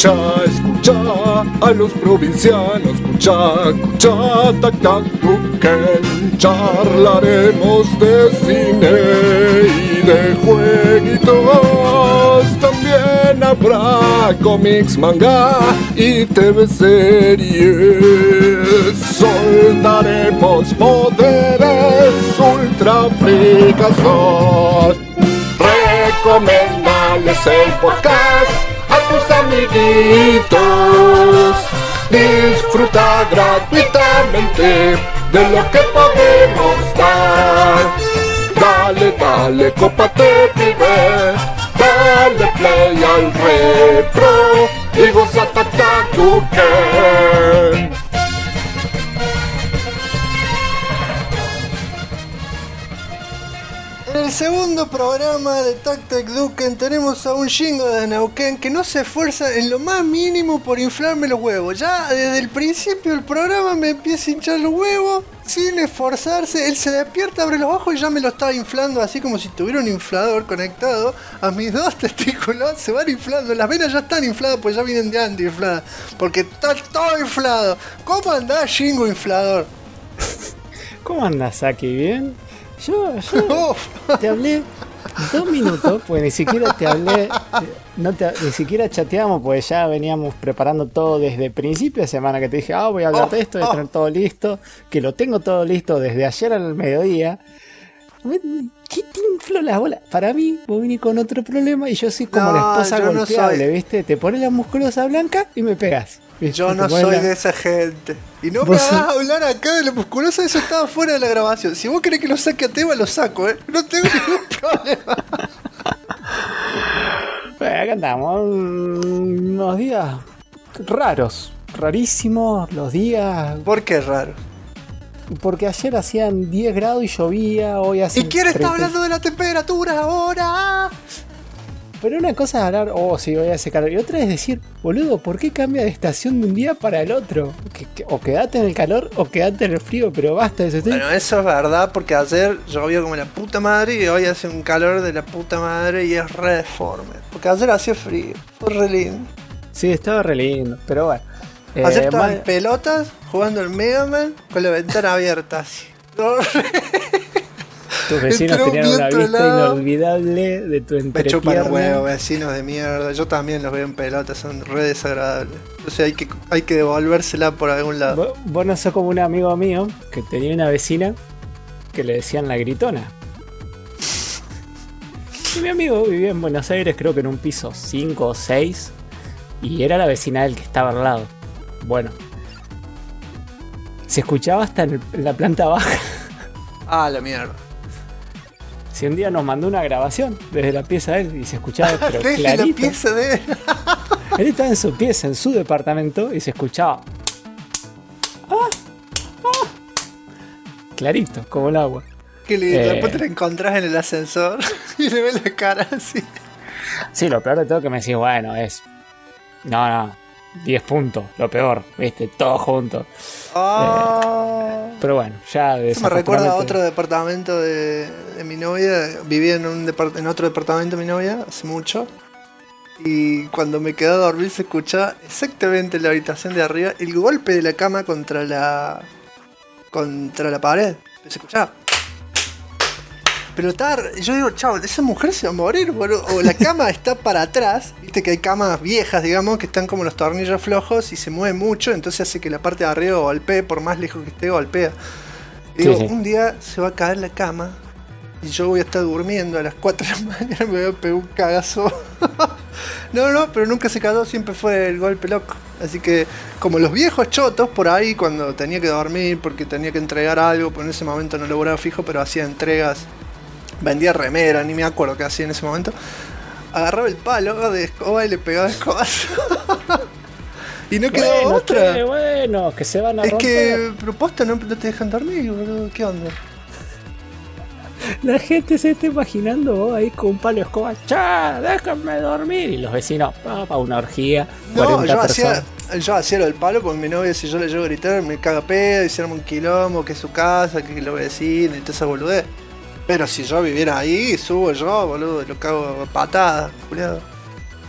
escucha a los provincianos, escucha, tac, tac, tuquen. Charlaremos de cine y de jueguitos. También habrá cómics, manga y TV series. Soltaremos poderes ultra fricazos. Recomendales el podcast a tus amiguitos. Disfruta gratuitamente de lo que podemos dar. Dale, cópate, pibe. Dale play al repro y goza Tuquen. En el segundo programa de Tuquen tenemos a un Shingo de Neuquén que no se esfuerza en lo más mínimo por inflarme los huevos. Ya desde el principio del programa me empieza a hinchar los huevos sin esforzarse. Él se despierta, abre los ojos y ya me lo estaba inflando, así como si tuviera un inflador conectado a mis dos testículos. Se van inflando, las venas ya están infladas, pues ya vienen de antes infladas, porque está todo inflado. ¿Cómo andás, Shingo inflador? ¿Cómo andás, Saki? ¿Bien? Yo te hablé 2 minutos, pues ni siquiera te hablé, ni siquiera chateamos, pues ya veníamos preparando todo desde principio de semana, que te dije, voy a hablar de esto, voy a tener todo listo, que lo tengo todo listo desde ayer al mediodía. ¿Qué te infló las bolas? Para mí, vos vinís con otro problema y yo soy como la esposa golpeable, ¿viste? Te pones la musculosa blanca y me pegas. ¿Viste? Yo no soy de esa gente. Y no me hagas hablar acá de la musculosa, eso estaba fuera de la grabación. Si vos querés que lo saque a tema, lo saco, no tengo ningún problema. Acá andamos, unos días rarísimos los días. ¿Por qué raro? Porque ayer hacían 10 grados y llovía, hoy hace... ¿Y quién está hablando de la temperatura ahora? Pero una cosa es hablar, sí, hoy hace calor. Y otra es decir, boludo, ¿por qué cambia de estación de un día para el otro? O quedate en el calor o quedate en el frío, pero basta de eso. Bueno, eso es verdad, porque ayer llovió como la puta madre y hoy hace un calor de la puta madre y es re deforme. Porque ayer hacía frío, fue re lindo. Sí, estaba re lindo, pero bueno. Ayer estaba en pelotas, jugando el Mega Man, con la ventana abierta así. Tus vecinos tenían una vista inolvidable de tu entrepierna. Me chupan huevo, vecinos de mierda. Yo también los veo en pelotas, son re desagradables. Entonces hay que devolvérsela por algún lado. Vos no sos como un amigo mío que tenía una vecina que le decían la gritona. Y mi amigo vivía en Buenos Aires, creo que en un piso 5 o 6. Y era la vecina del que estaba al lado. Bueno, se escuchaba hasta en la planta baja. La mierda. Si un día nos mandó una grabación desde la pieza de él y se escuchaba, pero desde clarito. La pieza de él. Él estaba en su pieza, en su departamento, y se escuchaba clarito, como el agua. Qué lindo, después te la encontrás en el ascensor y le ves la cara así. Sí, lo peor de todo que me decís, bueno, es... No, 10 puntos, lo peor, viste, todo junto. Pero bueno, ya eso me recuerda a otro departamento de mi novia. Vivía en otro departamento de mi novia hace mucho. Y cuando me quedé a dormir se escuchaba exactamente en la habitación de arriba el golpe de la cama contra la pared. Se escuchaba. Pero yo digo, chao, esa mujer se va a morir, boludo. O la cama está para atrás. Viste que hay camas viejas, digamos, que están como los tornillos flojos y se mueve mucho, entonces hace que la parte de arriba golpee, por más lejos que esté, golpea. Y digo, un día se va a caer la cama y yo voy a estar durmiendo a las 4 de la mañana, me voy a pegar un cagazo. No, pero nunca se cayó, siempre fue el golpe loco. Así que, como los viejos chotos por ahí, cuando tenía que dormir porque tenía que entregar algo, pues en ese momento no laburaba fijo, pero hacía entregas. Vendía remera, ni me acuerdo qué hacía en ese momento. Agarraba el palo de escoba y le pegaba escobas. Y no quedaba otra. Bueno, que se van a romper. Es que, pero posta, no te dejan dormir, boludo. ¿Qué onda? La gente se está imaginando vos ahí con un palo de escoba. ¡Cha! ¡Déjame dormir! Y los vecinos, para una orgía. No, yo hacía lo del palo porque mi novia, si yo le llego a gritar, me caga pedo, hiciéramos un quilombo, que es su casa, que los vecinos y toda esa boludez. Pero si yo viviera ahí, subo yo, boludo, lo cago a patadas, culiado.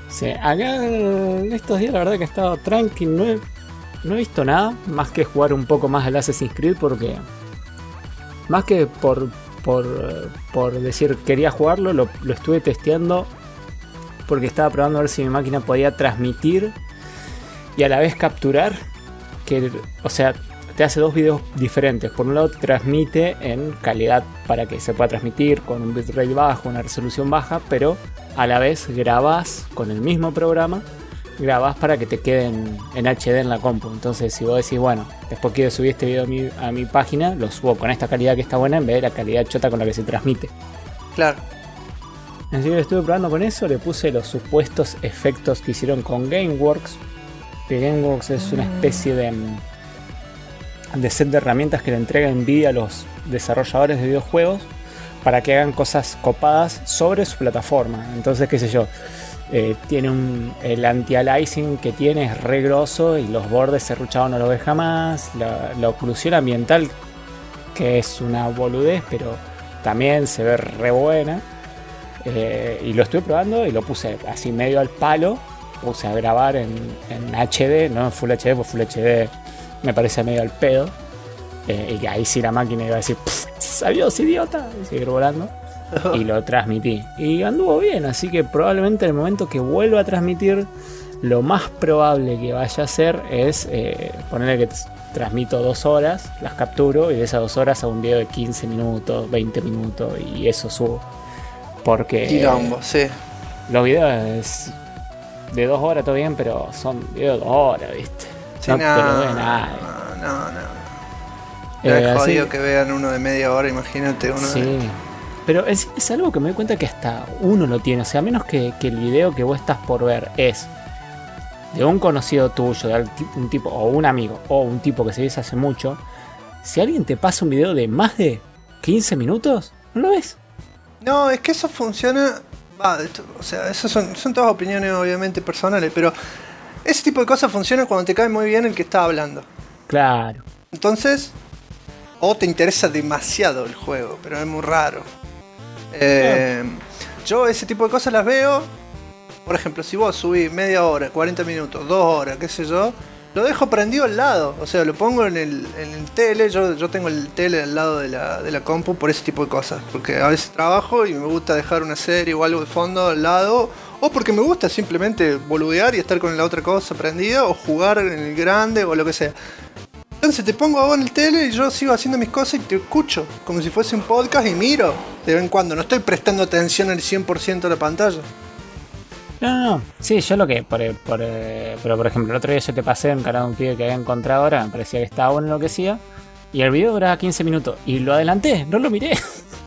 Sí, acá en estos días la verdad que he estado tranqui, no he visto nada más que jugar un poco más al Assassin's Creed porque más que por decir quería jugarlo, lo estuve testeando porque estaba probando a ver si mi máquina podía transmitir y a la vez capturar, que, o sea, te hace dos videos diferentes. Por un lado te transmite en calidad para que se pueda transmitir con un bitrate bajo, una resolución baja, pero a la vez grabás con el mismo programa, grabás para que te queden en HD en la compu. Entonces si vos decís, bueno, después quiero subir este video a mi página, lo subo con esta calidad que está buena en vez de la calidad chota con la que se transmite. Claro. Así que estuve probando con eso, le puse los supuestos efectos que hicieron con Gameworks. Que Gameworks es una especie de set de herramientas que le entrega Nvidia a los desarrolladores de videojuegos para que hagan cosas copadas sobre su plataforma. Entonces, qué sé yo, tiene el anti-aliasing que tiene es re grosso y los bordes serruchados no lo ves jamás. La oclusión ambiental, que es una boludez, pero también se ve re buena. Y lo estuve probando y lo puse así medio al palo. Puse a grabar en HD, no en Full HD, porque Full HD me parece medio al pedo. Y ahí sí la máquina iba a decir, ¡adiós, idiota! Y seguir volando. Y lo transmití. Y anduvo bien, así que probablemente en el momento que vuelva a transmitir, lo más probable que vaya a hacer es ponerle que transmito 2 horas, las capturo y de esas 2 horas hago un video de 15 minutos, 20 minutos y eso subo. Porque Quilombo, sí. Los videos de 2 horas todo bien, pero son videos de 2 horas, ¿viste? Sí, no te lo ve nadie. No es jodido así, que vean uno de media hora, imagínate uno sí. de... Pero es algo que me doy cuenta que hasta uno lo tiene. O sea, a menos que el video que vos estás por ver es de un conocido tuyo, de un tipo, o un amigo, o un tipo que se ve hace mucho. Si alguien te pasa un video de más de 15 minutos, no lo ves. No, es que eso funciona... o sea, esas son todas opiniones obviamente personales, pero ese tipo de cosas funciona cuando te cae muy bien el que está hablando. Claro. Entonces, o te interesa demasiado el juego, pero es muy raro. Yo ese tipo de cosas las veo. Por ejemplo, si vos subís media hora, 40 minutos, 2 horas, qué sé yo, lo dejo prendido al lado. O sea, lo pongo en el tele. Yo tengo el tele al lado de la compu por ese tipo de cosas. Porque a veces trabajo y me gusta dejar una serie o algo de fondo al lado. O porque me gusta simplemente boludear y estar con la otra cosa prendida. O jugar en el grande o lo que sea. Entonces te pongo ahora en el tele y yo sigo haciendo mis cosas y te escucho. Como si fuese un podcast y miro de vez en cuando. No estoy prestando atención al 100% a la pantalla. No. Sí, yo lo que... Pero por ejemplo, el otro día yo te pasé un canal de un pibe que había encontrado ahora. Me parecía que estaba bueno lo que hacía. Y el video duraba 15 minutos. Y lo adelanté, no lo miré.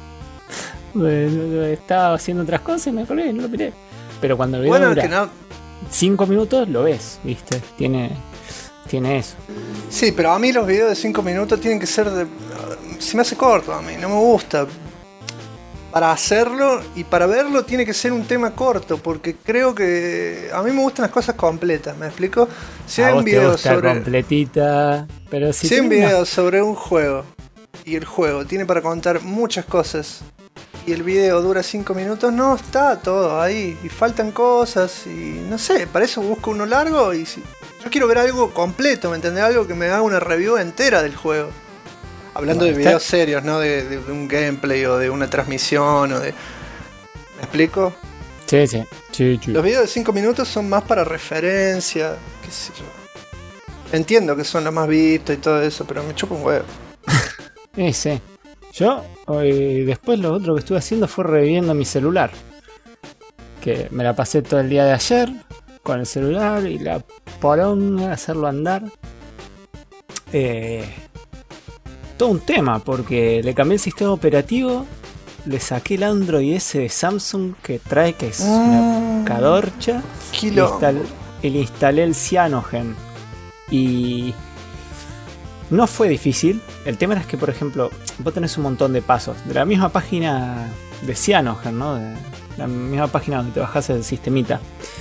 Estaba haciendo otras cosas y me acordé y no lo miré. Pero cuando el video dura 5 minutos, lo ves, ¿viste? Tiene eso. Sí, pero a mí los videos de 5 minutos tienen que ser de... Se me hace corto a mí, no me gusta. Para hacerlo y para verlo tiene que ser un tema corto, porque creo que a mí me gustan las cosas completas, ¿me explico? Si hay un video sobre completita, pero si hay un video sobre un juego y el juego tiene para contar muchas cosas y el video dura 5 minutos, no está todo ahí y faltan cosas y no sé, para eso busco uno largo y yo quiero ver algo completo, ¿me entendés? Algo que me haga una review entera del juego. Hablando de videos serios, no de un gameplay o de una transmisión o de... ¿Me explico? Sí. Los videos de 5 minutos son más para referencia, qué sé yo. Entiendo que son los más vistos y todo eso, pero me chupa un huevo. Sí. Yo, después lo otro que estuve haciendo fue reviviendo mi celular. Que me la pasé todo el día de ayer con el celular y la poronga, hacerlo andar. Todo un tema, porque le cambié el sistema operativo, le saqué el Android ese de Samsung que trae, que es una cadorcha, y le instalé el Cyanogen. Y no fue difícil. El tema es que, por ejemplo, vos tenés un montón de pasos de la misma página de Cyanogen, ¿no? De la misma página donde te bajás el sistemita.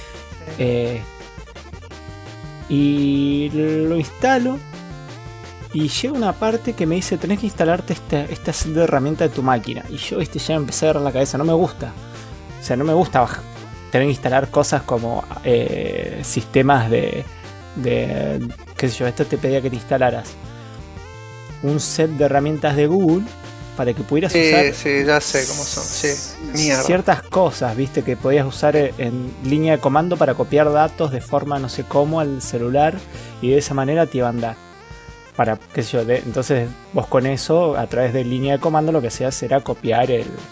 Y lo instalo. Y llega una parte que me dice: tenés que instalarte esta set de herramientas de tu máquina. Y yo ya me empecé a agarrar la cabeza. No me gusta. O sea, no me gusta tener que instalar cosas como sistemas de qué sé yo, esto te pedía que te instalaras un set de herramientas de Google para que pudieras usar sí, ya sé cómo son, sí, mierda. Ciertas cosas, viste, que podías usar en línea de comando para copiar datos de forma no sé cómo al celular y de esa manera te iba a andar. Para, qué sé yo, entonces vos con eso, a través de línea de comando, lo que hacías era copiar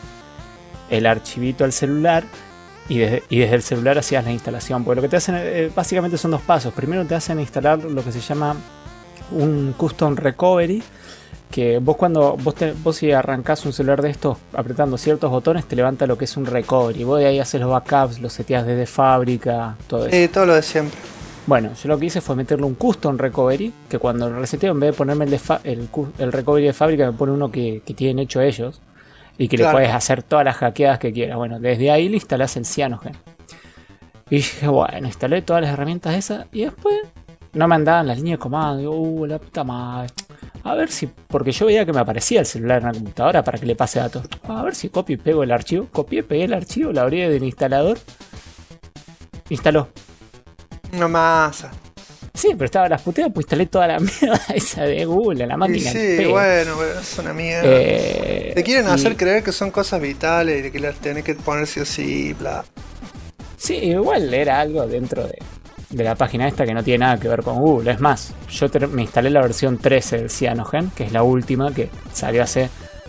el archivito al celular y desde el celular hacías la instalación. Porque lo que te hacen básicamente son dos pasos. Primero te hacen instalar lo que se llama un custom recovery, que vos cuando vos si arrancás un celular de estos apretando ciertos botones te levanta lo que es un recovery. Vos de ahí haces los backups, los seteás desde fábrica, todo eso. Todo lo de siempre. Bueno, yo lo que hice fue meterle un custom recovery, que cuando lo reseteo, en vez de ponerme el recovery de fábrica, me pone uno que tienen hecho ellos y que le puedes hacer todas las hackeadas que quieras. Bueno, desde ahí le instalás el Cyanogen. Y dije, bueno, instalé todas las herramientas esas y después no me andaban las líneas de comando. Digo, la puta madre. A ver si, porque yo veía que me aparecía el celular en la computadora para que le pase datos. A ver si copio y pego el archivo. Copié, pegué el archivo, lo abrí del instalador. Instaló. Una masa. Sí, pero estaba las puteadas, pues instalé toda la mierda esa de Google en la máquina. Sí, bueno, es una mierda. Te quieren hacer creer que son cosas vitales y que las tenés que poner sí o sí, bla. Sí, igual era algo dentro de la página esta que no tiene nada que ver con Google. Es más, yo me instalé la versión 13 del Cyanogen, que es la última, que salió hace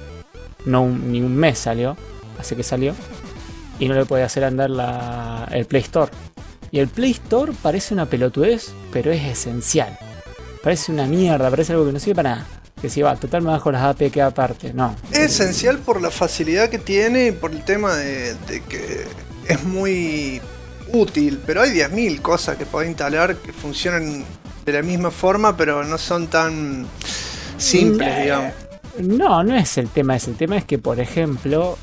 ni un mes salió, así que salió, y no le podía hacer andar el Play Store. Y el Play Store parece una pelotudez, pero es esencial. Parece una mierda, parece algo que no sirve para nada. Que si va, total me bajo las APK aparte, no. Es esencial por la facilidad que tiene y por el tema de que es muy útil, pero hay 10.000 cosas que podés instalar que funcionan de la misma forma, pero no son tan simples, digamos. No es el tema, el tema es que, por ejemplo,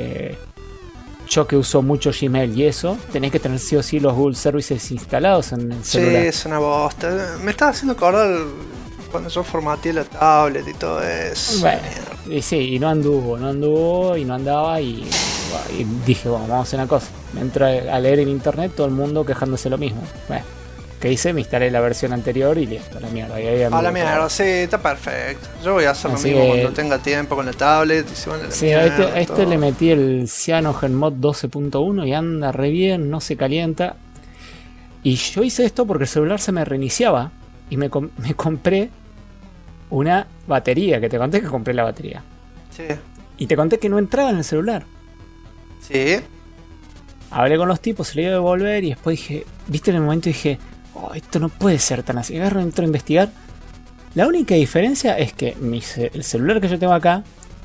yo que uso mucho Gmail y eso, tenés que tener sí o sí los Google Services instalados en el celular. Sí, es una bosta. Me estaba haciendo acordar cuando yo formateé la tablet y todo eso. Bueno, y sí, y no anduvo y no andaba y dije, bueno, vamos a hacer una cosa. Me entro a leer en internet todo el mundo quejándose lo mismo. Bueno, ¿qué hice? Me instalé la versión anterior y listo, la mierda. Y ahí a la mierda, sí, está perfecto. Yo voy a hacer lo mismo cuando tenga tiempo con la tablet. Y sí, a este le metí el Cyanogen Mod 12.1 y anda re bien, no se calienta. Y yo hice esto porque el celular se me reiniciaba y me compré una batería, que te conté que compré la batería. Sí. Y te conté que no entraba en el celular. Sí. Hablé con los tipos, se le iba a devolver y después dije, viste, en el momento dije, esto no puede ser tan así. Entro a investigar. La única diferencia es que el celular que yo tengo acá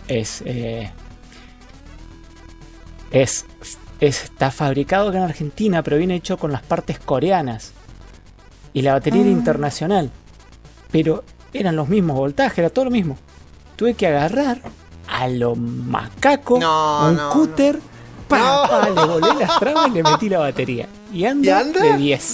está fabricado acá en Argentina, pero viene hecho con las partes coreanas. Y la batería era internacional. Pero eran los mismos voltajes, era todo lo mismo. Tuve que agarrar a lo macaco un cúter. Le volé las trabas y le metí la batería. ¿Y anda? De 10.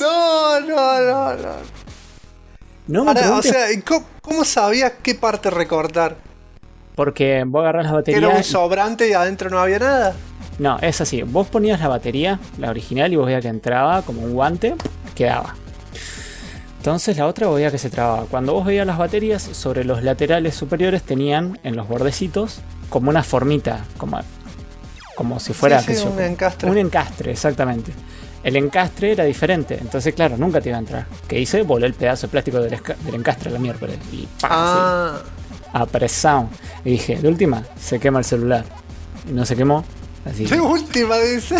No me preguntes. O sea, ¿cómo sabías qué parte recortar? Porque vos agarrás la batería. ¿Era un sobrante y adentro no había nada? No, es así. Vos ponías la batería, la original, y vos veías que entraba como un guante, quedaba. Entonces la otra vos veías que se trababa. Cuando vos veías las baterías, sobre los laterales superiores tenían en los bordecitos como una formita, como si fuera un encastre. Un encastre, exactamente. El encastre era diferente, entonces claro, nunca te iba a entrar. ¿Qué hice? Volé el pedazo de plástico del encastre a la miércoles y ¡pam! Apresado. Y dije, de última, se quema el celular. Y no se quemó. Así de última, dice.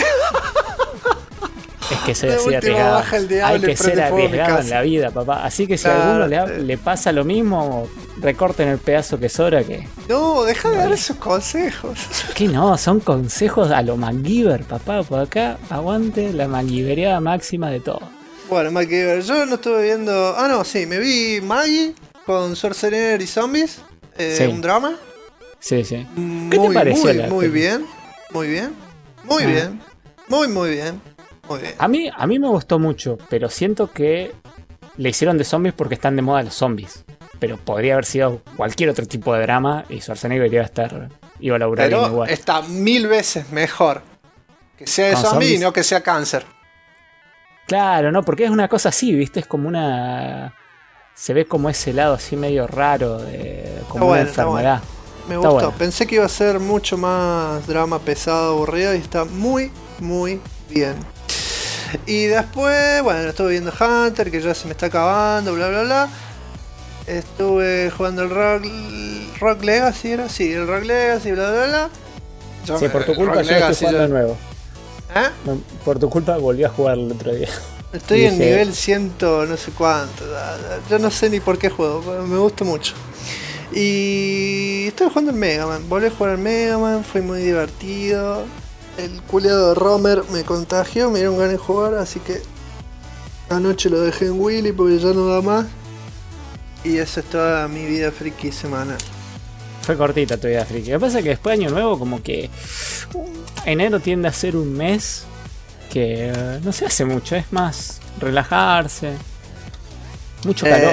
Es que soy así arriesgado. Hay que ser arriesgado en la vida, papá. Así que si a alguno le pasa lo mismo, recorten el pedazo que sobra. No, deja de dar esos consejos. Que no, son consejos a lo MacGyver, papá. Por acá aguante la MacGyvereada máxima de todo. Bueno, MacGyver, yo no estuve viendo. Sí, me vi Maggie con Sorcerer y Zombies. Sí. Un drama. Sí. ¿Qué te pareció? Muy bien. Muy bien. Muy bien. Muy bien. A mí me gustó mucho, pero siento que le hicieron de zombies porque están de moda los zombies. Pero podría haber sido cualquier otro tipo de drama y Schwarzenegger iba a laburar pero igual. Está 1000 veces mejor Que sea de Con zombie y zombies. no que sea cáncer. Claro, no, porque es una cosa así, ¿viste? Es como una... Se ve como ese lado así medio raro, como una enfermedad. Me Está gustó. bueno. Pensé que iba a ser mucho más drama pesado, aburrido, y está muy, muy bien. Y después, bueno, estuve viendo Hunter, que ya se me está acabando, bla, bla, bla. Estuve jugando el Rock Legacy, ¿era? Sí, el Rock Legacy, bla, bla, bla. Sí, por tu culpa Rock yo estoy Legacy jugando de nuevo. ¿Eh? No, por tu culpa volví a jugar el otro día. Estoy Y en dije, nivel 100 no sé cuánto. Yo no sé ni por qué juego, me gusta mucho. Y estoy jugando el Mega Man. Volví a jugar al Mega Man, fue muy divertido. El culiado de Romer me contagió, me dieron ganas de jugar, así que anoche lo dejé en Willy porque ya no da más. Y eso es toda mi vida friki semanal. Fue cortita tu vida friki. Lo que pasa es que después de Año Nuevo como que enero tiende a ser un mes que no se hace mucho, es más relajarse, mucho calor.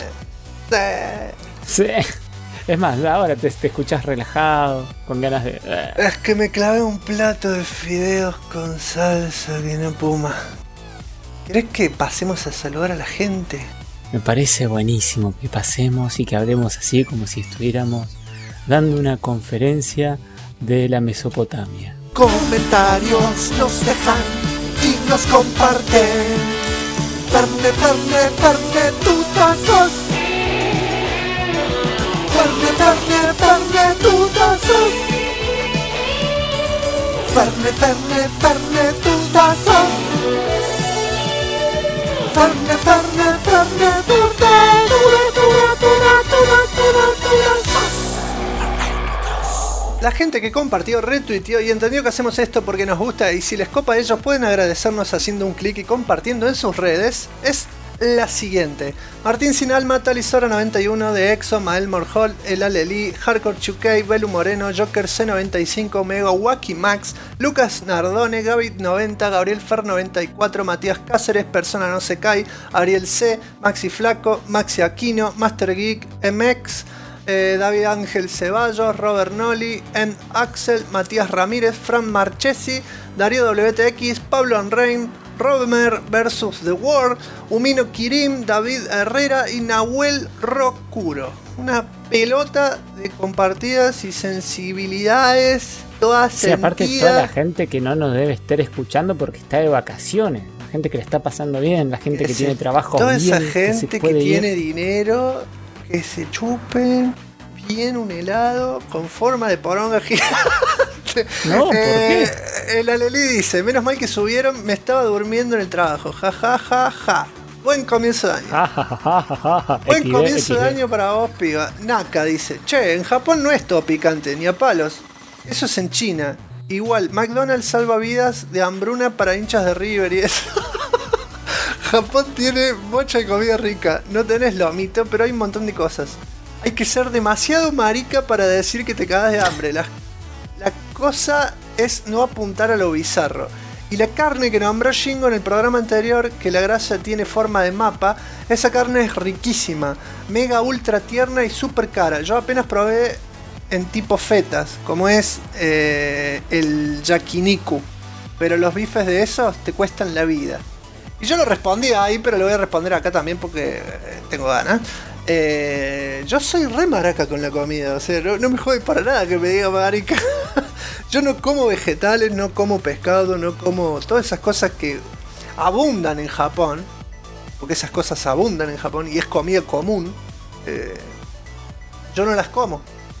Sí. Es más, ahora te escuchás relajado, con ganas de... Es que me clavé un plato de fideos con salsa que no puedo más. ¿Querés que pasemos a saludar a la gente? Me parece buenísimo que pasemos y que hablemos así como si estuviéramos dando una conferencia de la Mesopotamia. Comentarios nos dejan y nos comparten. Ferne, tú sos. Ferne, tú sos. Ferne, tú sos. Ferne, La gente que compartió, retuiteó y entendió que hacemos esto porque nos gusta, y si les copa a ellos pueden agradecernos haciendo un clic y compartiendo en sus redes, es la siguiente: Martín Sinalma, Talisora91 de Exo, Mael Morhol, El Aleli, Hardcore Chukei, Belu Moreno, Joker C95, Mego, Wacky Max, Lucas Nardone, Gavit90, Gabriel Fer94, Matías Cáceres, Persona No Se Cae, Ariel C, Maxi Flaco, Maxi Aquino, Master Geek, MX, David Ángel Ceballos, Robert Noli, N. Axel, Matías Ramírez, Fran Marchesi, Darío WTX, Pablo Anrein, Romer vs The World, Umino Kirim, David Herrera y Nahuel Rocuro. Una pelota de compartidas y sensibilidades, todas Sí, aparte sentidas. toda la gente que no nos debe estar escuchando porque está de vacaciones, la gente que le está pasando bien, la gente que tiene trabajo toda bien, esa gente se que puede ir. tiene dinero, que se chupen bien un helado con forma de poronga gigante. No, ¿por qué? El Aleli dice: menos mal que subieron, me estaba durmiendo en el trabajo. Ja, ja, ja, ja. Buen comienzo de año. Ja, ja, ja, ja, ja, ja. Buen XD, comienzo de XD. año para vos, piba. Naka dice: che, en Japón no es todo picante, ni a palos. Eso es en China. Igual, McDonald's salva vidas de hambruna para hinchas de River y eso. Japón tiene mucha comida rica. No tenés lomito, pero hay un montón de cosas. Hay que ser demasiado marica para decir que te cagas de hambre. La cosa es no apuntar a lo bizarro. Y la carne que nombró Shingo en el programa anterior, que la grasa tiene forma de mapa, esa carne es riquísima, mega ultra tierna y super cara. Yo apenas probé en tipo fetas, como es el yakiniku, pero los bifes de esos te cuestan la vida. Y yo lo respondí ahí, pero lo voy a responder acá también porque tengo ganas. Yo soy re maraca con la comida, o sea, no me jode para nada que me diga marica. Yo no como vegetales, no como pescado, no como todas esas cosas que abundan en Japón, porque esas cosas abundan en Japón y es comida común. Yo no las como.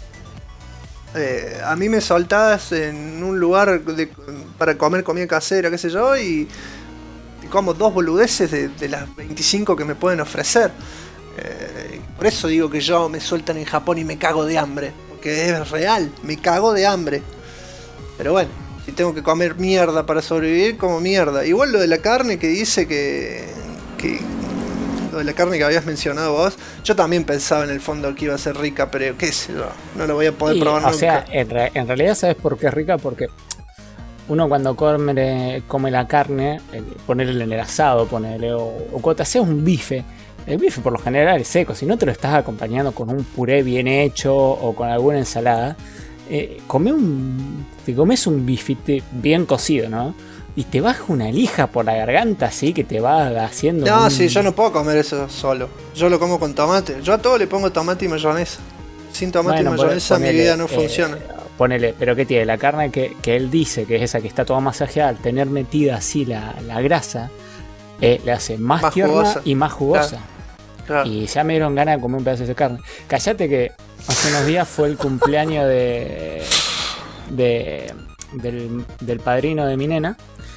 A mí me soltás en un lugar para comer comida casera, qué sé yo, y como dos boludeces de las 25 que me pueden ofrecer. Por eso digo que yo me sueltan en Japón y me cago de hambre, porque es real, me cago de hambre. Pero bueno, si tengo que comer mierda para sobrevivir, como mierda. Igual lo de la carne que dice que lo de la carne que habías mencionado vos, yo también pensaba en el fondo que iba a ser rica, pero qué sé yo, no lo voy a poder probar nunca. O sea, en realidad sabes por qué es rica, porque uno cuando come la carne, ponerle en el asado, o cuando te haces un bife, el bife por lo general es seco, si no te lo estás acompañando con un puré bien hecho o con alguna ensalada, te comes un bifite bien cocido, ¿no? Y te baja una lija por la garganta así que te va haciendo... No, sí, yo no puedo comer eso solo. Yo lo como con tomate. Yo a todo le pongo tomate y mayonesa. Sin tomate y mayonesa mi vida no funciona. Ponele, pero ¿qué tiene? La carne que él dice, que es esa que está toda masajeada, al tener metida así la grasa, le hace más tierna jugosa. Y más jugosa. Claro. Y ya me dieron ganas de comer un pedazo de carne. Cállate que hace unos días fue el cumpleaños del padrino de mi nena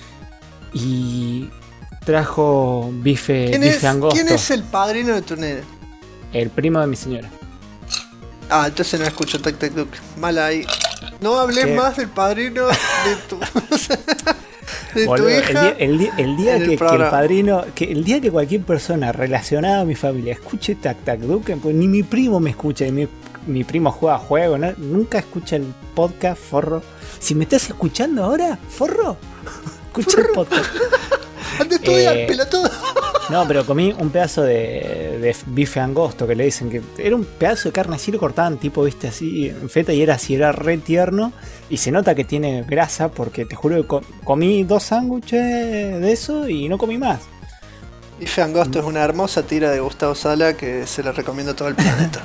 y trajo bife angosto. ¿Quién es el padrino de tu nena? El primo de mi señora. Ah, entonces no escucho Tac Tac Duke. Mal ahí. No hables más del padrino de tu... Boludo, tu hija el día que el padrino, el día que cualquier persona relacionada a mi familia escuche Tac Tac Duke, pues ni mi primo me escucha, y mi primo juega juego, ¿no? Nunca escucha el podcast, forro. Si me estás escuchando ahora, forro, escucha el podcast. Antes estudiar, pelotudo. No, pero comí un pedazo de bife angosto, que le dicen que era un pedazo de carne así, lo cortaban tipo, viste, así en feta, y era re tierno, y se nota que tiene grasa, porque te juro que comí 2 sándwiches de eso y no comí más. Bife angosto es una hermosa tira de Gustavo Sala que se la recomiendo a todo el planeta.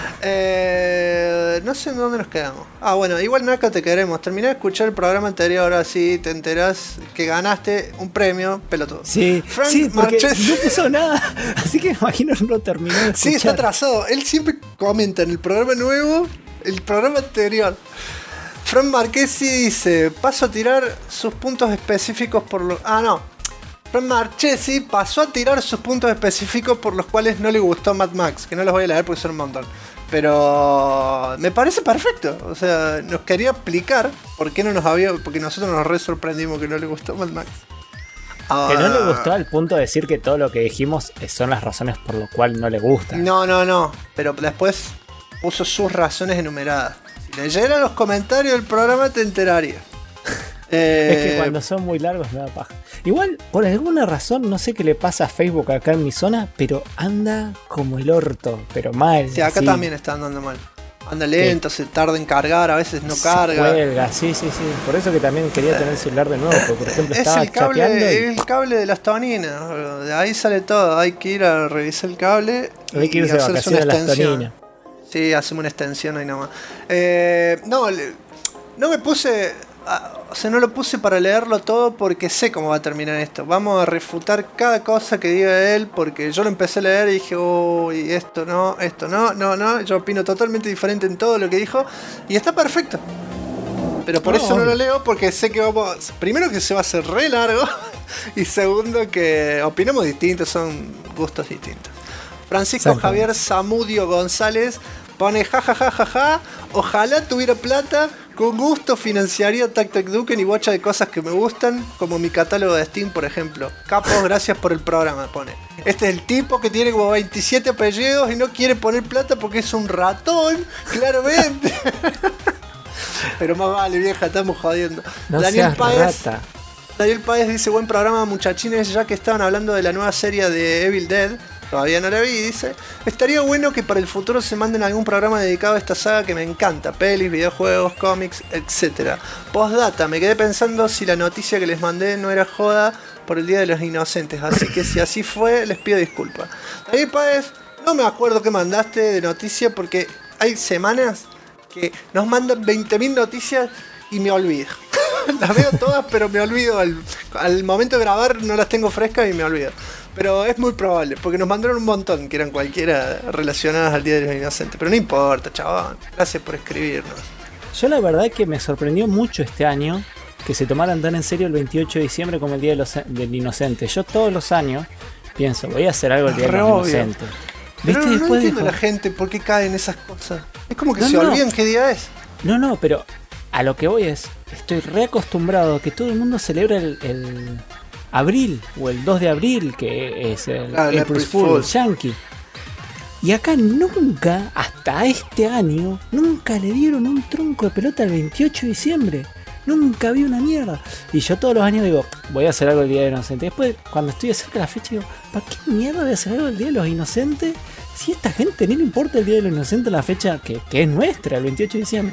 No sé en dónde nos quedamos. Ah, bueno, igual Naka, te queremos. Terminé de escuchar el programa anterior, ahora sí te enterás que ganaste un premio, pelotudo. Sí, Frank sí, porque Marchesi... no puso nada, así que me imagino no lo terminó de escuchar. Sí, está atrasado. Él siempre comenta en el programa nuevo el programa anterior. Frank Marchesi dice: paso a tirar sus puntos específicos por los... Ah, no. Frank Marchesi pasó a tirar sus puntos específicos por los cuales no le gustó Mad Max, que no los voy a leer porque son un montón. Pero me parece perfecto. O sea, nos quería explicar por qué no nos había... Porque nosotros nos re sorprendimos que no le gustó Mad Max. Que no le gustó al punto de decir que todo lo que dijimos son las razones por lo cual no le gusta. No. Pero después puso sus razones enumeradas. Si leyeras los comentarios del programa te enterarías. Es que cuando son muy largos me da paja. Igual, por alguna razón, no sé qué le pasa a Facebook acá en mi zona, pero anda como el orto, pero mal. Sí, acá también está andando mal. Anda lento, se tarda en cargar, a veces no carga. Cuelga, sí. Por eso que también quería tener el celular de nuevo, porque por ejemplo estaba chateando. Es el cable de las toninas, de ahí sale todo. Hay que ir a revisar el cable. Hay que irse de vacaciones a las toninas. Sí, hacemos una extensión ahí nomás. No me puse... O sea, no lo puse para leerlo todo porque sé cómo va a terminar esto. Vamos a refutar cada cosa que diga él, porque yo lo empecé a leer y dije, uy, esto no. Yo opino totalmente diferente en todo lo que dijo y está perfecto. Pero por eso no lo leo, porque sé que vamos... Primero que se va a hacer re largo y segundo que opinamos distintos, son gustos distintos. Francisco Javier Zamudio González pone jajajajaja, ojalá tuviera plata, con gusto financiaría Tac Tac Duken y bocha de cosas que me gustan, como mi catálogo de Steam, por ejemplo. Capos, gracias por el programa, pone. Este es el tipo que tiene como 27 apellidos y no quiere poner plata porque es un ratón, claramente. Pero más vale, vieja, estamos jodiendo. No Daniel Páez dice, buen programa, muchachines, ya que estaban hablando de la nueva serie de Evil Dead. Todavía no la vi, dice. Estaría bueno que para el futuro se manden algún programa dedicado a esta saga que me encanta. Pelis, videojuegos, cómics, etc. Postdata, me quedé pensando si la noticia que les mandé no era joda por el Día de los Inocentes. Así que si así fue, les pido disculpas. Daniel Páez, no me acuerdo qué mandaste de noticia porque hay semanas que nos mandan 20.000 noticias y me olvido. Las veo todas, pero me olvido. Al momento de grabar no las tengo frescas y me olvido. Pero es muy probable, porque nos mandaron un montón que eran cualquiera relacionadas al Día de los Inocentes. Pero no importa, chabón. Gracias por escribirnos. Yo la verdad es que me sorprendió mucho este año que se tomaran tan en serio el 28 de diciembre como el Día del Inocente. Yo todos los años pienso, voy a hacer algo el Día de los Inocentes. Pero no entiendo la gente por qué cae en esas cosas. Es como que se olvidan qué día es. No, pero a lo que voy es, estoy reacostumbrado a que todo el mundo celebra el abril o el 2 de abril, que es el April Fool's Yankee. Y acá nunca, hasta este año, nunca le dieron un tronco de pelota el 28 de diciembre. Nunca vi una mierda. Y yo todos los años digo, voy a hacer algo el Día de los Inocentes. Después, cuando estoy cerca de la fecha, digo, ¿para qué mierda voy a hacer algo el Día de los Inocentes? Si a esta gente no le importa el Día de los Inocentes, la fecha que es nuestra, el 28 de diciembre.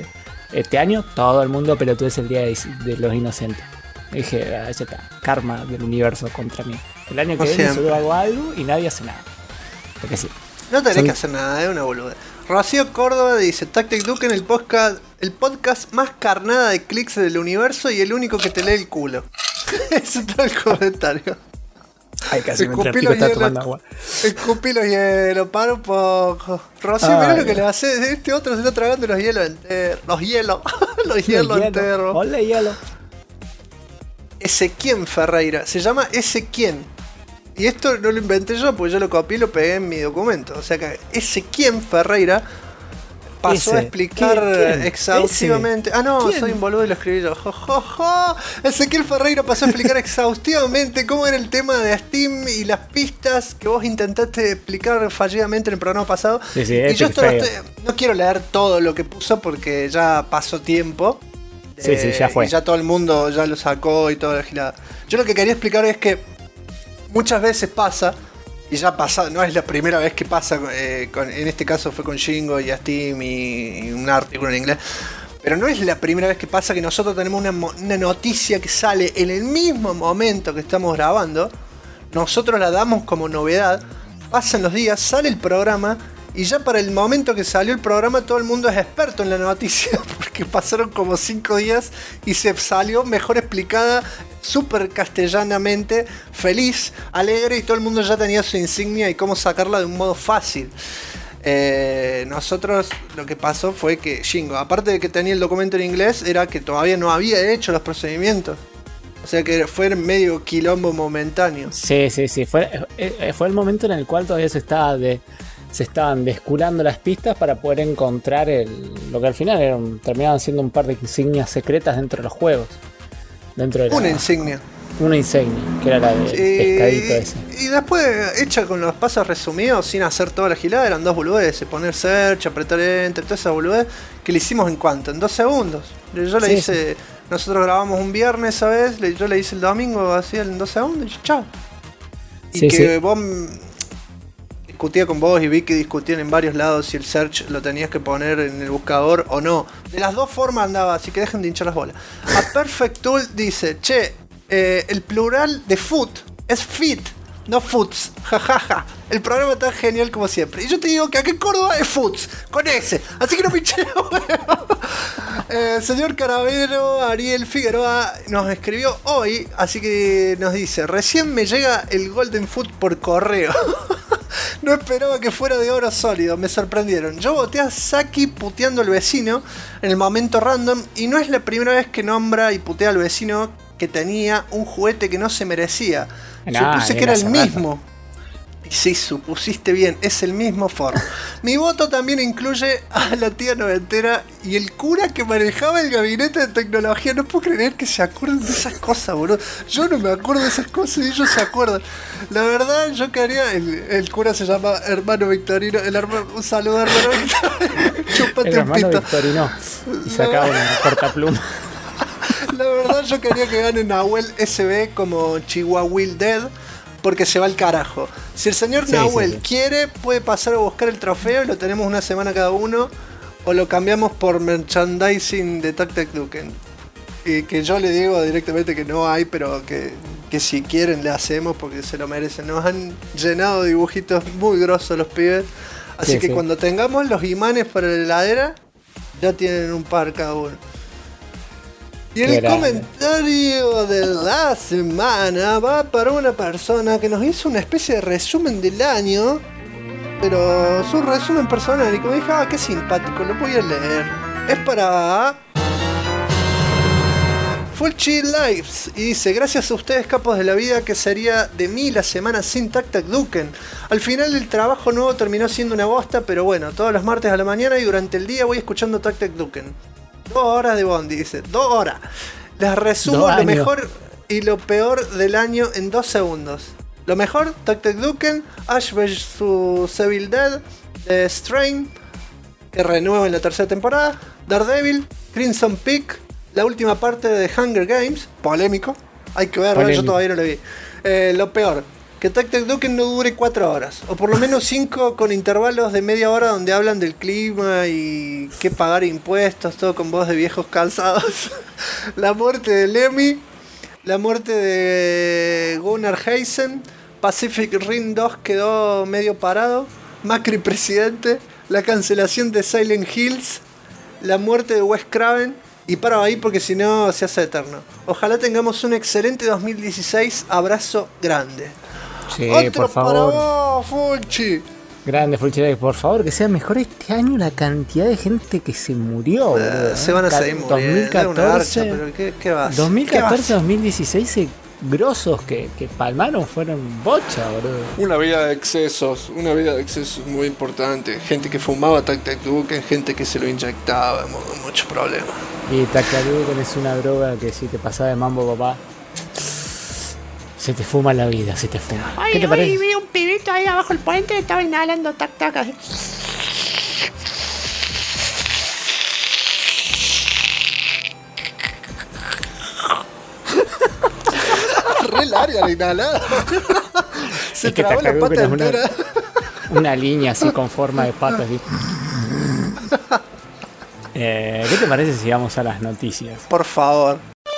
este año todo el mundo pelotudo es el día de los inocentes. Y dije, ya está, karma del universo contra mí. El año que viene solo hago algo y nadie hace nada. Porque sí. No tenés que hacer nada, es una boluda. Rocío Córdoba dice, Tactic Duken, el podcast más carnada de clics del universo y el único que te lee el culo. Ese es todo el comentario. Ay, casi me pico, está tomando agua. Escupí los hielos, para un poco. Rocío, mirá lo que le hace. Este otro se está tragando los hielos enteros. Los hielos enteros. Hola, hielo. Ezequiel Ferreira. Se llama Ezequiel. Y esto no lo inventé yo, porque yo lo copié y lo pegué en mi documento. O sea que Ezequiel Ferreira pasó a explicar exhaustivamente. Ah, no, soy un boludo y lo escribí yo. Ezequiel Ferreira pasó a explicar exhaustivamente cómo era el tema de Steam y las pistas que vos intentaste explicar fallidamente en el programa pasado. Sí, y yo no quiero leer todo lo que puso porque ya pasó tiempo. Sí, ya fue. Y ya todo el mundo ya lo sacó y toda la gilada. Yo lo que quería explicar es que muchas veces pasa. Y ya pasa, no es la primera vez que pasa, en este caso fue con Shingo y a Steam y un artículo en inglés, pero no es la primera vez que pasa que nosotros tenemos una noticia que sale en el mismo momento que estamos grabando, nosotros la damos como novedad, pasan los días, sale el programa y ya para el momento que salió el programa todo el mundo es experto en la noticia porque pasaron como 5 días y se salió mejor explicada, súper castellanamente, feliz, alegre y todo el mundo ya tenía su insignia y cómo sacarla de un modo fácil. Nosotros lo que pasó fue que Shingo, aparte de que tenía el documento en inglés, era que todavía no había hecho los procedimientos. O sea que fue medio quilombo momentáneo. Sí, fue el momento en el cual todavía se estaban desculando las pistas para poder encontrar lo que al final terminaban siendo un par de insignias secretas dentro de los juegos. Una insignia, que era la del pescadito ese. Y después, hecha con los pasos resumidos, sin hacer toda la gilada, eran 2 boludeces. Poner search, apretar enter, toda esa boludez, que le hicimos en cuánto, en 2 segundos. Yo le hice, nosotros grabamos un viernes esa vez, yo le hice el domingo así en 2 segundos y chao. Y vos discutía con vos y vi que discutían en varios lados si el search lo tenías que poner en el buscador o no. De las dos formas andaba, así que dejen de hinchar las bolas. A Perfect Tool dice, el plural de foot es fit, no foots, jajaja. El programa está genial como siempre. Y yo te digo que aquí en Córdoba es foots, con S, así que no pinché señor Caravero Ariel Figueroa nos escribió hoy, así que nos dice, recién me llega el Golden Foot por correo. No esperaba que fuera de oro sólido, me sorprendieron. Yo voté a Saki puteando al vecino en el momento random y no es la primera vez que nombra y putea al vecino que tenía un juguete que no se merecía. Supuse que era el mismo. Y sí, supusiste bien, es el mismo Ford. Mi voto también incluye a la tía noventera y el cura que manejaba el gabinete de tecnología. No puedo creer que se acuerden de esas cosas, boludo. Yo no me acuerdo de esas cosas y ellos se acuerdan. La verdad, yo quería. El cura se llama Hermano Victorino. Un saludo, hermano Victorino. Chúpate el hermano Victorino. Y sacaba una cortapluma. La verdad, yo quería que gane Nahuel SB como Chihuahua Dead. Porque se va al carajo. Si el señor Nahuel quiere, puede pasar a buscar el trofeo y lo tenemos una semana cada uno. O lo cambiamos por merchandising de Tactic Duken. Y que yo le digo directamente que no hay, pero que si quieren le hacemos porque se lo merecen. Nos han llenado de dibujitos muy grosos los pibes. Así que cuando tengamos los imanes para la heladera, ya tienen un par cada uno. Y el comentario de la semana va para una persona que nos hizo una especie de resumen del año, pero es un resumen personal y como dije, qué simpático, lo voy a leer. Es para Full Chill Lives y dice, gracias a ustedes capos de la vida, que sería de mí la semana sin Tactic Duken. Al final el trabajo nuevo terminó siendo una bosta, pero bueno, todos los martes a la mañana y durante el día voy escuchando Tactic Duken. 2 horas de Bondi, dice. 2 horas. Les resumo lo mejor y lo peor del año en 2 segundos. Lo mejor, Tactic Duken, Ash vs Evil Dead, Strain, que renueva en la 3ª temporada, Daredevil, Crimson Peak, la última parte de Hunger Games, polémico. Hay que verlo, yo todavía no lo vi. Lo peor, que Tac Tac Duken no dure 4 horas, o por lo menos 5 con intervalos de media hora donde hablan del clima y qué pagar impuestos, todo con voz de viejos cansados. La muerte de Lemmy, la muerte de Gunnar Heisen, Pacific Rim 2 quedó medio parado, Macri presidente, la cancelación de Silent Hills, la muerte de Wes Craven. Y paro ahí porque si no se hace eterno. Ojalá tengamos un excelente 2016. Abrazo grande. Sí, Otro por favor. para vos, Fulchi. Grande Fulci, por favor, que sea mejor este año la cantidad de gente que se murió, boludo. Se van a seguir muriendo. 2014, Pero ¿qué vas? 2014-2016 grosos que palmaron fueron bocha, boludo. Una vida de excesos muy importante. Gente que fumaba Tac Tac Duken, gente que se lo inyectaba, muchos problemas. Y Tac Tac Duken es una droga que si te pasás de mambo, papá, se te fuma la vida, se te fuma. ¿Qué te parece? Vi un pibito ahí abajo el puente, estaba inhalando tac tac así. Re larga la inhalada. Se Es que trabó Tac Tac la pata Duken es entera. una línea así con forma de pata así. ¿Qué te parece si vamos a las noticias? Por favor.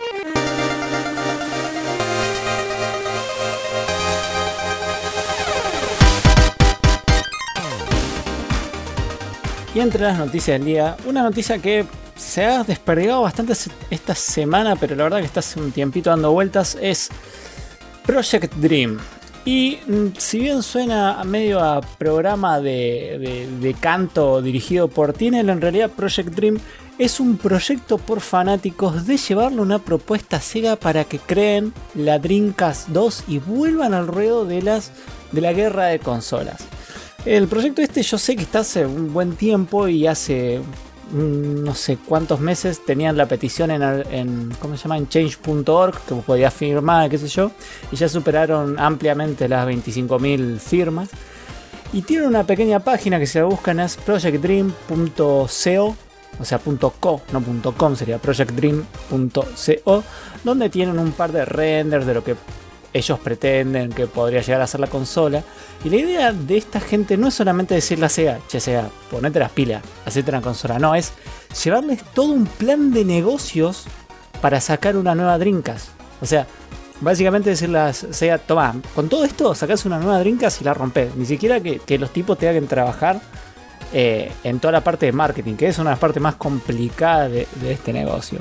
Y entre las noticias del día, una noticia que se ha desperdigado bastante esta semana, pero la verdad que está hace un tiempito dando vueltas, es Project Dream. Y si bien suena medio a programa de canto dirigido por Tinel, en realidad Project Dream es un proyecto por fanáticos de llevarle una propuesta a Sega para que creen la Dreamcast 2 y vuelvan al ruedo de la guerra de consolas. El proyecto este yo sé que está hace un buen tiempo y hace no sé cuántos meses tenían la petición en ¿cómo se llama? En change.org, que podías firmar, qué sé yo, y ya superaron ampliamente las 25.000 firmas. Y tienen una pequeña página que si la buscan es projectdream.co, o sea .co, no .com, sería projectdream.co, donde tienen un par de renders de lo que ellos pretenden que podría llegar a ser la consola. Y la idea de esta gente no es solamente decirle a Sega, che Sega, ponete las pilas, hacete una consola. No, es llevarles todo un plan de negocios para sacar una nueva Dreamcast. O sea, básicamente decirle a Sega, toma, con todo esto sacás una nueva Dreamcast y la rompés. Ni siquiera que los tipos tengan que trabajar en toda la parte de marketing, que es una de las partes más complicadas de este negocio.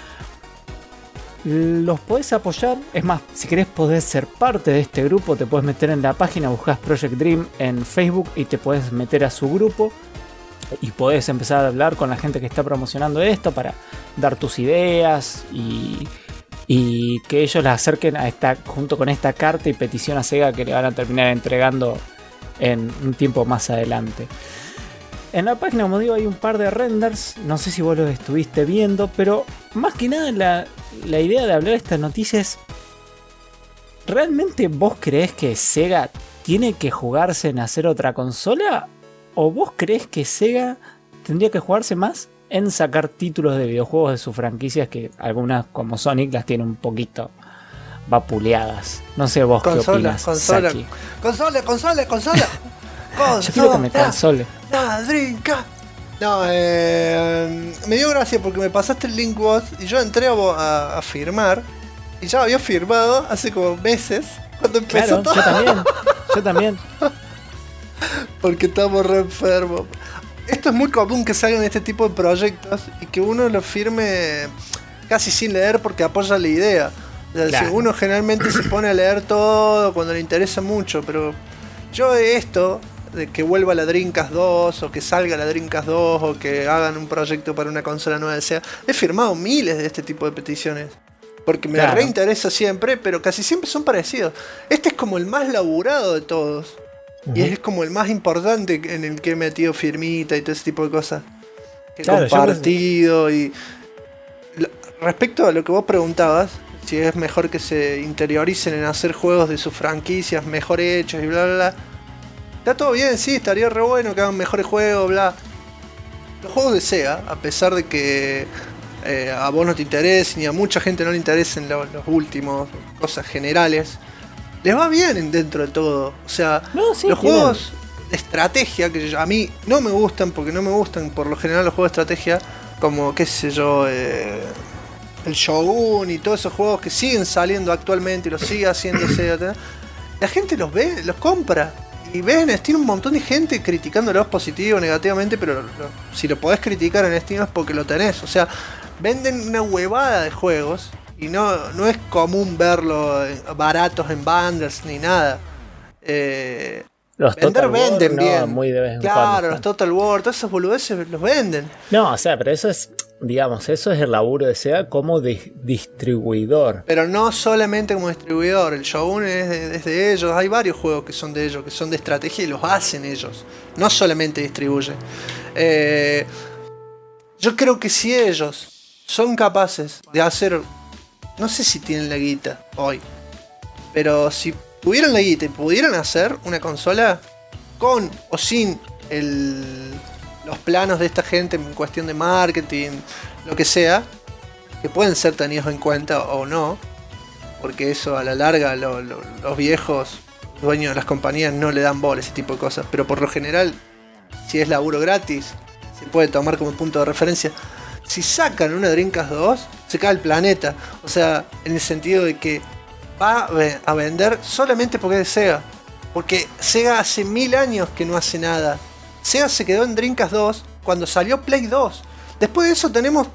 Los podés apoyar, es más, si querés podés ser parte de este grupo, te podés meter en la página, buscás Project Dream en Facebook y te podés meter a su grupo y podés empezar a hablar con la gente que está promocionando esto para dar tus ideas y que ellos las acerquen a junto con esta carta y petición a Sega que le van a terminar entregando en un tiempo más adelante. En la página, como digo, hay un par de renders. No sé si vos los estuviste viendo, pero más que nada la idea de hablar de esta noticia es: ¿realmente vos creés que Sega tiene que jugarse en hacer otra consola? ¿O vos creés que Sega tendría que jugarse más en sacar títulos de videojuegos de sus franquicias, que algunas como Sonic las tiene un poquito vapuleadas? No sé vos qué opinas, Saki. Consola. Yo quiero que me console. No, me dio gracia porque me pasaste el link vos y yo entré a firmar y ya había firmado hace como meses cuando empezó Claro, todo. yo también. Porque estamos re enfermos. Esto es muy común que salgan este tipo de proyectos y que uno lo firme casi sin leer porque apoya la idea. O sea, Claro. si uno generalmente se pone a leer todo cuando le interesa mucho, pero yo de esto, de que vuelva la Dreamcast 2 o que salga la Dreamcast 2 o que hagan un proyecto para una consola nueva de Sega, he firmado miles de este tipo de peticiones. Porque me Claro. reinteresa siempre, pero casi siempre son parecidos. Este es como el más laburado de todos. Y es como el más importante en el que he metido firmita y todo ese tipo de cosas. Que he Claro, compartido y... Respecto a lo que vos preguntabas, si es mejor que se interioricen en hacer juegos de sus franquicias mejor hechos y bla bla bla. Está todo bien, sí, estaría re bueno que hagan mejores juegos, bla. Los juegos de Sega, a pesar de que a vos no te interesen y a mucha gente no le interesen los últimos, cosas generales, les va bien dentro de todo. O sea, sí, los juegos de estrategia, que a mí no me gustan, porque no me gustan por lo general los juegos de estrategia, como, qué sé yo, el Shogun y todos esos juegos que siguen saliendo actualmente y los sigue haciendo Sega, la gente los ve, los compra. Y ves en Steam un montón de gente criticándolos positivo o negativamente, pero si lo podés criticar en Steam es porque lo tenés. O sea, venden una huevada de juegos y no es común verlo baratos en bundles ni nada. Los vender Total War, venden bien. Muy de vez en claro, cuando los Total War, todos esos boludeces los venden. No, o sea, pero eso es, digamos, eso es el laburo de SEGA como distribuidor. Pero no solamente como distribuidor, el Shogun es de ellos, hay varios juegos que son de ellos, que son de estrategia y los hacen ellos, no solamente distribuyen. Yo creo que si ellos son capaces de hacer, no sé si tienen la guita hoy, pero si tuvieran la guita y pudieran hacer una consola con o sin los planos de esta gente en cuestión de marketing, lo que sea, que pueden ser tenidos en cuenta o no, porque eso a la larga los viejos dueños de las compañías no le dan bola a ese tipo de cosas, pero por lo general, si es laburo gratis, se puede tomar como punto de referencia. Si sacan una Dreamcast 2, se cae el planeta, o sea, en el sentido de que va a vender solamente porque es de Sega, porque Sega hace 1000 años que no hace nada. Sega se quedó en Dreamcast 2 cuando salió Play 2. Después de eso tenemos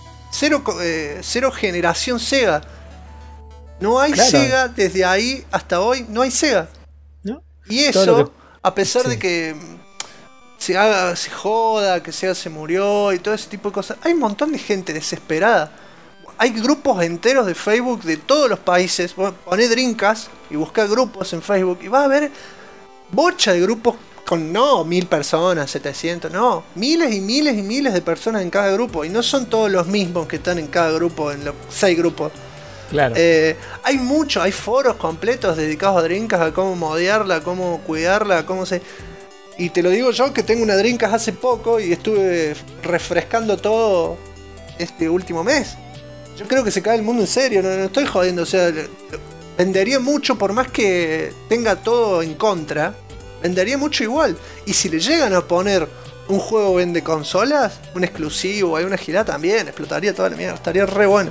cero generación Sega. No hay Sega desde ahí hasta hoy, no hay Sega. ¿No? Y eso, a pesar de que se joda, que Sega se murió y todo ese tipo de cosas, hay un montón de gente desesperada. Hay grupos enteros de Facebook de todos los países. Poné Dreamcast y buscá grupos en Facebook y vas a ver bocha de grupos con no 1000 personas, 700, no, miles y miles y miles de personas en cada grupo. Y no son todos los mismos que están en cada grupo, en los 6 grupos. Claro. Hay foros completos dedicados a Dreamcast, a cómo modearla, a cómo cuidarla, a cómo se... Y te lo digo yo que tengo una Dreamcast hace poco y estuve refrescando todo este último mes. Yo creo que se cae el mundo en serio, no estoy jodiendo, o sea, vendería mucho por más que tenga todo en contra, vendería mucho igual. Y si le llegan a poner un juego vende consolas, un exclusivo, hay una gira también, explotaría toda la mierda, estaría re bueno.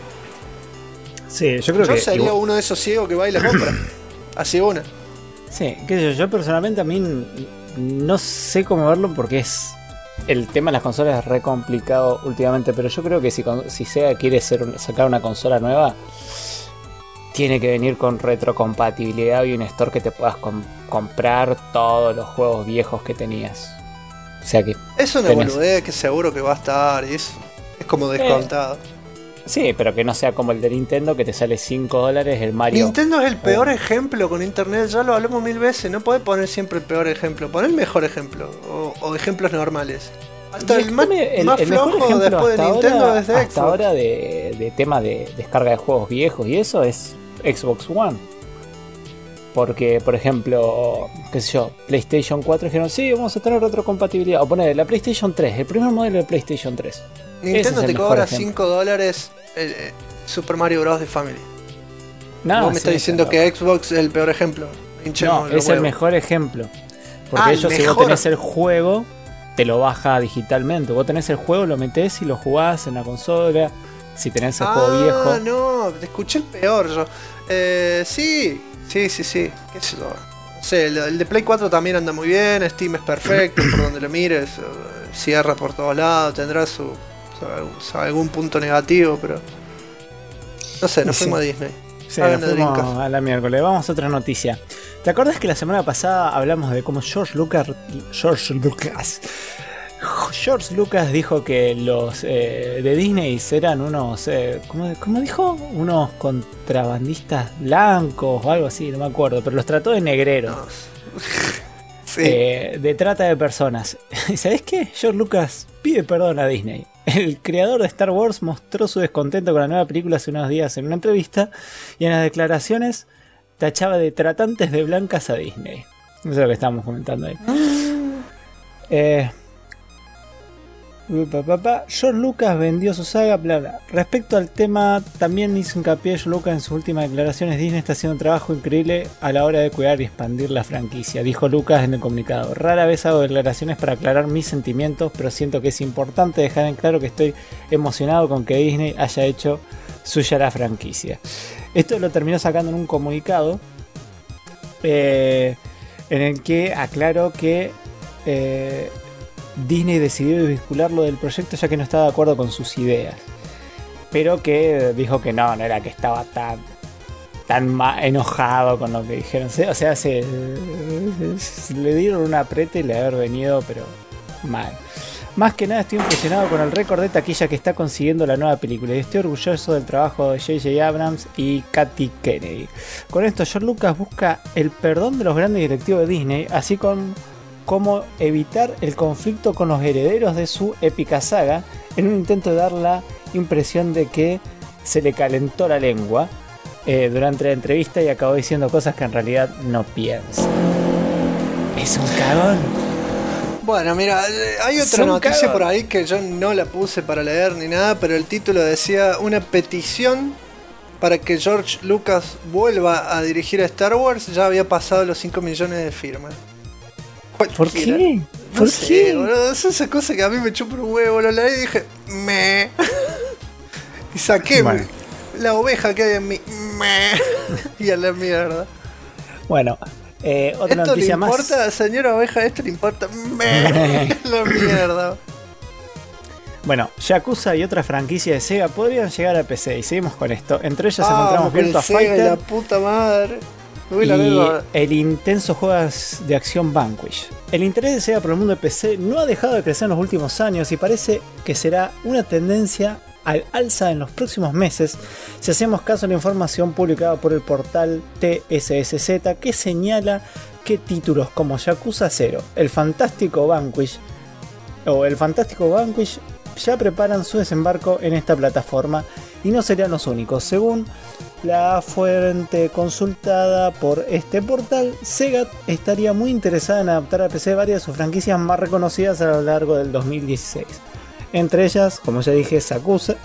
Sí, yo creo que sería uno de esos ciegos que va y la compra. Así una. Sí, qué sé yo personalmente a mí no sé cómo verlo porque el tema de las consolas es re complicado últimamente, pero yo creo que si Sega quiere sacar una consola nueva, tiene que venir con retrocompatibilidad y un store que te puedas comprar todos los juegos viejos que tenías. O sea que es una boludez que seguro que va a estar y es como descontado. Sí, pero que no sea como el de Nintendo que te sale $5 el Mario. Nintendo es el peor ejemplo con internet, ya lo hablamos 1000 veces. No podés poner siempre el peor ejemplo, pon el mejor ejemplo o ejemplos normales. Hasta el más flojo después de Nintendo es de Xbox. Hasta ahora de tema de descarga de juegos viejos y eso es Xbox One. Porque, por ejemplo, qué sé yo, PlayStation 4 dijeron, sí, vamos a tener retrocompatibilidad. O poner la PlayStation 3, el primer modelo de PlayStation 3. Nintendo te cobra $5 Super Mario Bros. De Family. Vos me estás diciendo que Xbox es el peor ejemplo. No, es el mejor ejemplo. Porque ellos, si vos tenés el juego, te lo baja digitalmente. Vos tenés el juego, lo metés y lo jugás en la consola. Si tenés el juego viejo. Ah, no, te escuché el peor yo. Sí. ¿Qué sé yo? No sé, el de Play 4 también anda muy bien. Steam es perfecto, por donde lo mires. Cierra por todos lados, tendrá algún punto negativo, pero no sé, nos fuimos a Disney. Sí, nos fuimos a la miércoles. Vamos a otra noticia. ¿Te acordás que la semana pasada hablamos de cómo George Lucas dijo que los de Disney eran unos, ¿cómo dijo? Unos contrabandistas blancos o algo así, no me acuerdo, pero los trató de negreros. No. Sí. De trata de personas. ¿Y sabés qué? George Lucas pide perdón a Disney. El creador de Star Wars mostró su descontento con la nueva película hace unos días en una entrevista y en las declaraciones tachaba de tratantes de blancas a Disney. Eso es lo que estábamos comentando ahí. George Lucas vendió su saga, bla bla. Respecto al tema, también hizo hincapié George Lucas en sus últimas declaraciones. Disney está haciendo un trabajo increíble a la hora de cuidar y expandir la franquicia, dijo Lucas en el comunicado. Rara vez hago declaraciones para aclarar mis sentimientos, pero siento que es importante dejar en claro que estoy emocionado con que Disney haya hecho suya la franquicia. Esto lo terminó sacando en un comunicado en el que aclaró que Disney decidió desvincularlo del proyecto ya que no estaba de acuerdo con sus ideas, pero que dijo que no era que estaba tan enojado con lo que dijeron. O sea, le dieron un aprete y le haber venido, pero mal. Más que nada estoy impresionado con el récord de taquilla que está consiguiendo la nueva película y estoy orgulloso del trabajo de J.J. Abrams y Kathleen Kennedy. Con esto George Lucas busca el perdón de los grandes directivos de Disney, así como evitar el conflicto con los herederos de su épica saga, en un intento de dar la impresión de que se le calentó la lengua durante la entrevista y acabó diciendo cosas que en realidad no piensa. Es un cagón. Bueno, mira, hay otra noticia por ahí que yo no la puse para leer ni nada, pero el título decía una petición para que George Lucas vuelva a dirigir a Star Wars. Ya había pasado los 5 millones de firmas. ¿Por qué? ¿Por qué? Boludo, es esa cosa que a mí me chupa un huevo. Lo leí y dije, me. Y saqué la oveja que hay en mí. Me. Y a la mierda. Bueno, otra ¿esto noticia le importa, más. señora oveja? ¿Esto le importa? Me. La mierda. Bueno, Yakuza y otras franquicias de Sega podrían llegar a PC y seguimos con esto. Entre ellas encontramos Virtua Fighter. La puta madre. Y el intenso juego de acción Vanquish. El interés de Sega por el mundo de PC no ha dejado de crecer en los últimos años y parece que será una tendencia al alza en los próximos meses si hacemos caso a la información publicada por el portal TSSZ, que señala que títulos como Yakuza 0, el fantástico Vanquish ya preparan su desembarco en esta plataforma y no serían los únicos. Según la fuente consultada por este portal, Sega estaría muy interesada en adaptar a PC varias de sus franquicias más reconocidas a lo largo del 2016. Entre ellas, como ya dije, Yakuza.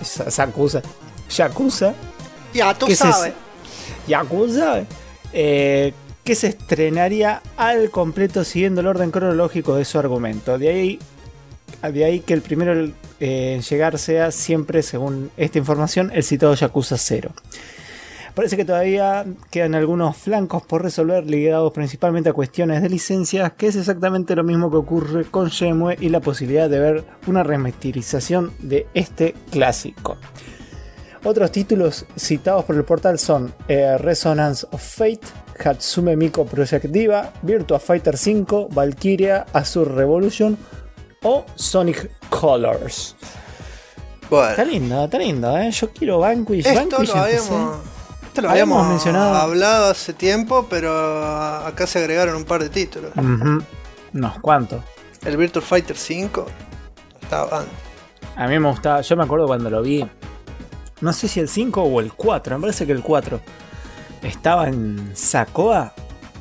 Ya tú sabes. Yakuza. Que se estrenaría al completo siguiendo el orden cronológico de su argumento. De ahí que el primero en llegar sea siempre, según esta información, el citado Yakuza 0. Parece que todavía quedan algunos flancos por resolver ligados principalmente a cuestiones de licencias, que es exactamente lo mismo que ocurre con Shenmue y la posibilidad de ver una remasterización de este clásico. Otros títulos citados por el portal son Resonance of Fate, Hatsume Miku Project Diva, Virtua Fighter 5, Valkyria, Azure Revolution o Sonic Colors. Bueno. Está lindo, ¿eh? Yo quiero Vanquish. Esto lo habíamos mencionado, hablado hace tiempo, pero acá se agregaron un par de títulos. ¿Unos cuantos? El Virtua Fighter 5 estaba antes. A mí me gustaba, yo me acuerdo cuando lo vi. No sé si el 5 o el 4, me parece que el 4. Estaba en Sacoa.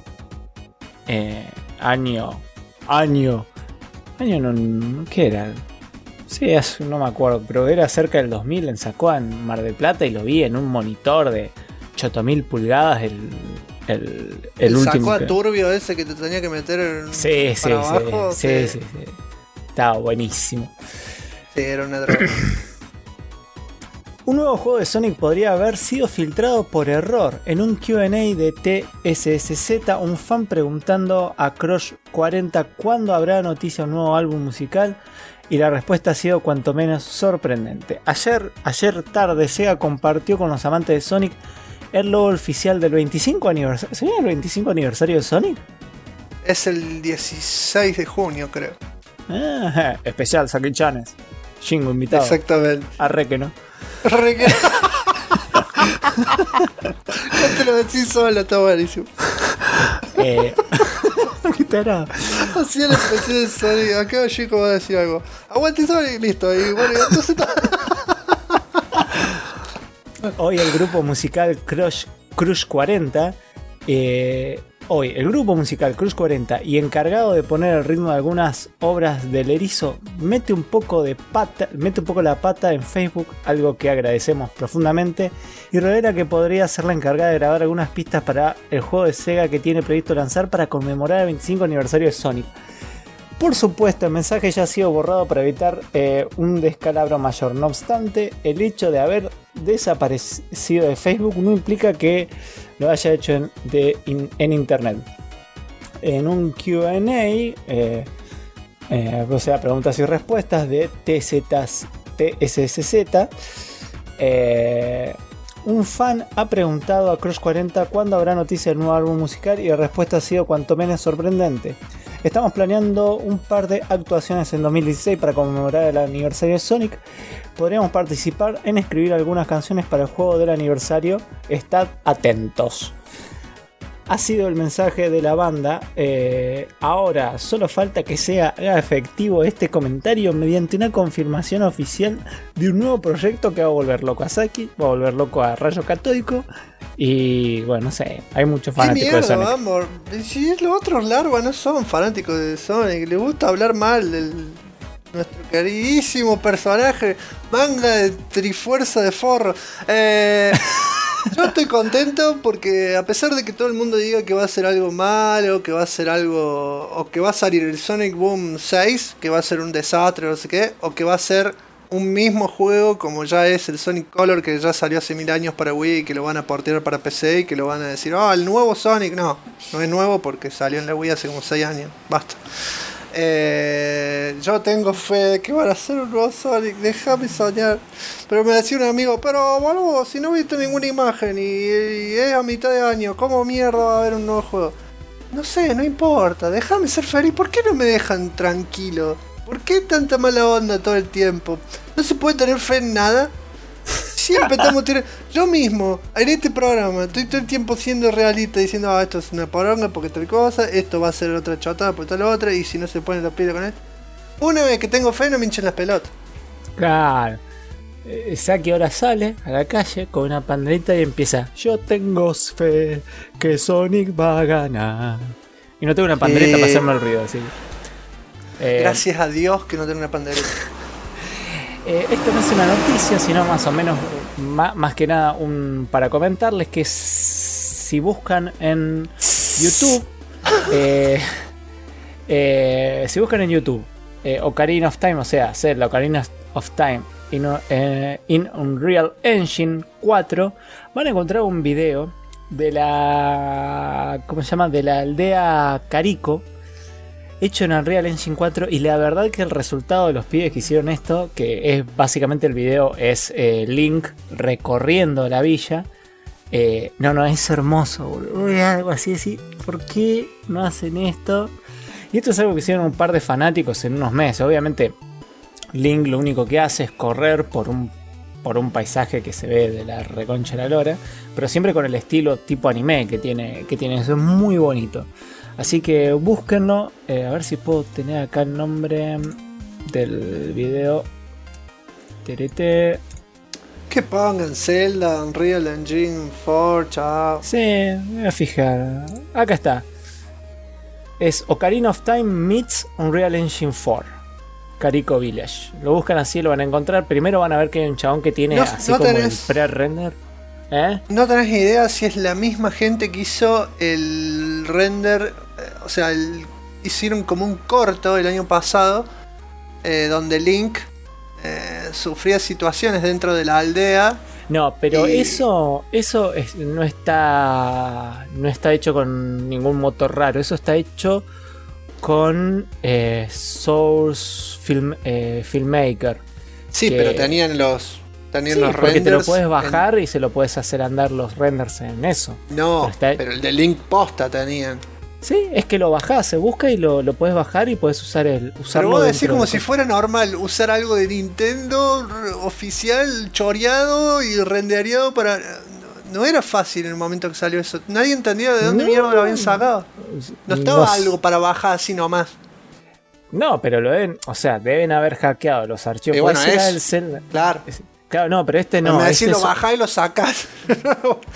Año no, ¿qué era? Sí, no me acuerdo, pero era cerca del 2000 en Sacoa, en Mar del Plata, y lo vi en un monitor de 8000 pulgadas, el último. Sacoa turbio ese que te tenía que meter sí, abajo. Sí. Estaba buenísimo. Sí, era una droga. Un nuevo juego de Sonic podría haber sido filtrado por error. En un Q&A de TSSZ, un fan preguntando a Crush40 cuándo habrá noticia de un nuevo álbum musical, y la respuesta ha sido cuanto menos sorprendente. Ayer tarde Sega compartió con los amantes de Sonic el logo oficial del 25 aniversario. ¿Sería el 25 aniversario de Sonic? Es el 16 de junio, creo. Especial Saki-chanes. Shingo invitado. Exactamente. Arre que no. No te lo decís solo, está buenísimo. ¿Qué tarado? Así el especial de Sonic. Acá Chico va a decir algo. Aguante Sonic, listo. Y bueno, entonces hoy el grupo musical Crush 40 Hoy, el grupo musical Cruz 40 y encargado de poner el ritmo de algunas obras del Erizo, mete un poco la pata en Facebook, algo que agradecemos profundamente, y revela que podría ser la encargada de grabar algunas pistas para el juego de Sega que tiene previsto lanzar para conmemorar el 25 aniversario de Sonic. Por supuesto, el mensaje ya ha sido borrado para evitar un descalabro mayor. No obstante, el hecho de haber desaparecido de Facebook no implica que lo haya hecho en internet. En un Q&A, o sea, preguntas y respuestas de TSSZ, un fan ha preguntado a Crush 40 cuándo habrá noticia del nuevo álbum musical y la respuesta ha sido cuanto menos sorprendente. Estamos planeando un par de actuaciones en 2016 para conmemorar el aniversario de Sonic. Podríamos participar en escribir algunas canciones para el juego del aniversario. Estad atentos. Ha sido el mensaje de la banda. Ahora solo falta que se haga efectivo este comentario mediante una confirmación oficial de un nuevo proyecto que va a volver loco a Saki, va a volver loco a Rayo Catódico. Y bueno, no sé, hay muchos fanáticos de Sonic. Vamos. Si los otros larvas no son fanáticos de Sonic, les gusta hablar mal del nuestro queridísimo personaje, manga de trifuerza de forro. Yo estoy contento porque a pesar de que todo el mundo diga que va a ser algo malo, que va a ser algo, o que va a salir el Sonic Boom 6, que va a ser un desastre, no sé qué, o que va a ser un mismo juego como ya es el Sonic Color, que ya salió hace 1000 años para Wii y que lo van a portear para PC y que lo van a decir, el nuevo Sonic. No es nuevo porque salió en la Wii hace como 6 años, basta. Yo tengo fe de que van a hacer un nuevo Sonic, déjame soñar. Pero me decía un amigo, pero boludo, si no viste ninguna imagen y es a mitad de año, ¿cómo mierda va a haber un nuevo juego? No sé, no importa, déjame ser feliz. ¿Por qué no me dejan tranquilo? ¿Por qué tanta mala onda todo el tiempo? ¿No se puede tener fe en nada? Siempre estamos tirando. Yo mismo, en este programa, estoy todo el tiempo siendo realista, diciendo, esto es una poronga porque tal cosa, esto va a ser otra chotada por tal otra, y si no se pone la pila con esto. Una vez que tengo fe, no me hinchen las pelotas. Claro. Saki ahora sale a la calle con una pandereta y empieza: yo tengo fe que Sonic va a ganar. Y no tengo una pandereta para hacerme el ruido, así. Gracias a Dios que no tengo una pandereta. Esto no es una noticia, sino más o menos, más que nada, para comentarles que si buscan en YouTube, Ocarina of Time, o sea, Zelda Ocarina of Time in Unreal Engine 4, van a encontrar un video de la aldea Carico, hecho en Unreal Engine 4, y la verdad que el resultado de los pibes que hicieron esto, que es básicamente el video, es Link recorriendo la villa. No, es hermoso, boludo. Algo así, ¿por qué no hacen esto? Y esto es algo que hicieron un par de fanáticos en unos meses. Obviamente Link lo único que hace es correr por un paisaje que se ve de la reconcha de la lora, pero siempre con el estilo tipo anime que tiene eso, es muy bonito. Así que búsquenlo, a ver si puedo tener acá el nombre del video. Que pongan Zelda, Unreal Engine 4, chao. Sí, me voy a fijar. Acá está. Es Ocarina of Time meets Unreal Engine 4. Carico Village. Lo buscan así, lo van a encontrar. Primero van a ver que hay un chabón que tiene como el pre-render. No tenés idea si es la misma gente que hizo el render, o sea, hicieron como un corto el año pasado, donde Link sufría situaciones dentro de la aldea. No, pero eso no está hecho con ningún motor raro, eso está hecho con Source Filmmaker. Sí, pero tenían los renders. Porque te lo puedes bajar y se lo puedes hacer andar los renders en eso. No, pero el de Link posta tenían. Sí, es que lo bajás, se busca y lo puedes bajar y puedes usarlo. Pero vos decís como si fuera normal usar algo de Nintendo oficial, choreado y rendereado para. No era fácil en el momento que salió eso. Nadie entendía de dónde mierda lo habían sacado. No estaba algo para bajar así nomás. No, pero deben haber hackeado los archivos. Bueno, el Zelda. Claro. Claro, no, pero este no. Me decís, lo bajás y lo sacás.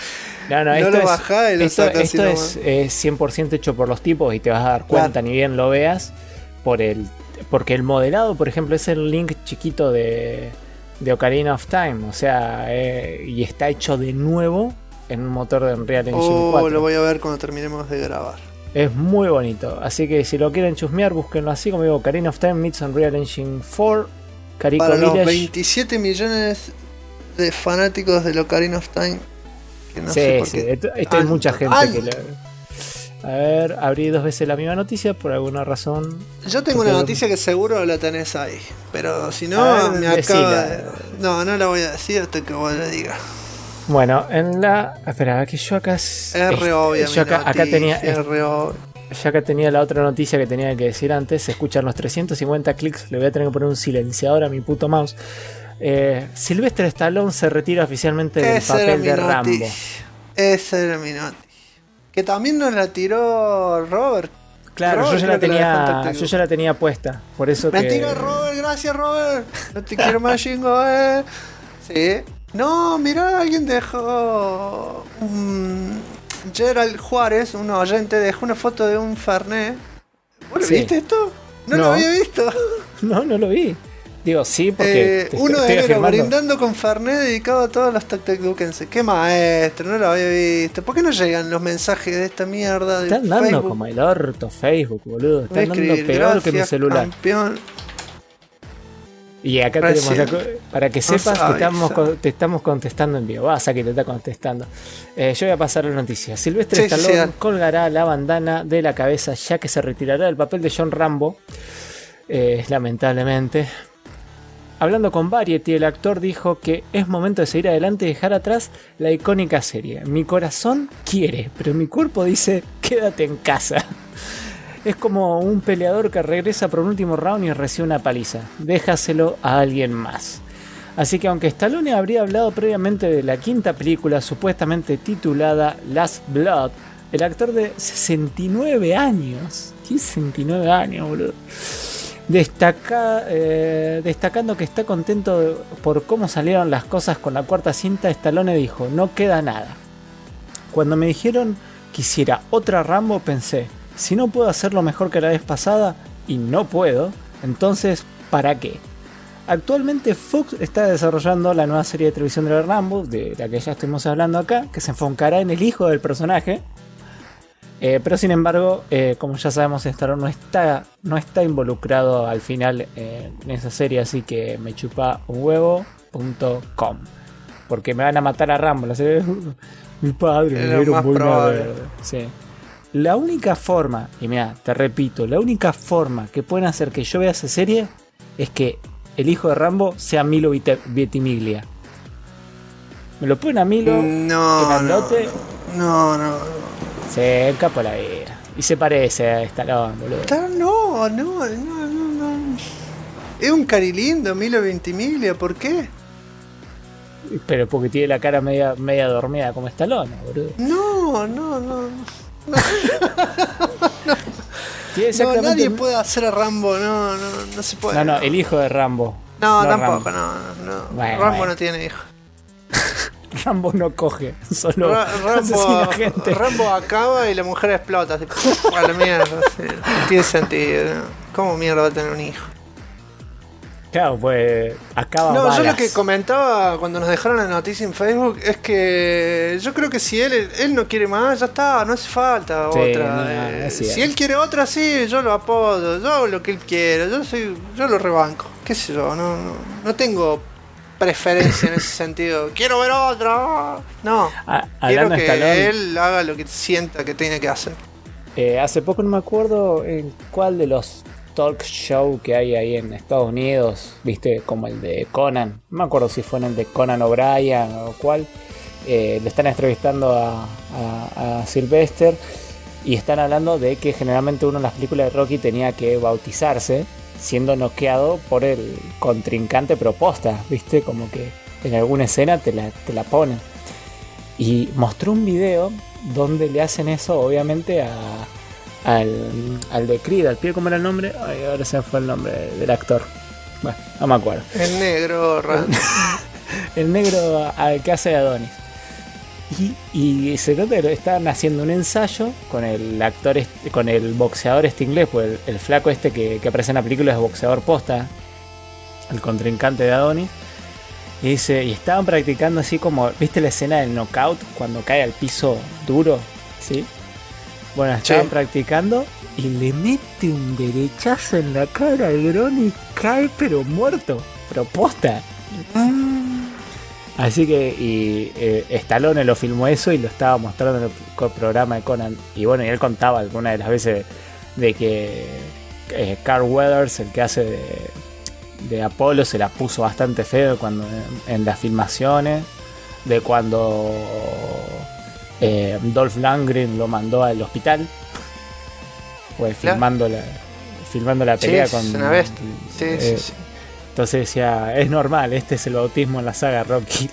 No, No esto lo es, bajás y lo esto, sacás esto así es 100% hecho por los tipos y te vas a dar cuenta, Claro. ni bien lo veas, porque el modelado, por ejemplo, es el link chiquito de Ocarina of Time, o sea, y está hecho de nuevo en un motor de Unreal Engine 4. Lo voy a ver cuando terminemos de grabar. Es muy bonito, así que si lo quieren chusmear, búsquenlo así, como digo, Ocarina of Time meets Unreal Engine 4, Carico Para los Village. 27 millones de fanáticos de Ocarina of Time, que no Sí, sé por sí, qué. esto hay mucha gente que ¡Anda! A ver, abrí 2 veces la misma noticia por alguna razón. Yo tengo una Porque- noticia que seguro la tenés ahí, pero si A no, ver, me acaba decila. de... No la voy a decir hasta que vos la digas. Bueno, en la... Espera, que yo acá... R obvia, yo acá tenía... R obvia. Ya que tenía la otra noticia que tenía que decir antes, se escuchan los 350 clics, le voy a tener que poner un silenciador a mi puto mouse. Sylvester Stallone se retira oficialmente del Esa era papel mi de Rambo. noticia. Esa era mi noticia. Que también nos la tiró Robert. Claro, Robert yo ya creo que la dejó en Tactical. yo ya la tenía puesta, por eso Mentira, que... Robert, gracias Robert. No te quiero más, chingo, Sí. No, mirá, alguien dejó. Gerald Juárez, un oyente, dejó una foto de un Fernet. ¿Vos lo Sí. viste esto? No No. lo había visto. No lo vi. Digo, sí, porque... 1 de estoy enero, afirmando. brindando con Fernet dedicado a todos los tactacuquenses. Qué maestro, no lo había visto. ¿Por qué no llegan los mensajes de esta mierda de Están dando Facebook? como el orto Facebook, boludo. Voy a Están dando escribir, peor que mi gracias, celular. campeón. Y acá Gracias. tenemos para que sepas que avisa. te estamos contestando en vivo. Vas a que te está contestando. Yo voy a pasar la noticia. Silvestre Sí, sí, Stallone dale. colgará la bandana de la cabeza ya que se retirará del papel de John Rambo. Lamentablemente. Hablando con Variety, el actor dijo que es momento de seguir adelante y dejar atrás la icónica serie. Mi corazón quiere, pero mi cuerpo dice quédate en casa. Es como un peleador que regresa por un último round y recibe una paliza. Déjaselo a alguien más. Así que aunque Stallone habría hablado previamente de la quinta película supuestamente titulada Last Blood, el actor de 69 años, 69 años, boludo, destacando que está contento por cómo salieron las cosas con la cuarta cinta, Stallone dijo, no queda nada. Cuando me dijeron que hiciera otra Rambo pensé, si no puedo hacerlo mejor que la vez pasada, y no puedo, entonces ¿para qué? Actualmente Fox está desarrollando la nueva serie de televisión de Rambo, de la que ya estuvimos hablando acá, que se enfocará en el hijo del personaje. Pero sin embargo, como ya sabemos, Stallone no está involucrado al final en esa serie, así que me chupa un huevo.com. Porque me van a matar a Rambo. La serie, mi padre me Es lo dieron más boina probable. verde. Sí. La única forma, y mira, te repito, la única forma que pueden hacer que yo vea esa serie es que el hijo de Rambo sea Milo Ventimiglia. Me lo ponen a Milo, No, grandote, no. se escapa la vida. Y se parece a Stallone, boludo. No. Es un cari lindo, Milo Ventimiglia, ¿por qué? Pero porque tiene la cara media dormida como Stallone, boludo. No. Tiene No, exactamente nadie puede hacer a Rambo, no se puede. No, el hijo de Rambo. No, Rambo. tampoco, no. Bueno, Rambo bueno. no tiene hijo. Rambo no coge, solo asesina gente. Rambo acaba y la mujer explota. Así, a la mierda. Sí, no tiene sentido. ¿No? ¿Cómo mierda va a tener un hijo? Claro, pues acaba No, balas. yo lo que comentaba cuando nos dejaron la noticia en Facebook es que yo creo que si él no quiere más, ya está, no hace falta Sí, otra. no, es cierto. Si él quiere otra, sí, yo lo apoyo, yo hago lo que él quiera, yo lo rebanco, qué sé yo, no tengo preferencia en ese sentido. Quiero ver otra. No, quiero Hablando de que Stallone, él haga lo que sienta que tiene que hacer. hace poco no me acuerdo en cuál de los talk show que hay ahí en Estados Unidos, viste, como el de Conan, no me acuerdo si fue en el de Conan O'Brien o cuál, le están entrevistando a Sylvester y están hablando de que generalmente uno en las películas de Rocky tenía que bautizarse siendo noqueado por el contrincante proposta, viste, como que en alguna escena te la ponen. Y mostró un video donde le hacen eso, obviamente, al de Creed, al pie, ¿cómo era el nombre? Ay, ahora se me fue el nombre del actor. Bueno, no me acuerdo. El negro, El negro al que hace de Adonis. Y se nota que estaban haciendo un ensayo con el actor, con el boxeador inglés, pues el flaco que aparece en la película es boxeador posta, el contrincante de Adonis. Y estaban practicando así como, ¿viste la escena del knockout cuando cae al piso duro? ¿Sí? Bueno, estaban practicando y le mete un derechazo en la cara al Grón y cae pero muerto, pero posta. Así que Stallone lo filmó eso y lo estaba mostrando en el programa de Conan. Y bueno, y él contaba alguna de las veces de que Carl Weathers, el que hace de Apolo, se la puso bastante feo cuando en las filmaciones. De cuando Dolph Lundgren lo mandó al hospital. Pues filmando la pelea con... una vez. Sí. Entonces decía, es normal, este es el bautismo en la saga Rocky.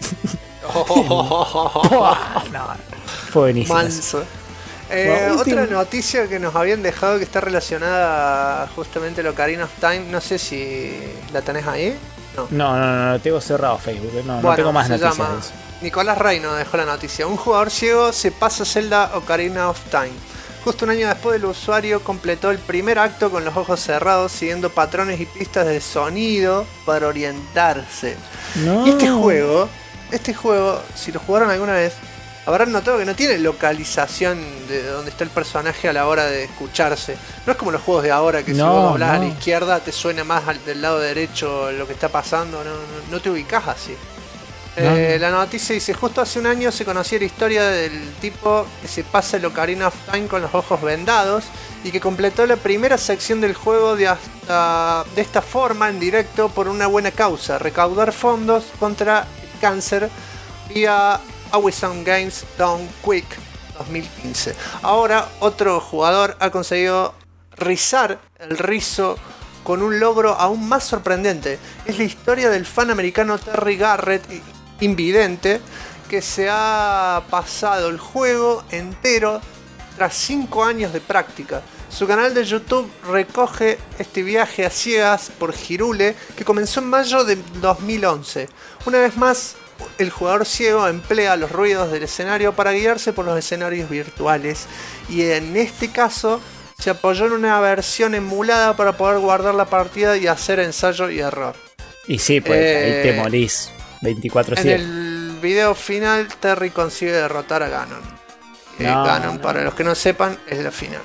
No, fue buenísimo. Manso. Otra noticia que nos habían dejado que está relacionada justamente a Ocarina of Time, no sé si la tenés ahí. No, tengo cerrado Facebook, no tengo más noticias de eso. Nicolás Rey nos dejó la noticia. Un jugador ciego se pasa Zelda Ocarina of Time. Justo un año después, el usuario completó el primer acto con los ojos cerrados, siguiendo patrones y pistas de sonido para orientarse. No. Y este juego, si lo jugaron alguna vez, habrán notado que no tiene localización de donde está el personaje a la hora de escucharse. No es como los juegos de ahora que si vos doblás a la izquierda te suena más del lado derecho lo que está pasando. No te ubicás así. La noticia dice, justo hace un año se conocía la historia del tipo que se pasa el Ocarina of Time con los ojos vendados y que completó la primera sección del juego de esta forma en directo por una buena causa, recaudar fondos contra el cáncer vía Awesome Games Done Quick 2015. Ahora otro jugador ha conseguido rizar el rizo con un logro aún más sorprendente. Es la historia del fan americano Terry Garrett, invidente, que se ha pasado el juego entero tras 5 años de práctica. Su canal de YouTube recoge este viaje a ciegas por Hyrule que comenzó en mayo de 2011. Una vez más, el jugador ciego emplea los ruidos del escenario para guiarse por los escenarios virtuales y en este caso se apoyó en una versión emulada para poder guardar la partida y hacer ensayo y error. Y sí, pues ahí te morís 24/7. En el video final, Terry consigue derrotar a Ganon. Ganon, para los que no sepan, es la final.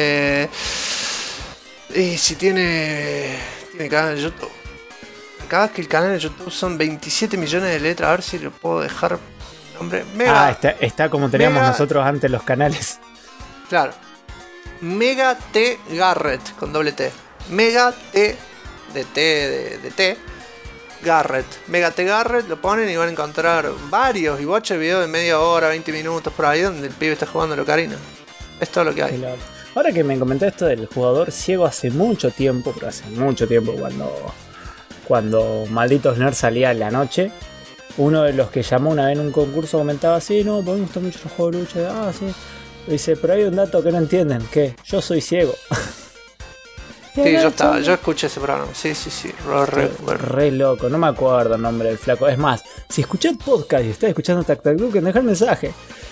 Y si tiene canal de YouTube. Acá que el canal de YouTube son 27 millones de letras. A ver si lo puedo dejar. Nombre. Mega, está como teníamos nosotros antes los canales. Claro. Mega T Garrett con doble T. Mega T de T Garrett. Mega T Garrett, lo ponen y van a encontrar varios y boches de videos de media hora, 20 minutos por ahí donde el pibe está jugando a la Ocarina. Es todo lo que hay. Claro. Ahora que me comenté esto del jugador ciego hace mucho tiempo, pero hace mucho tiempo cuando Malditos Nerds salía en la noche, uno de los que llamó una vez en un concurso comentaba así, no, me gustan mucho los juegos de lucha, sí. Dice, pero hay un dato que no entienden, que yo soy ciego. Sí, yo escuché ese programa, sí, re loco, no me acuerdo el nombre del flaco. Es más, si escuché el podcast y estás escuchando Tac Tac Duke, dejar el mensaje.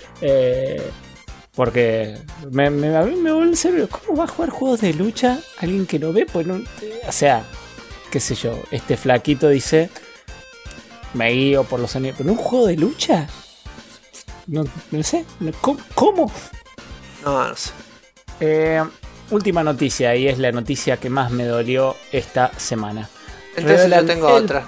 Porque me vuelve en serio, ¿cómo va a jugar juegos de lucha alguien que no ve? Pues no, o sea, qué sé yo, este flaquito dice, me guío por los sonidos, pero un juego de lucha, no sé, ¿cómo? No sé. Última noticia, y es la noticia que más me dolió esta semana. Entonces yo tengo otra.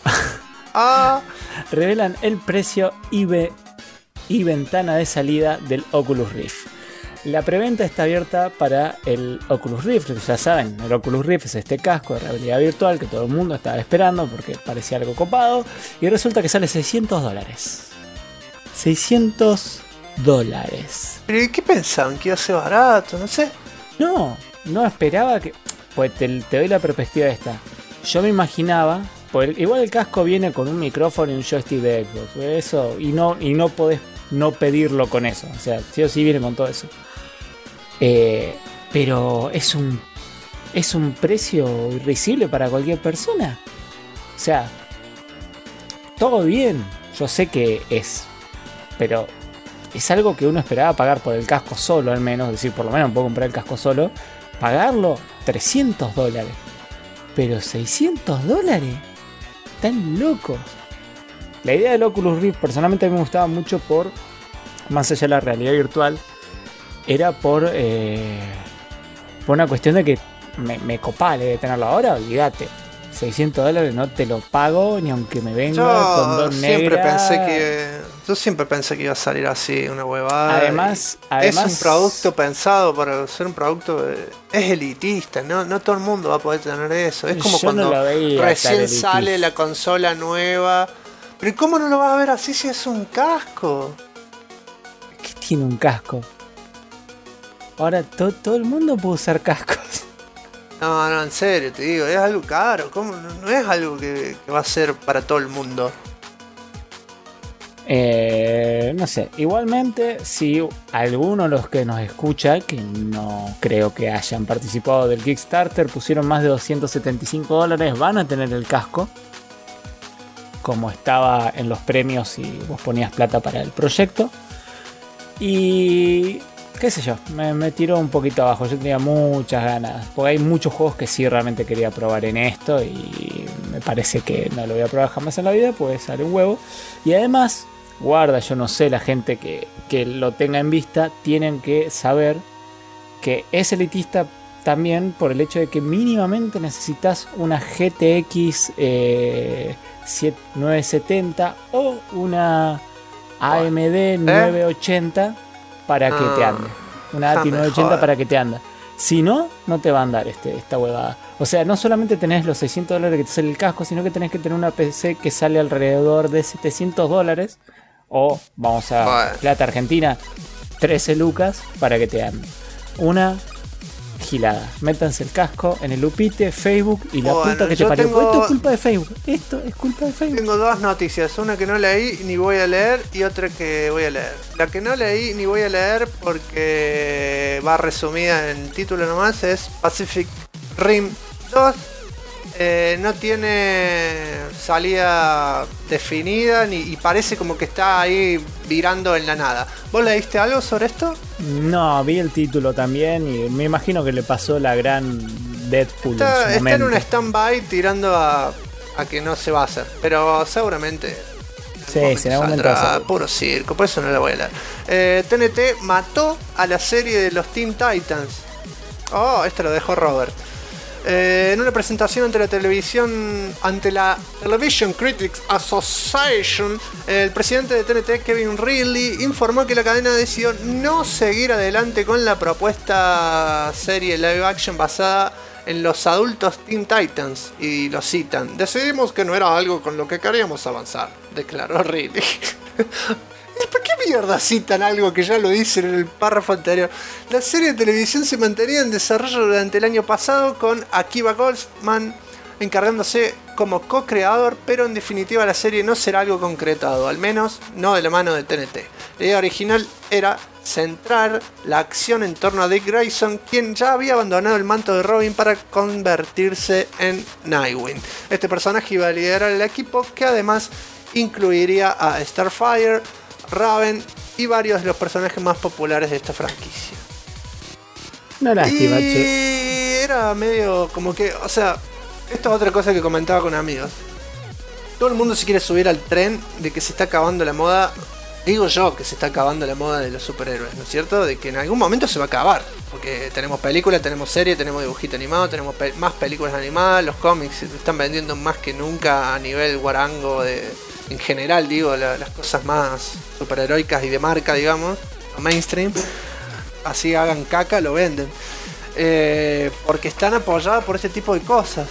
Revelan el precio y ventana de salida del Oculus Rift. La preventa está abierta para el Oculus Rift. Ya saben, el Oculus Rift es este casco de realidad virtual que todo el mundo estaba esperando porque parecía algo copado. Y resulta que sale $600. $600. ¿Pero qué pensaban? ¿Que iba a ser barato? No sé. No esperaba que... Pues te doy la perspectiva esta. Yo me imaginaba... Pues igual el casco viene con un micrófono y un joystick de Xbox. Eso, y no podés no pedirlo con eso. O sea, sí o sí viene con todo eso. Pero es un precio irrisible para cualquier persona. O sea, todo bien. Yo sé que es... Pero es algo que uno esperaba pagar por el casco solo, al menos. Es decir, por lo menos puedo comprar el casco solo. Pagarlo $300. Pero $600. Están locos. La idea del Oculus Rift personalmente a mí me gustaba mucho por, más allá de la realidad virtual, era por una cuestión de que me copaba de tenerlo ahora, olvídate. $600 no te lo pago ni aunque me venga con dos negras. Yo siempre pensé que iba a salir así, una huevada. Además, es un producto pensado para ser un producto. Es elitista, no todo el mundo va a poder tener eso. Es como cuando recién sale la consola nueva. Pero ¿cómo no lo vas a ver así si es un casco? ¿Qué tiene un casco? Ahora todo el mundo puede usar cascos. No, en serio, te digo, es algo caro. ¿Cómo? No es algo que va a ser para todo el mundo. No sé, igualmente, si alguno de los que nos escucha, que no creo que hayan participado del Kickstarter, pusieron más de $275, van a tener el casco. Como estaba en los premios y vos ponías plata para el proyecto. Y qué sé yo, me tiró un poquito abajo. Yo tenía muchas ganas, porque hay muchos juegos que sí realmente quería probar en esto, y me parece que no lo voy a probar jamás en la vida, pues sale un huevo. Y además, guarda, yo no sé, la gente que lo tenga en vista, tienen que saber que es elitista también por el hecho de que mínimamente necesitas una GTX 970 o una AMD 980 para que te ande. Una ATI 980 para que te ande. Si no, no te va a andar esta huevada. O sea, no solamente tenés los $600 que te sale el casco, sino que tenés que tener una PC que sale alrededor de $700. O, vamos a plata argentina, 13 lucas para que te ande. Una gilada. Métanse el casco en el Lupite, Facebook y la puta que te parió. Esto es culpa de Facebook. Esto es culpa de Facebook. Tengo dos noticias. Una que no leí ni voy a leer y otra que voy a leer. La que no leí ni voy a leer porque va resumida en el título nomás es Pacific Rim 2. No tiene salida definida y parece como que está ahí virando en la nada. ¿Vos leíste algo sobre esto? No, vi el título también y me imagino que le pasó la gran Deadpool está en un stand-by tirando a que no se va a hacer, pero seguramente sí, en algún momento puro circo, por eso no la voy a leer. TNT mató a la serie de los Teen Titans. Esto lo dejó Robert. En una presentación ante la Television Critics Association, el presidente de TNT, Kevin Reilly, informó que la cadena decidió no seguir adelante con la propuesta serie live action basada en los adultos Teen Titans, y lo citan: decidimos que no era algo con lo que queríamos avanzar, declaró Reilly. ¿Por qué mierda citan algo que ya lo dicen en el párrafo anterior? La serie de televisión se mantenía en desarrollo durante el año pasado, con Akiva Goldsman encargándose como co-creador, pero en definitiva la serie no será algo concretado, al menos no de la mano de TNT. La idea original era centrar la acción en torno a Dick Grayson, quien ya había abandonado el manto de Robin para convertirse en Nightwing. Este personaje iba a liderar el equipo, que además incluiría a Starfire, Raven y varios de los personajes más populares de esta franquicia. Una lástima, y era medio como que, o sea, esto es otra cosa que comentaba con amigos. Todo el mundo se quiere subir al tren de que se está acabando la moda. Digo yo que se está acabando la moda de los superhéroes, ¿no es cierto? De que en algún momento se va a acabar. Porque tenemos películas, tenemos series, tenemos dibujito animado, tenemos más películas animadas. Los cómics se están vendiendo más que nunca a nivel guarango en general, digo, las cosas más superheroicas y de marca, digamos, mainstream, así hagan caca, lo venden, porque están apoyadas por este tipo de cosas.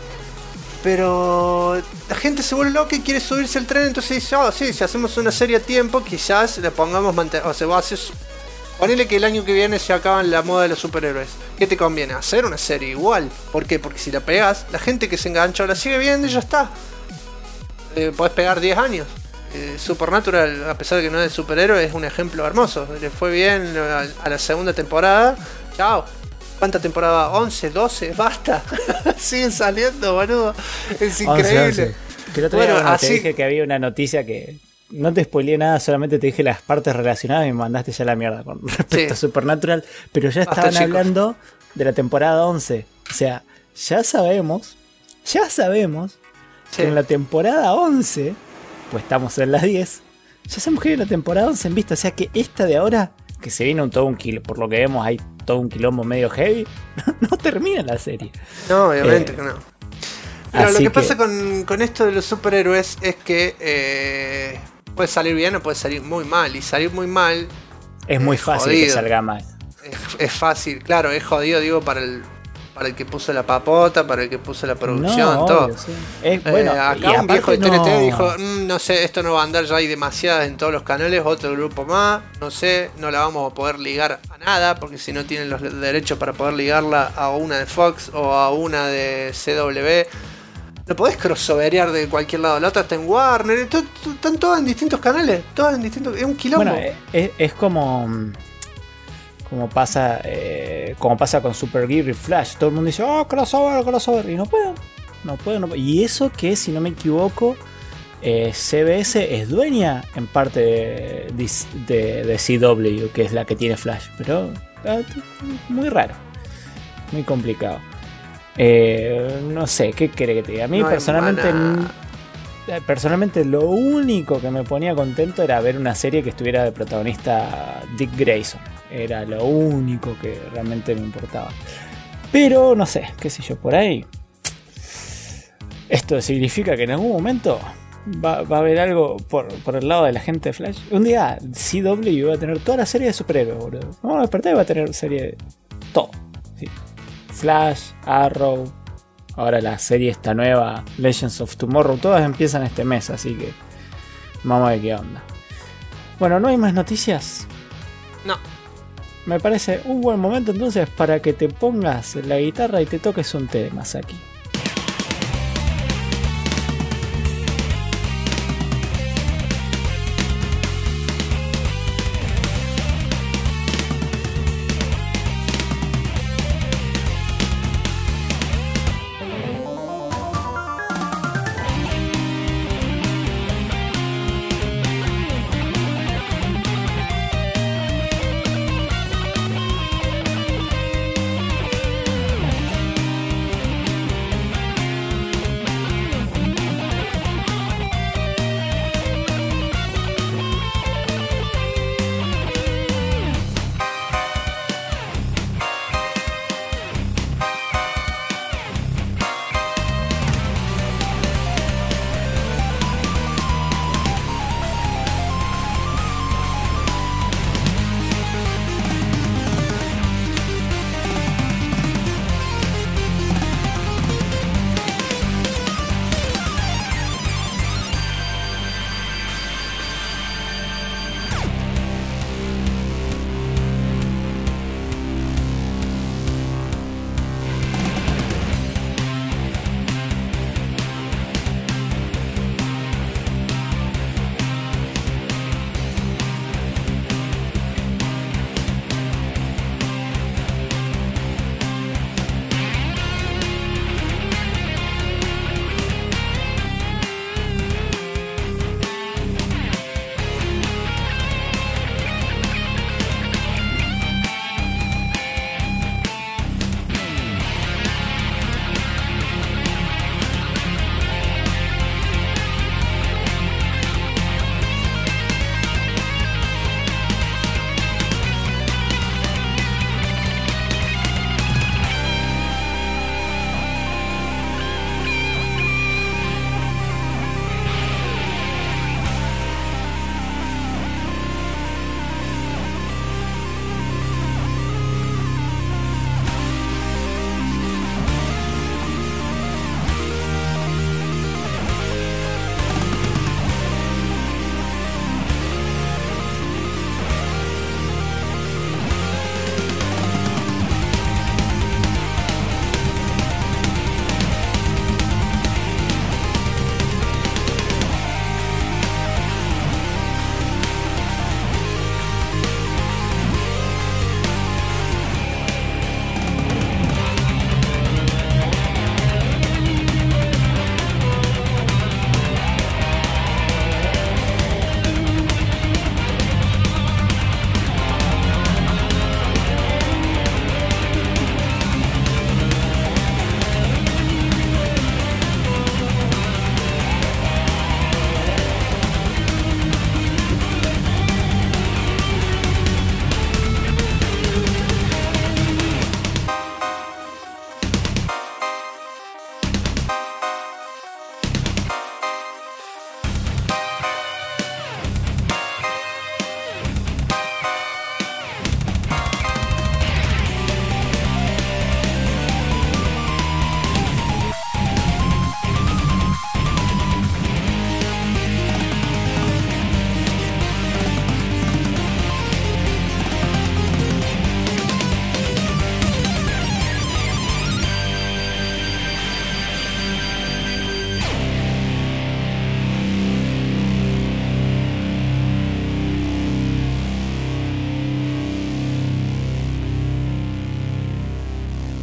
Pero la gente se vuelve loca y quiere subirse al tren, entonces dice, sí, si hacemos una serie a tiempo, quizás le pongamos o sea, va a hacer, ponele que el año que viene se acaban la moda de los superhéroes. ¿Qué te conviene? Hacer una serie igual. ¿Por qué? Porque si la pegas, la gente que se enganchó la sigue viendo y ya está. Podés pegar 10 años. Supernatural, a pesar de que no es de superhéroe, es un ejemplo hermoso. Le fue bien a la segunda temporada. Chao. ¿Cuánta temporada? 11, 12, basta. Siguen saliendo, boludo. Es increíble. 11. Que el otro día te dije que había una noticia que no te spoileé nada, solamente te dije las partes relacionadas y me mandaste ya la mierda con respecto a Supernatural, pero ya Basta, estaban hablando de la temporada 11. O sea, ya sabemos que en la temporada 11, pues estamos en las 10, ya sabemos que hay una temporada 11 en vista. O sea que esta de ahora, que se viene todo un kilo, por lo que vemos hay todo un quilombo medio heavy, no termina la serie. No, obviamente que no. Pero lo que pasa con con esto de los superhéroes es que puede salir bien o puede salir muy mal. Y salir muy mal es muy fácil jodido. que salga mal. Es fácil, claro, es jodido, digo, para el que puso la papota, para el que puso la producción, No, todo. obvio, sí. Bueno, acá un viejo de TNT dijo, no sé, esto no va a andar, ya hay demasiadas en todos los canales, otro grupo más, no sé, no la vamos a poder ligar a nada, porque si no tienen los derechos para poder ligarla a una de Fox o a una de CW, no podés crossoverear de cualquier lado, la otra está en Warner, están todas en distintos canales, todas en distintos, es un quilombo. Bueno, es como pasa con Supergirl y Flash. Todo el mundo dice, oh, crossover, y no pueden. Y eso que, si no me equivoco, CBS es dueña en parte de CW, que es la que tiene Flash, pero muy raro, muy complicado. No sé, ¿qué quiere que te diga? A mí no personalmente lo único que me ponía contento era ver una serie que estuviera de protagonista Dick Grayson. Era lo único que realmente me importaba. Pero no sé, qué sé yo, por ahí. Esto significa que en algún momento va a haber algo por el lado de la gente de Flash. Un día CW va a tener toda la serie de superhéroes, boludo. Vamos a despertar y va a tener serie de todo. ¿Sí? Flash, Arrow. Ahora la serie esta nueva, Legends of Tomorrow. Todas empiezan este mes, así que vamos a ver qué onda. Bueno, ¿no hay más noticias? No. Me parece un buen momento entonces para que te pongas la guitarra y te toques un tema, Saki.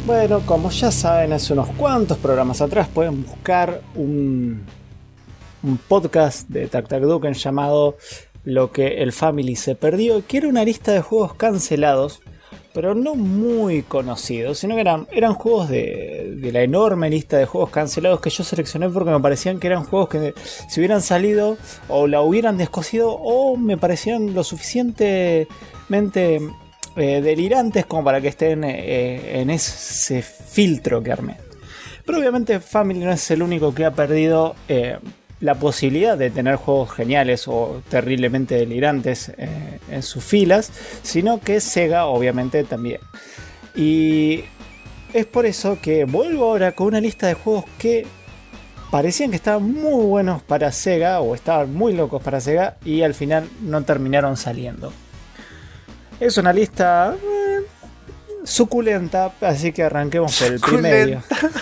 Bueno, como ya saben, hace unos cuantos programas atrás pueden buscar un podcast de TacTacDuken llamado Lo que el Family se perdió, que era una lista de juegos cancelados, pero no muy conocidos, sino que eran juegos de la enorme lista de juegos cancelados que yo seleccioné porque me parecían que eran juegos que si hubieran salido o la hubieran descosido o me parecían lo suficientemente delirantes como para que estén en ese filtro que armé. Pero obviamente Family no es el único que ha perdido la posibilidad de tener juegos geniales o terriblemente delirantes en sus filas, sino que Sega obviamente también. Y es por eso que vuelvo ahora con una lista de juegos que parecían que estaban muy buenos para Sega o estaban muy locos para Sega y al final no terminaron saliendo. Es una lista suculenta, así que arranquemos por el primero.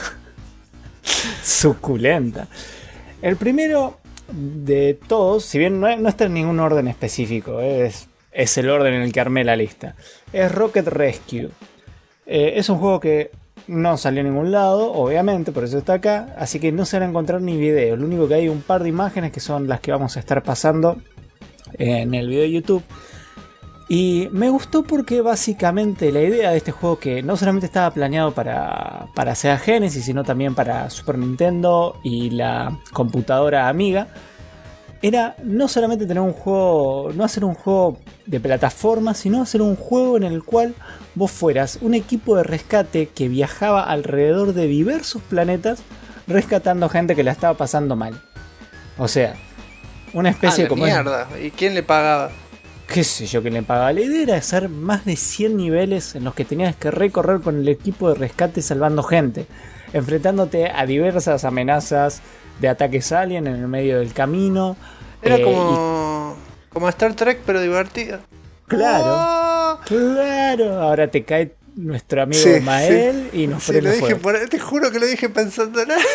Suculenta. El primero de todos, si bien no está en ningún orden específico, es el orden en el que armé la lista, es Rocket Rescue. Es un juego que no salió a ningún lado, obviamente, por eso está acá, así que no se van a encontrar ni videos. Lo único que hay un par de imágenes que son las que vamos a estar pasando en el video de YouTube. Y me gustó porque básicamente la idea de este juego, que no solamente estaba planeado para Sega Genesis, sino también para Super Nintendo y la computadora Amiga, era no solamente tener un juego, no hacer un juego de plataforma, sino hacer un juego en el cual vos fueras un equipo de rescate que viajaba alrededor de diversos planetas rescatando gente que la estaba pasando mal. O sea, una especie de como... mierda. ¿Y quién le pagaba? Qué sé yo quién le pagaba. La idea era hacer más de 100 niveles en los que tenías que recorrer con el equipo de rescate salvando gente, enfrentándote a diversas amenazas de ataques alien en el medio del camino. Era como Star Trek, pero divertido. Claro, ¡Oh! claro. Ahora te cae nuestro amigo Mael y nos prende fuego. Te juro que lo dije pensando en él.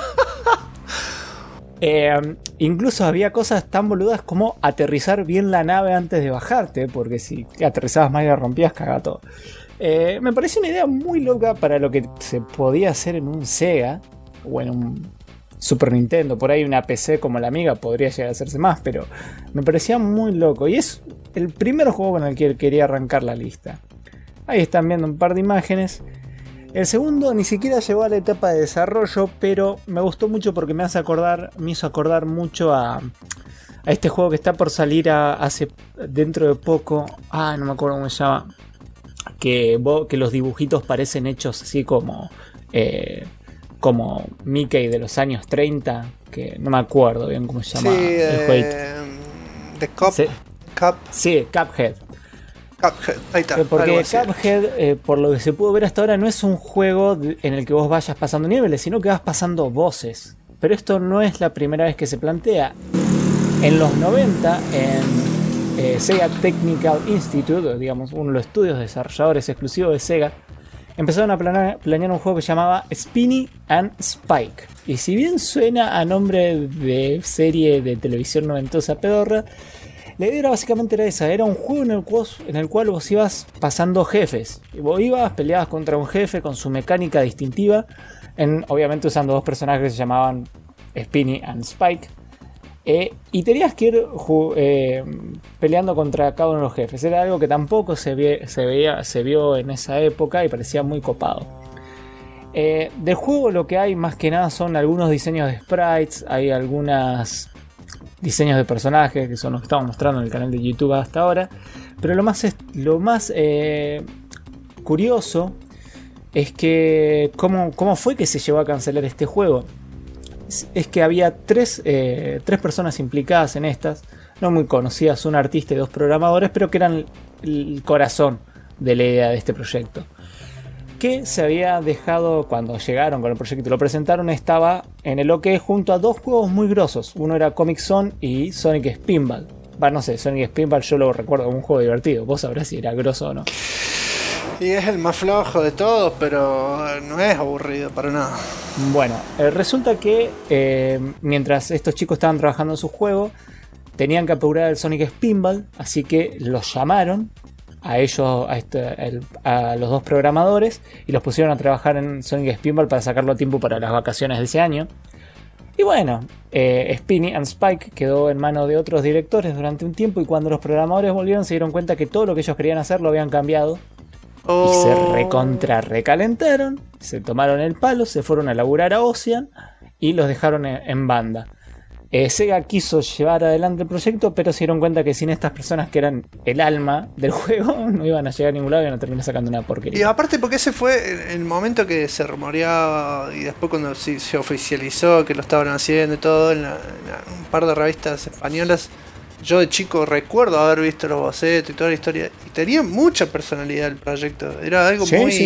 Incluso había cosas tan boludas como aterrizar bien la nave antes de bajarte, porque si aterrizabas mal y la rompías, cagaba todo. Me parece una idea muy loca para lo que se podía hacer en un Sega o en un Super Nintendo. Por ahí una PC como la Amiga podría llegar a hacerse más, pero me parecía muy loco. Y es el primer juego con el que quería arrancar la lista. Ahí están viendo un par de imágenes. El segundo ni siquiera llegó a la etapa de desarrollo, pero me gustó mucho porque me hizo acordar mucho a este juego que está por salir dentro de poco. No me acuerdo cómo se llama. Que los dibujitos parecen hechos así como Mickey de los años 30. Que no me acuerdo bien cómo se llama el jueguito. The Cup. Sí, Cuphead. Cuphead, ahí está. Porque Cuphead, por lo que se pudo ver hasta ahora, no es un juego en el que vos vayas pasando niveles, sino que vas pasando voces. Pero esto no es la primera vez que se plantea. En los 90, en Sega Technical Institute, digamos, uno de los estudios desarrolladores exclusivos de Sega, empezaron a planear un juego que se llamaba Spinny and Spike. Y si bien suena a nombre de serie de televisión noventosa pedorra, la idea básicamente era esa, era un juego en el cual vos ibas pasando jefes. Vos peleabas contra un jefe con su mecánica distintiva, obviamente usando dos personajes que se llamaban Spinny and Spike. Y tenías que ir peleando contra cada uno de los jefes. Era algo que tampoco se vio en esa época y parecía muy copado. Del juego lo que hay más que nada son algunos diseños de sprites, hay algunos diseños de personajes que son los que estamos mostrando en el canal de YouTube hasta ahora, pero lo más curioso es que cómo fue que se llevó a cancelar este juego. Es que había tres personas implicadas en estas, no muy conocidas, un artista y dos programadores, pero que eran el corazón de la idea de este proyecto. Que se había dejado cuando llegaron con el proyecto y lo presentaron, estaba en el OK junto a dos juegos muy grosos. Uno era Comic Zone y Sonic Spinball. No sé, Sonic Spinball yo lo recuerdo como un juego divertido. Vos sabrás si era grosso o no. Y es el más flojo de todos, pero no es aburrido para nada. Bueno, resulta que mientras estos chicos estaban trabajando en su juego, tenían que apurar el Sonic Spinball, así que los llamaron a ellos, a los dos programadores, y los pusieron a trabajar en Sonic Spinball para sacarlo a tiempo para las vacaciones de ese año. Y bueno, Spinny and Spike quedó en manos de otros directores durante un tiempo, y cuando los programadores volvieron se dieron cuenta que todo lo que ellos querían hacer lo habían cambiado. Y se recalentaron, se tomaron el palo, se fueron a laburar a Ocean y los dejaron en banda. Sega quiso llevar adelante el proyecto, pero se dieron cuenta que sin estas personas que eran el alma del juego no iban a llegar a ningún lado y iban a terminar sacando una porquería. Y aparte porque ese fue el momento que se rumoreaba, y después cuando se oficializó que lo estaban haciendo y todo, en un par de revistas españolas, yo de chico recuerdo haber visto los bocetos y toda la historia, y tenía mucha personalidad el proyecto, era algo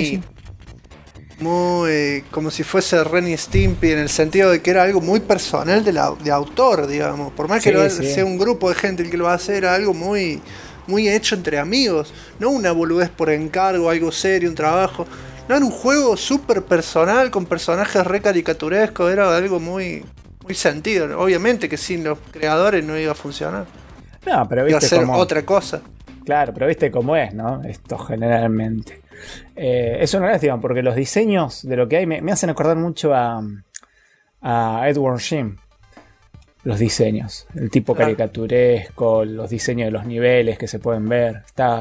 muy como si fuese Ren y Stimpy, en el sentido de que era algo muy personal de autor, digamos, por más que sea un grupo de gente el que lo va a hacer, era algo muy, muy hecho entre amigos, no una boludez por encargo, algo serio, un trabajo, no, era un juego súper personal con personajes re caricaturescos, era algo muy, muy sentido. Obviamente que sin los creadores no iba a funcionar, no, pero iba a viste ser cómo... otra cosa. Claro, pero viste cómo es, ¿no? Esto generalmente. Es una lástima porque los diseños de lo que hay me hacen acordar mucho a Edward Sheen. Los diseños, el tipo caricaturesco, los diseños de los niveles que se pueden ver.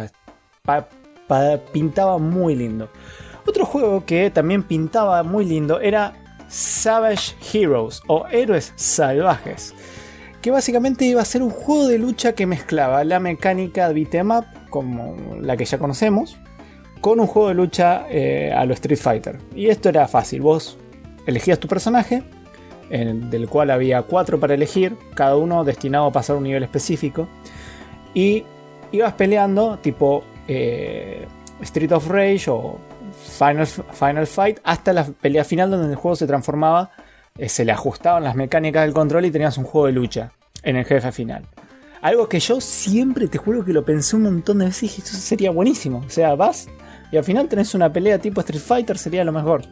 Pintaba muy lindo. Otro juego que también pintaba muy lindo era Savage Heroes o Héroes Salvajes, que básicamente iba a ser un juego de lucha que mezclaba la mecánica de beat 'em up, como la que ya conocemos, con un juego de lucha a lo Street Fighter. Y esto era fácil, vos elegías tu personaje, del cual había 4 para elegir, cada uno destinado a pasar un nivel específico, y ibas peleando tipo Street of Rage o Final Fight hasta la pelea final, donde el juego se transformaba, se le ajustaban las mecánicas del control y tenías un juego de lucha en el jefe final. Algo que yo siempre, te juro que lo pensé un montón de veces y dije, esto sería buenísimo. O sea, vas y al final tenés una pelea tipo Street Fighter, sería lo mejor.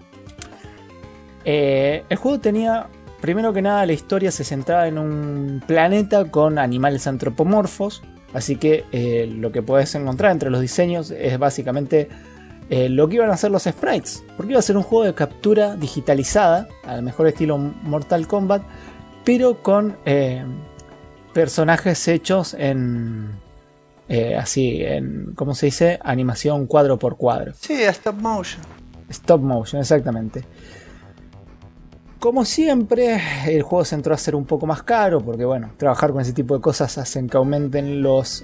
El juego tenía, primero que nada, la historia se centraba en un planeta con animales antropomorfos. Así que lo que podés encontrar entre los diseños es básicamente lo que iban a hacer los sprites. Porque iba a ser un juego de captura digitalizada, al mejor estilo Mortal Kombat, pero con personajes hechos en ¿cómo se dice? Animación cuadro por cuadro. Sí, stop motion. Stop motion, exactamente. Como siempre, el juego se entró a ser un poco más caro, porque bueno, trabajar con ese tipo de cosas hacen que aumenten los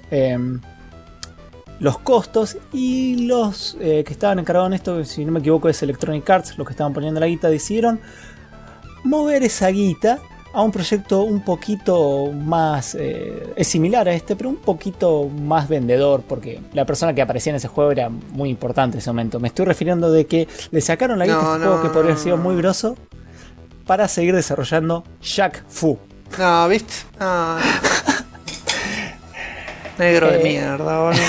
costos, y los que estaban encargados en esto, si no me equivoco es Electronic Arts, los que estaban poniendo la guita, decidieron mover esa guita a un proyecto un poquito más, es similar a este, pero un poquito más vendedor, porque la persona que aparecía en ese juego era muy importante en ese momento. Me estoy refiriendo de que le sacaron la guita a este juego que podría haber sido muy grosso para seguir desarrollando Shaq Fu. No, ¿viste? No. Negro de mierda, boludo.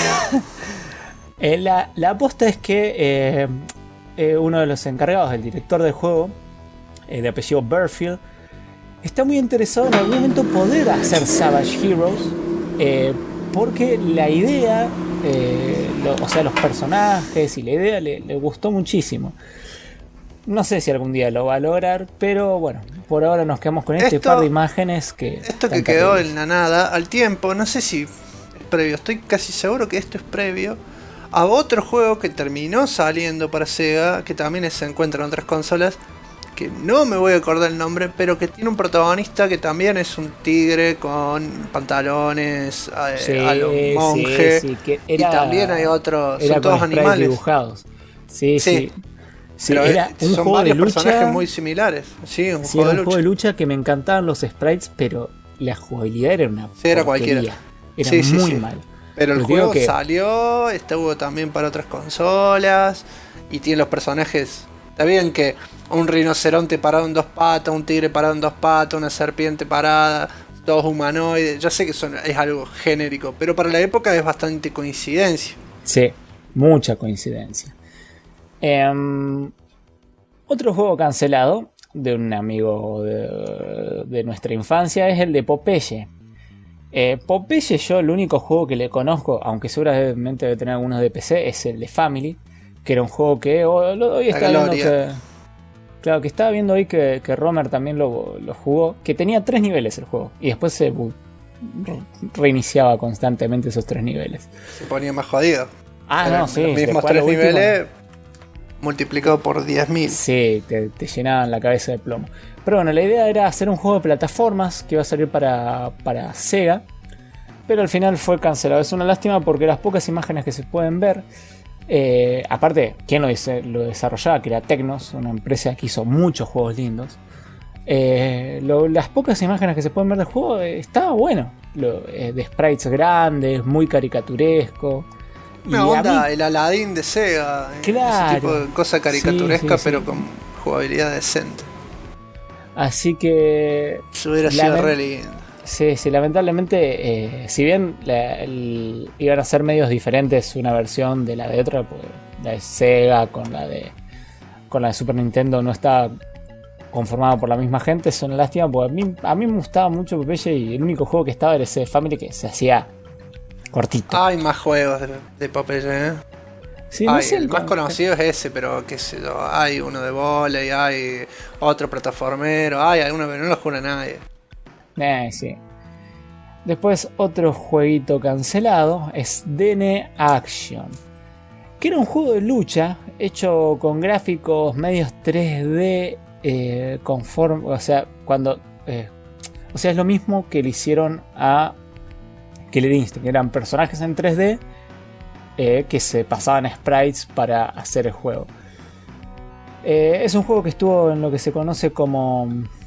La aposta es que uno de los encargados, el director del juego, de apellido Burfield, está muy interesado en algún momento poder hacer Savage Heroes, porque la idea, o sea, los personajes y la idea le gustó muchísimo. No sé si algún día lo va a lograr, pero bueno, por ahora nos quedamos con este par de imágenes que... Esto que quedó en la nada, al tiempo, no sé si es previo, estoy casi seguro que esto es previo a otro juego que terminó saliendo para Sega, que también se encuentra en otras consolas, que no me voy a acordar el nombre, pero que tiene un protagonista que también es un tigre con pantalones a los monjes, que era, y también hay otros, son todos con animales dibujados. Sí. Pero era un son juego varios de lucha, personajes muy similares. Sí, un juego de lucha que me encantaban los sprites, pero la jugabilidad era una era cualquiera. Era muy mal. Pero el juego salió, estuvo también para otras consolas y tiene los personajes. Está bien que un rinoceronte parado en 2 patas, un tigre parado en 2 patas, una serpiente parada, 2 humanoides. Ya sé que es algo genérico, pero para la época es bastante coincidencia. Sí, mucha coincidencia. Otro juego cancelado de un amigo de nuestra infancia es el de Popeye. Popeye, yo el único juego que le conozco, aunque seguramente debe tener algunos de PC, es el de Family, que era un juego que hoy está viendo que... Claro, que estaba viendo hoy que Romer también lo jugó, que tenía 3 niveles el juego, y después se reiniciaba constantemente esos 3 niveles. Se ponía más jodido. No, sí. Los mismos 3 niveles multiplicado por 10.000. Sí, te llenaban la cabeza de plomo. Pero bueno, la idea era hacer un juego de plataformas que iba a salir para Sega, pero al final fue cancelado. Es una lástima porque las pocas imágenes que se pueden ver, aparte, quien lo desarrollaba, que era Technos, una empresa que hizo muchos juegos lindos, las pocas imágenes que se pueden ver del juego estaba bueno, de sprites grandes, muy caricaturesco. Una onda, el Aladdin de Sega, claro, ese tipo de cosa caricaturesca, sí. pero con jugabilidad decente. Así que se hubiera sido re lindo. Sí, lamentablemente, si bien iban a ser medios diferentes una versión de la de otra, pues la de Sega con la de Super Nintendo no está conformada por la misma gente, es una lástima, porque a mí me gustaba mucho Popeye y el único juego que estaba era ese Family, que se hacía cortito. Hay más juegos de Popeye, Sí, no sé, el más conocido es ese, pero qué sé yo, hay uno de volei, hay otro plataformero, hay alguno que no lo juega nadie. Sí. Después otro jueguito cancelado es DN Action, que era un juego de lucha hecho con gráficos medios 3D, o sea, es lo mismo que le hicieron a Killer Instinct, que eran personajes en 3D que se pasaban sprites para hacer el juego. Es un juego que estuvo en lo que se conoce como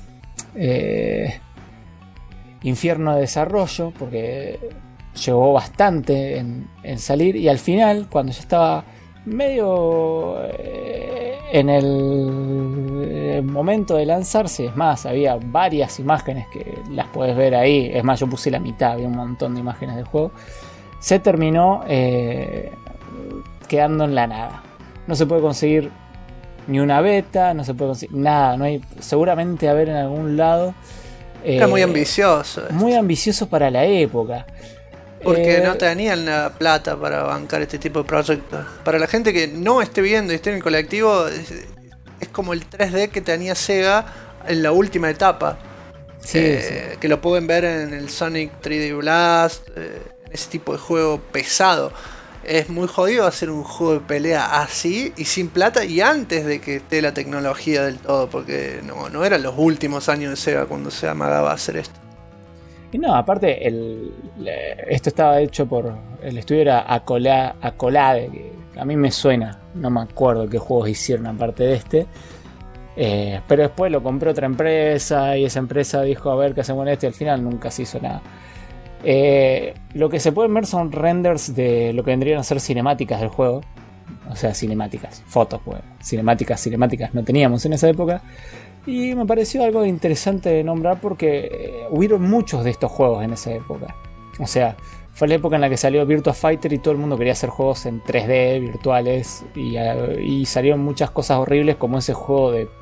infierno de desarrollo, porque llegó bastante en salir, y al final, cuando ya estaba medio en el momento de lanzarse, es más, había varias imágenes que las puedes ver ahí, es más, yo puse la mitad, había un montón de imágenes del juego, se terminó quedando en la nada. No se puede conseguir ni una beta, no se puede conseguir nada, no hay, seguramente haber en algún lado. Era muy ambicioso. Muy ambicioso para la época. Porque no tenían la plata para bancar este tipo de proyectos. Para la gente que no esté viendo y esté en el colectivo, es como el 3D que tenía Sega en la última etapa. Sí. Que lo pueden ver en el Sonic 3D Blast, ese tipo de juego pesado. Es muy jodido hacer un juego de pelea así y sin plata y antes de que esté la tecnología del todo, porque no eran los últimos años de Sega cuando se amagaba a hacer esto. Y no, aparte, esto estaba hecho por... El estudio era Acolade, que a mí me suena, no me acuerdo qué juegos hicieron aparte de este. Pero después lo compró otra empresa y esa empresa dijo a ver qué hacemos en este, y al final nunca se hizo nada. Lo que se pueden ver son renders de lo que vendrían a ser cinemáticas del juego. O sea, cinemáticas, fotos, pues. Cinemáticas no teníamos en esa época. Y me pareció algo interesante de nombrar porque hubieron muchos de estos juegos en esa época. O sea, fue la época en la que salió Virtua Fighter y todo el mundo quería hacer juegos en 3D, virtuales. Y salieron muchas cosas horribles como ese juego de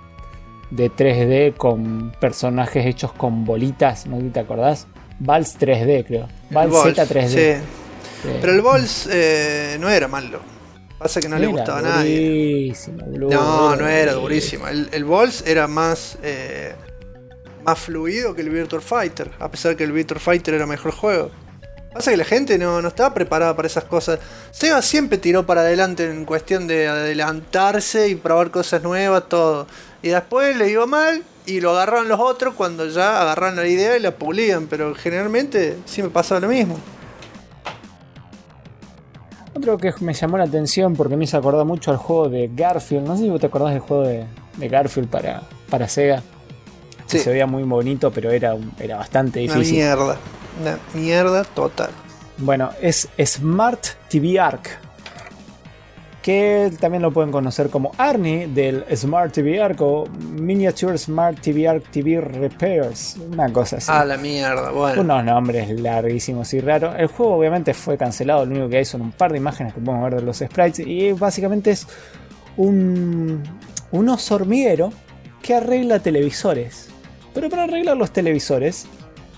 3D con personajes hechos con bolitas, ¿no te acordás? Vals 3D, creo. Vals Z 3D. Sí. Pero el Vals no era malo. Pasa que no le gustaba a nadie. Boludo, no era durísimo. El Vals era más fluido que el Virtua Fighter. A pesar que el Virtua Fighter era mejor juego. Pasa que la gente no estaba preparada para esas cosas. Sega siempre tiró para adelante en cuestión de adelantarse y probar cosas nuevas, todo. Y después le iba mal y lo agarraron los otros cuando ya agarraron la idea y la pulían. Pero generalmente siempre pasaba lo mismo. Otro que me llamó la atención porque me hizo acordar mucho al juego de Garfield. No sé si vos te acordás del juego de Garfield para Sega. Sí. Se veía muy bonito, pero era bastante difícil. Una mierda total. Bueno, es Smart TV Arc, que también lo pueden conocer como Arnie del Smart TV Arc o Miniature Smart TV Arc TV Repairs, una cosa así. Ah, la mierda, bueno. Unos nombres larguísimos y raros. El juego obviamente fue cancelado, lo único que hay son un par de imágenes que podemos ver de los sprites y básicamente es un oso hormiguero que arregla televisores. Pero para arreglar los televisores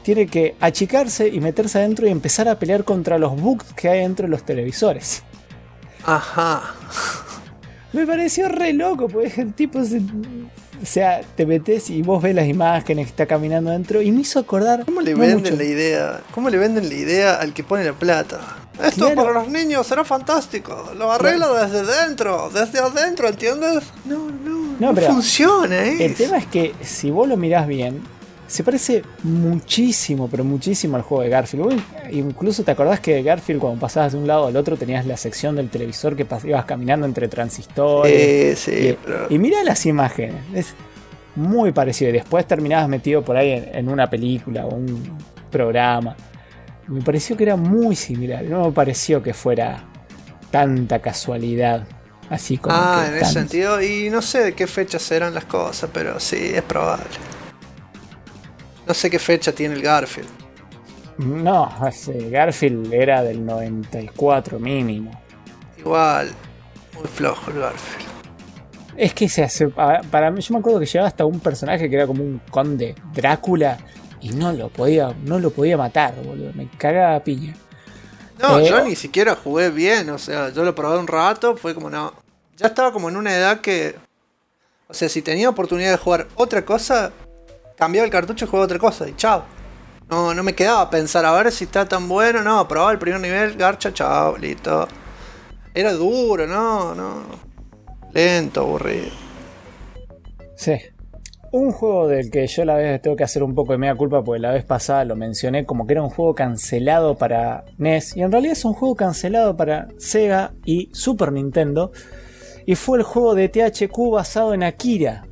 tiene que achicarse y meterse adentro y empezar a pelear contra los bugs que hay dentro de los televisores. Ajá. Me pareció re loco, porque el tipo o sea, te metes y vos ves las imágenes que está caminando adentro y me hizo acordar. ¿Cómo le venden la idea? ¿Cómo le venden la idea al que pone la plata? Esto Claro. para los niños será fantástico. Lo arreglo desde adentro, ¿entiendes? No pero funciona, el tema es que si vos lo mirás bien, se parece muchísimo, pero muchísimo al juego de Garfield. Vos incluso te acordás que de Garfield, cuando pasabas de un lado al otro, tenías la sección del televisor que ibas caminando entre transistores. Sí, pero... Y mirá las imágenes, es muy parecido. Y después terminabas metido por ahí en una película o un programa. Me pareció que era muy similar. No me pareció que fuera tanta casualidad. Así como en ese sentido. Y no sé de qué fecha serán las cosas, pero sí, es probable. No sé qué fecha tiene el Garfield. No, Garfield era del 94 mínimo. Igual, muy flojo el Garfield. Es que se hace. Para mí, yo me acuerdo que llegaba hasta un personaje que era como un conde Drácula y no lo podía matar, boludo. Me cagaba a piña. No, yo ni siquiera jugué bien, o sea, yo lo probé un rato, fue como no. Ya estaba como en una edad que. O sea, si tenía oportunidad de jugar otra cosa, cambiaba el cartucho y jugaba otra cosa y chao. No me quedaba a pensar a ver si está tan bueno, no, probaba el primer nivel, garcha, chao, listo. Era duro, no. Lento, aburrido. Sí. Un juego del que yo la vez tengo que hacer un poco de mea culpa porque la vez pasada lo mencioné como que era un juego cancelado para NES y en realidad es un juego cancelado para Sega y Super Nintendo y fue el juego de THQ basado en Akira.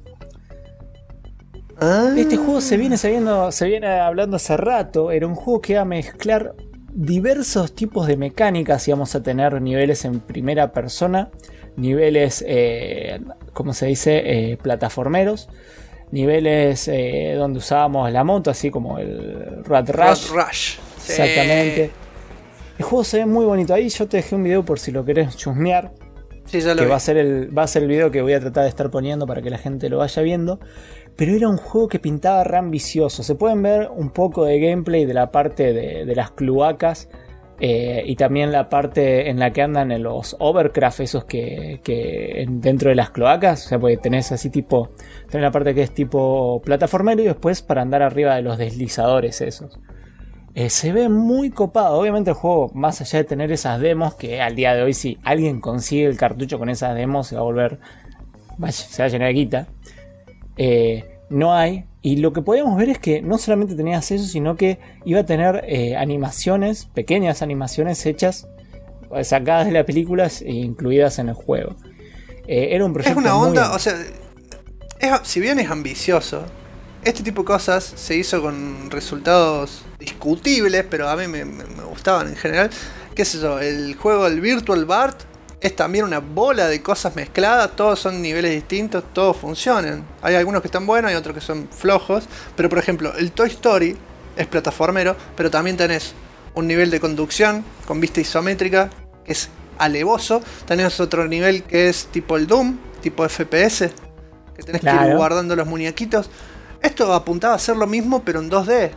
Este juego se viene hablando hace rato. Era un juego que iba a mezclar diversos tipos de mecánicas. Íbamos a tener niveles en primera persona, niveles, ¿cómo se dice? Plataformeros, niveles donde usábamos la moto, así como el Rat Rush. Sí. Exactamente. El juego se ve muy bonito. Ahí yo te dejé un video por si lo querés chusmear. Sí, ya lo que vi. va a ser el video que voy a tratar de estar poniendo para que la gente lo vaya viendo. Pero era un juego que pintaba re ambicioso. Se pueden ver un poco de gameplay de la parte de las cloacas. Y también la parte en la que andan en los overcraft, esos que dentro de las cloacas. O sea, porque tenés así tipo. Tenés la parte que es tipo plataformero y después para andar arriba de los deslizadores esos. Se ve muy copado. Obviamente el juego, más allá de tener esas demos, que al día de hoy si alguien consigue el cartucho con esas demos se va a volver. Se va a llenar de guita. No hay. Y lo que podíamos ver es que no solamente tenías eso, sino que iba a tener animaciones, pequeñas animaciones hechas, sacadas de las películas e incluidas en el juego. Era un proyecto. Es una onda, muy... o sea, si bien es ambicioso, este tipo de cosas se hizo con resultados discutibles, pero a mí me gustaban en general. ¿Qué sé yo? El juego, el Virtual Bart, es también una bola de cosas mezcladas, todos son niveles distintos, todos funcionan. Hay algunos que están buenos, hay otros que son flojos, pero por ejemplo, el Toy Story es plataformero, pero también tenés un nivel de conducción con vista isométrica, que es alevoso. Tenés otro nivel que es tipo el Doom, tipo FPS, que tenés que ir guardando los muñequitos. Esto apuntaba a hacer lo mismo, pero en 2D.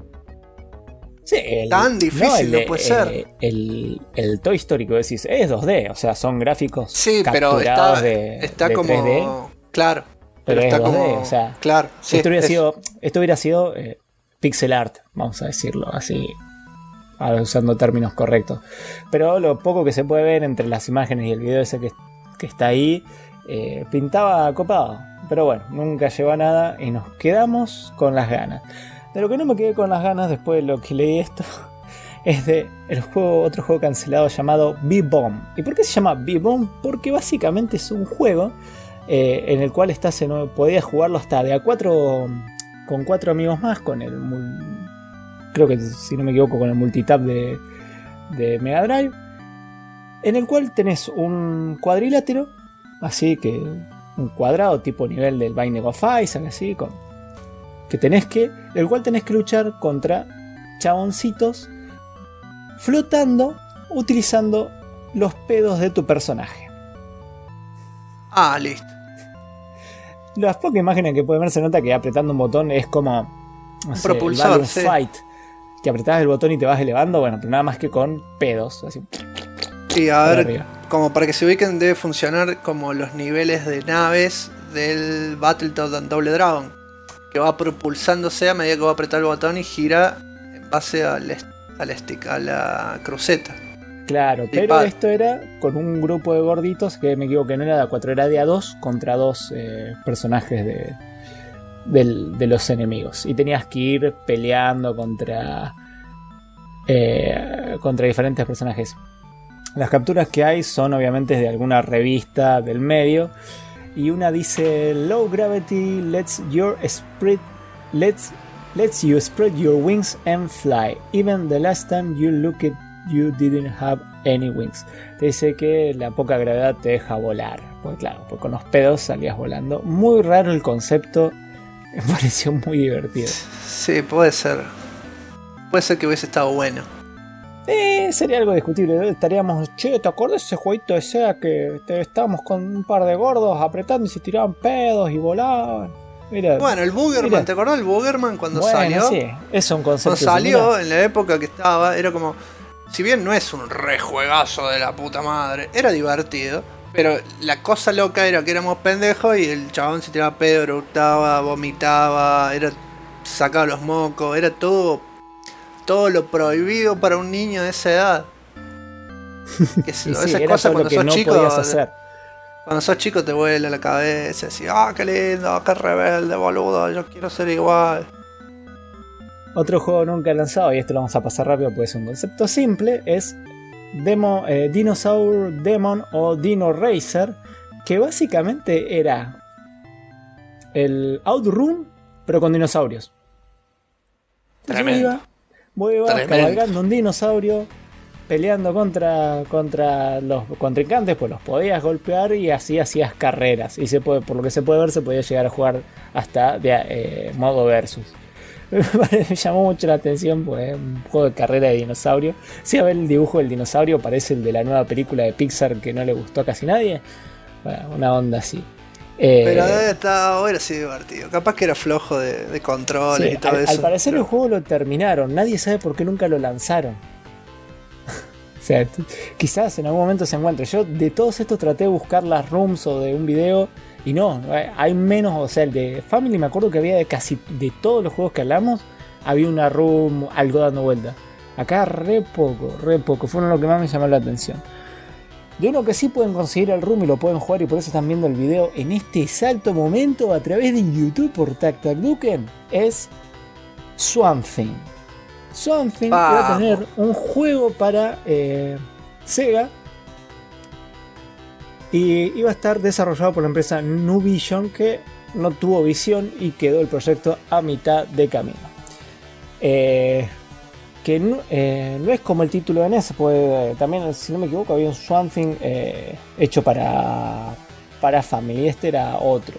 Sí, tan difícil no puede ser. El Toy Story que decís es 2D, o sea, son gráficos sí, pero capturados está de como 3D, claro, pero está es 2D, como o sea, claro, sí, esto hubiera sido pixel art, vamos a decirlo así, usando términos correctos. Pero lo poco que se puede ver entre las imágenes y el video ese que está ahí, pintaba copado. Pero bueno, nunca llegó a nada y nos quedamos con las ganas. De lo que no me quedé con las ganas después de lo que leí esto es de otro juego cancelado llamado B-Bomb. ¿Y por qué se llama B-Bomb? Porque básicamente es un juego en el cual podías jugarlo hasta de a 4 con 4 amigos más, con creo que si no me equivoco con el multitap de Mega Drive, en el cual tenés un cuadrilátero, así que un cuadrado tipo nivel del Binding of Isaac, así el cual tenés que luchar contra chaboncitos flotando utilizando los pedos de tu personaje. Listo. Las pocas imágenes que pueden ver se nota que apretando un botón es como un propulsor, Fight. que apretabas el botón y te vas elevando, bueno, pero nada más que con pedos, así. Y a Para ver, arriba. como para que se ubiquen, debe funcionar como los niveles de naves del Battletoads Double Dragon, que va propulsándose a medida que va a apretar el botón y gira en base al stick, a la cruceta. Claro, pero Pad. esto era con un grupo de gorditos que me equivoqué, no era de a 4, era de a 2 contra 2 personajes de los enemigos. Y tenías que ir peleando contra diferentes personajes. Las capturas que hay son obviamente de alguna revista del medio. Y una dice: Low gravity lets you spread your wings and fly. Even the last time you looked, you didn't have any wings. Te dice que la poca gravedad te deja volar. Pues claro, pues con los pedos salías volando. Muy raro el concepto. Me pareció muy divertido. Sí, puede ser. Puede ser que hubiese estado bueno. Sería algo discutible. Estaríamos, che, ¿te acuerdas de ese jueguito de SEA que estábamos con un par de gordos apretando y se tiraban pedos y volaban? Mira, Bueno, el Boogerman, mira. ¿te acordás del Boogerman cuando Bueno, salió? sí, es un concepto Cuando salió, similar. en la época que estaba, era como... Si bien no es un rejuegazo de la puta madre, era divertido. Pero la cosa loca era que éramos pendejos y el chabón se tiraba pedo, eructaba, vomitaba, sacaba los mocos, era todo lo prohibido para un niño de esa edad. Y sí, Esas era cosas todo lo cuando que sos no chico, podías hacer. cuando sos chico te vuela la cabeza, así, ah, qué lindo, qué rebelde, boludo, yo quiero ser igual. Otro juego nunca lanzado, y esto lo vamos a pasar rápido porque es un concepto simple, es Dinosaur Demon o Dino Racer, que básicamente era el Outrun, pero con dinosaurios. Entonces Tremendo. vos ibas Tremendo. cabalgando un dinosaurio, peleando contra los contrincantes, pues los podías golpear y así hacías carreras. Y por lo que se puede ver, se podía llegar a jugar hasta de modo versus. Me llamó mucho la atención, pues un juego de carrera de dinosaurio. Si a ver el dibujo del dinosaurio, parece el de la nueva película de Pixar que no le gustó a casi nadie. Bueno, una onda así. Pero hubiera sido divertido. Capaz que era flojo de controles sí, y todo eso. al parecer pero- el juego lo terminaron. Nadie sabe por qué nunca lo lanzaron. O sea, quizás en algún momento se encuentre. Yo de todos estos traté de buscar las rooms o de un video y no, hay menos. O sea, el de Family me acuerdo que había de casi de todos los juegos que hablamos, había una room, algo dando vuelta. Acá re poco. Fue uno de lo que más me llamó la atención. De uno que sí pueden conseguir el room y lo pueden jugar y por eso están viendo el video en este exacto momento a través de YouTube por TacTacDuken, es Swamp Thing. Swamp Thing iba a tener un juego para Sega y iba a estar desarrollado por la empresa Nuvision, que no tuvo visión y quedó el proyecto a mitad de camino. Que no es como el título de NES, pues también, si no me equivoco, había un Swamp Thing hecho para Family. Este era otro.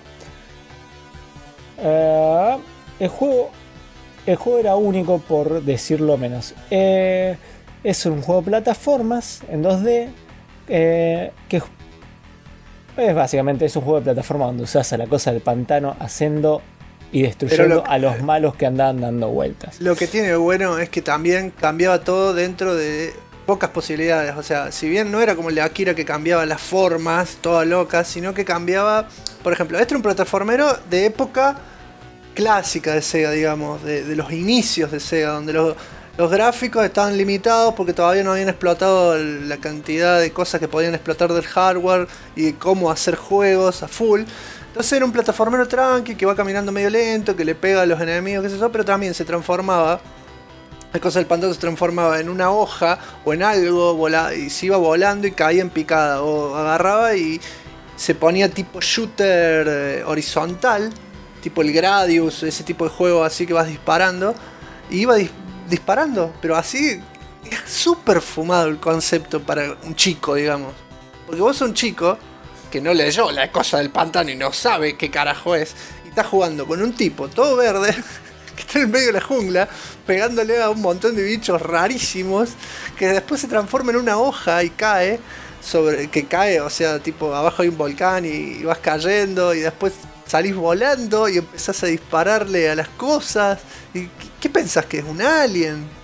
El juego era único, por decirlo menos. Es un juego de plataformas en 2D que es básicamente un juego de plataforma donde usas a la cosa del pantano haciendo y destruyendo a los malos que andaban dando vueltas. Lo que tiene de bueno es que también cambiaba todo dentro de pocas posibilidades. O sea, si bien no era como el de Akira que cambiaba las formas, todas locas, sino que cambiaba, por ejemplo, este era un plataformero de época clásica de Sega, digamos, de los inicios de Sega, donde los gráficos estaban limitados porque todavía no habían explotado la cantidad de cosas que podían explotar del hardware y de cómo hacer juegos a full. Entonces era un plataformero tranqui que va caminando medio lento, que le pega a los enemigos, qué sé yo, pero también se transformaba. La cosa del pantano se transformaba en una hoja o en algo y se iba volando y caía en picada. O agarraba y se ponía tipo shooter horizontal, tipo el Gradius, ese tipo de juego así que vas disparando. Y iba disparando, pero así es súper fumado el concepto para un chico, digamos. Porque vos sos un chico que no leyó la cosa del pantano y no sabe qué carajo es, y está jugando con un tipo todo verde que está en el medio de la jungla pegándole a un montón de bichos rarísimos que después se transforma en una hoja y cae o sea, tipo abajo hay un volcán y vas cayendo y después salís volando y empezás a dispararle a las cosas. ¿Y qué pensás, que es un alien?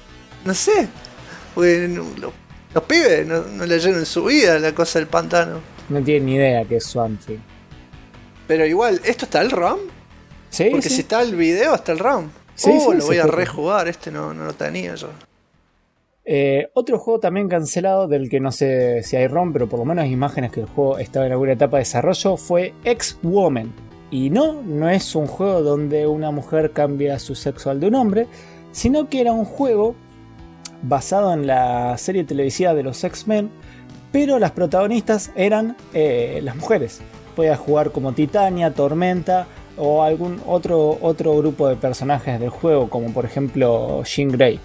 No sé. Porque los pibes no leyeron en su vida la cosa del pantano. No tienen ni idea qué es Swamp Thing. Pero igual, ¿esto está el ROM? Sí, Porque sí. si está el video, está el ROM. Sí, sí, lo voy se a puede. rejugar. Este no lo tenía yo. Otro juego también cancelado, del que no sé si hay ROM, pero por lo menos hay imágenes que el juego estaba en alguna etapa de desarrollo, fue X-Woman. Y no es un juego donde una mujer cambia su sexo al de un hombre, sino que era un juego basado en la serie televisiva de los X-Men, pero las protagonistas eran las mujeres. Podías jugar como Titania, Tormenta o algún otro grupo de personajes del juego, como por ejemplo Jean Grey.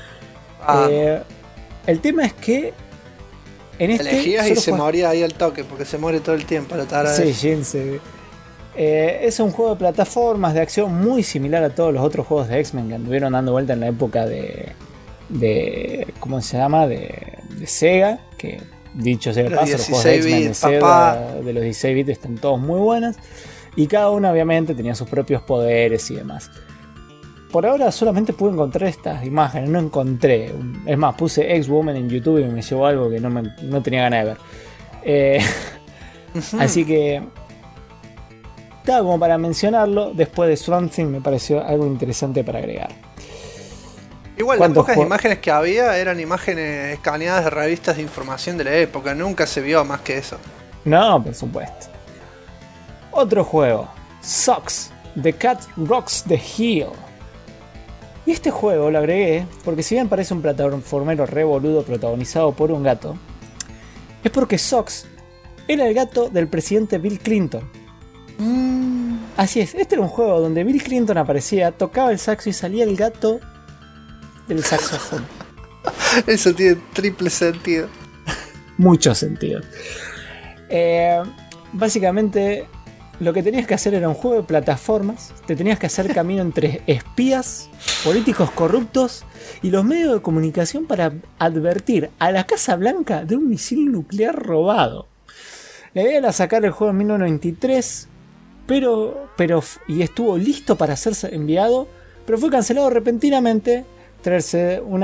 El tema es que en este Elegías y solo se juegas- moría ahí al toque, porque se muere todo el tiempo. Lo tarda Sí, Jean se... es un juego de plataformas de acción muy similar a todos los otros juegos de X-Men que anduvieron dando vuelta en la época de ¿cómo se llama? De Sega, que dicho sea de Los paso, los juegos de 16 X-Men de bits, Sega papá. de los 16 bits están todos muy buenas y cada una obviamente tenía sus propios poderes y demás. Por ahora solamente pude encontrar estas imágenes, no encontré. Es más, puse X-Woman en YouTube y me llevó algo que no tenía ganas de ver. Así que estaba como para mencionarlo. Después de Swamp Thing me pareció algo interesante para agregar. Igual, las ¿Cuántos pocas juegos? imágenes que había eran imágenes escaneadas de revistas de información de la época. Nunca se vio más que eso. No, por supuesto. Otro juego, Socks, The Cat Rocks the Hill. Y este juego lo agregué porque si bien parece un plataformero re boludo protagonizado por un gato, es porque Socks era el gato del presidente Bill Clinton. Así es, este era un juego donde Bill Clinton aparecía, tocaba el saxo y salía el gato del saxofón. Eso tiene triple sentido. Mucho sentido. Básicamente lo que tenías que hacer era un juego de plataformas. Te tenías que hacer camino entre espías, políticos corruptos y los medios de comunicación para advertir a la Casa Blanca de un misil nuclear robado. La idea era sacar el juego en 1993, y estuvo listo para ser enviado, pero fue cancelado repentinamente tras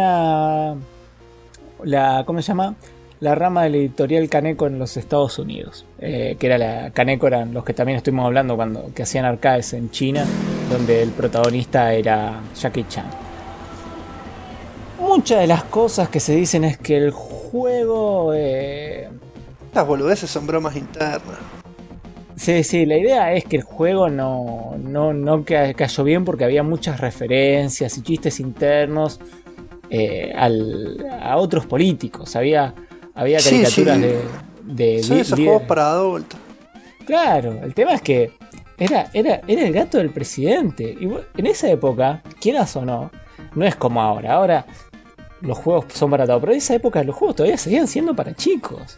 ¿cómo se llama? La rama de la editorial Kaneko en los Estados Unidos, que era la Kaneko, eran los que también estuvimos hablando que hacían arcades en China, donde el protagonista era Jackie Chan. Muchas de las cosas que se dicen es que el juego Las boludeces son bromas internas. sí, la idea es que el juego no cayó bien porque había muchas referencias y chistes internos a otros políticos. Había caricaturas sí. de Son esos líderes. juegos para adultos. Claro, el tema es que era el gato del presidente. Y en esa época, quieras o no es como ahora. Ahora los juegos son para todo, pero en esa época los juegos todavía seguían siendo para chicos.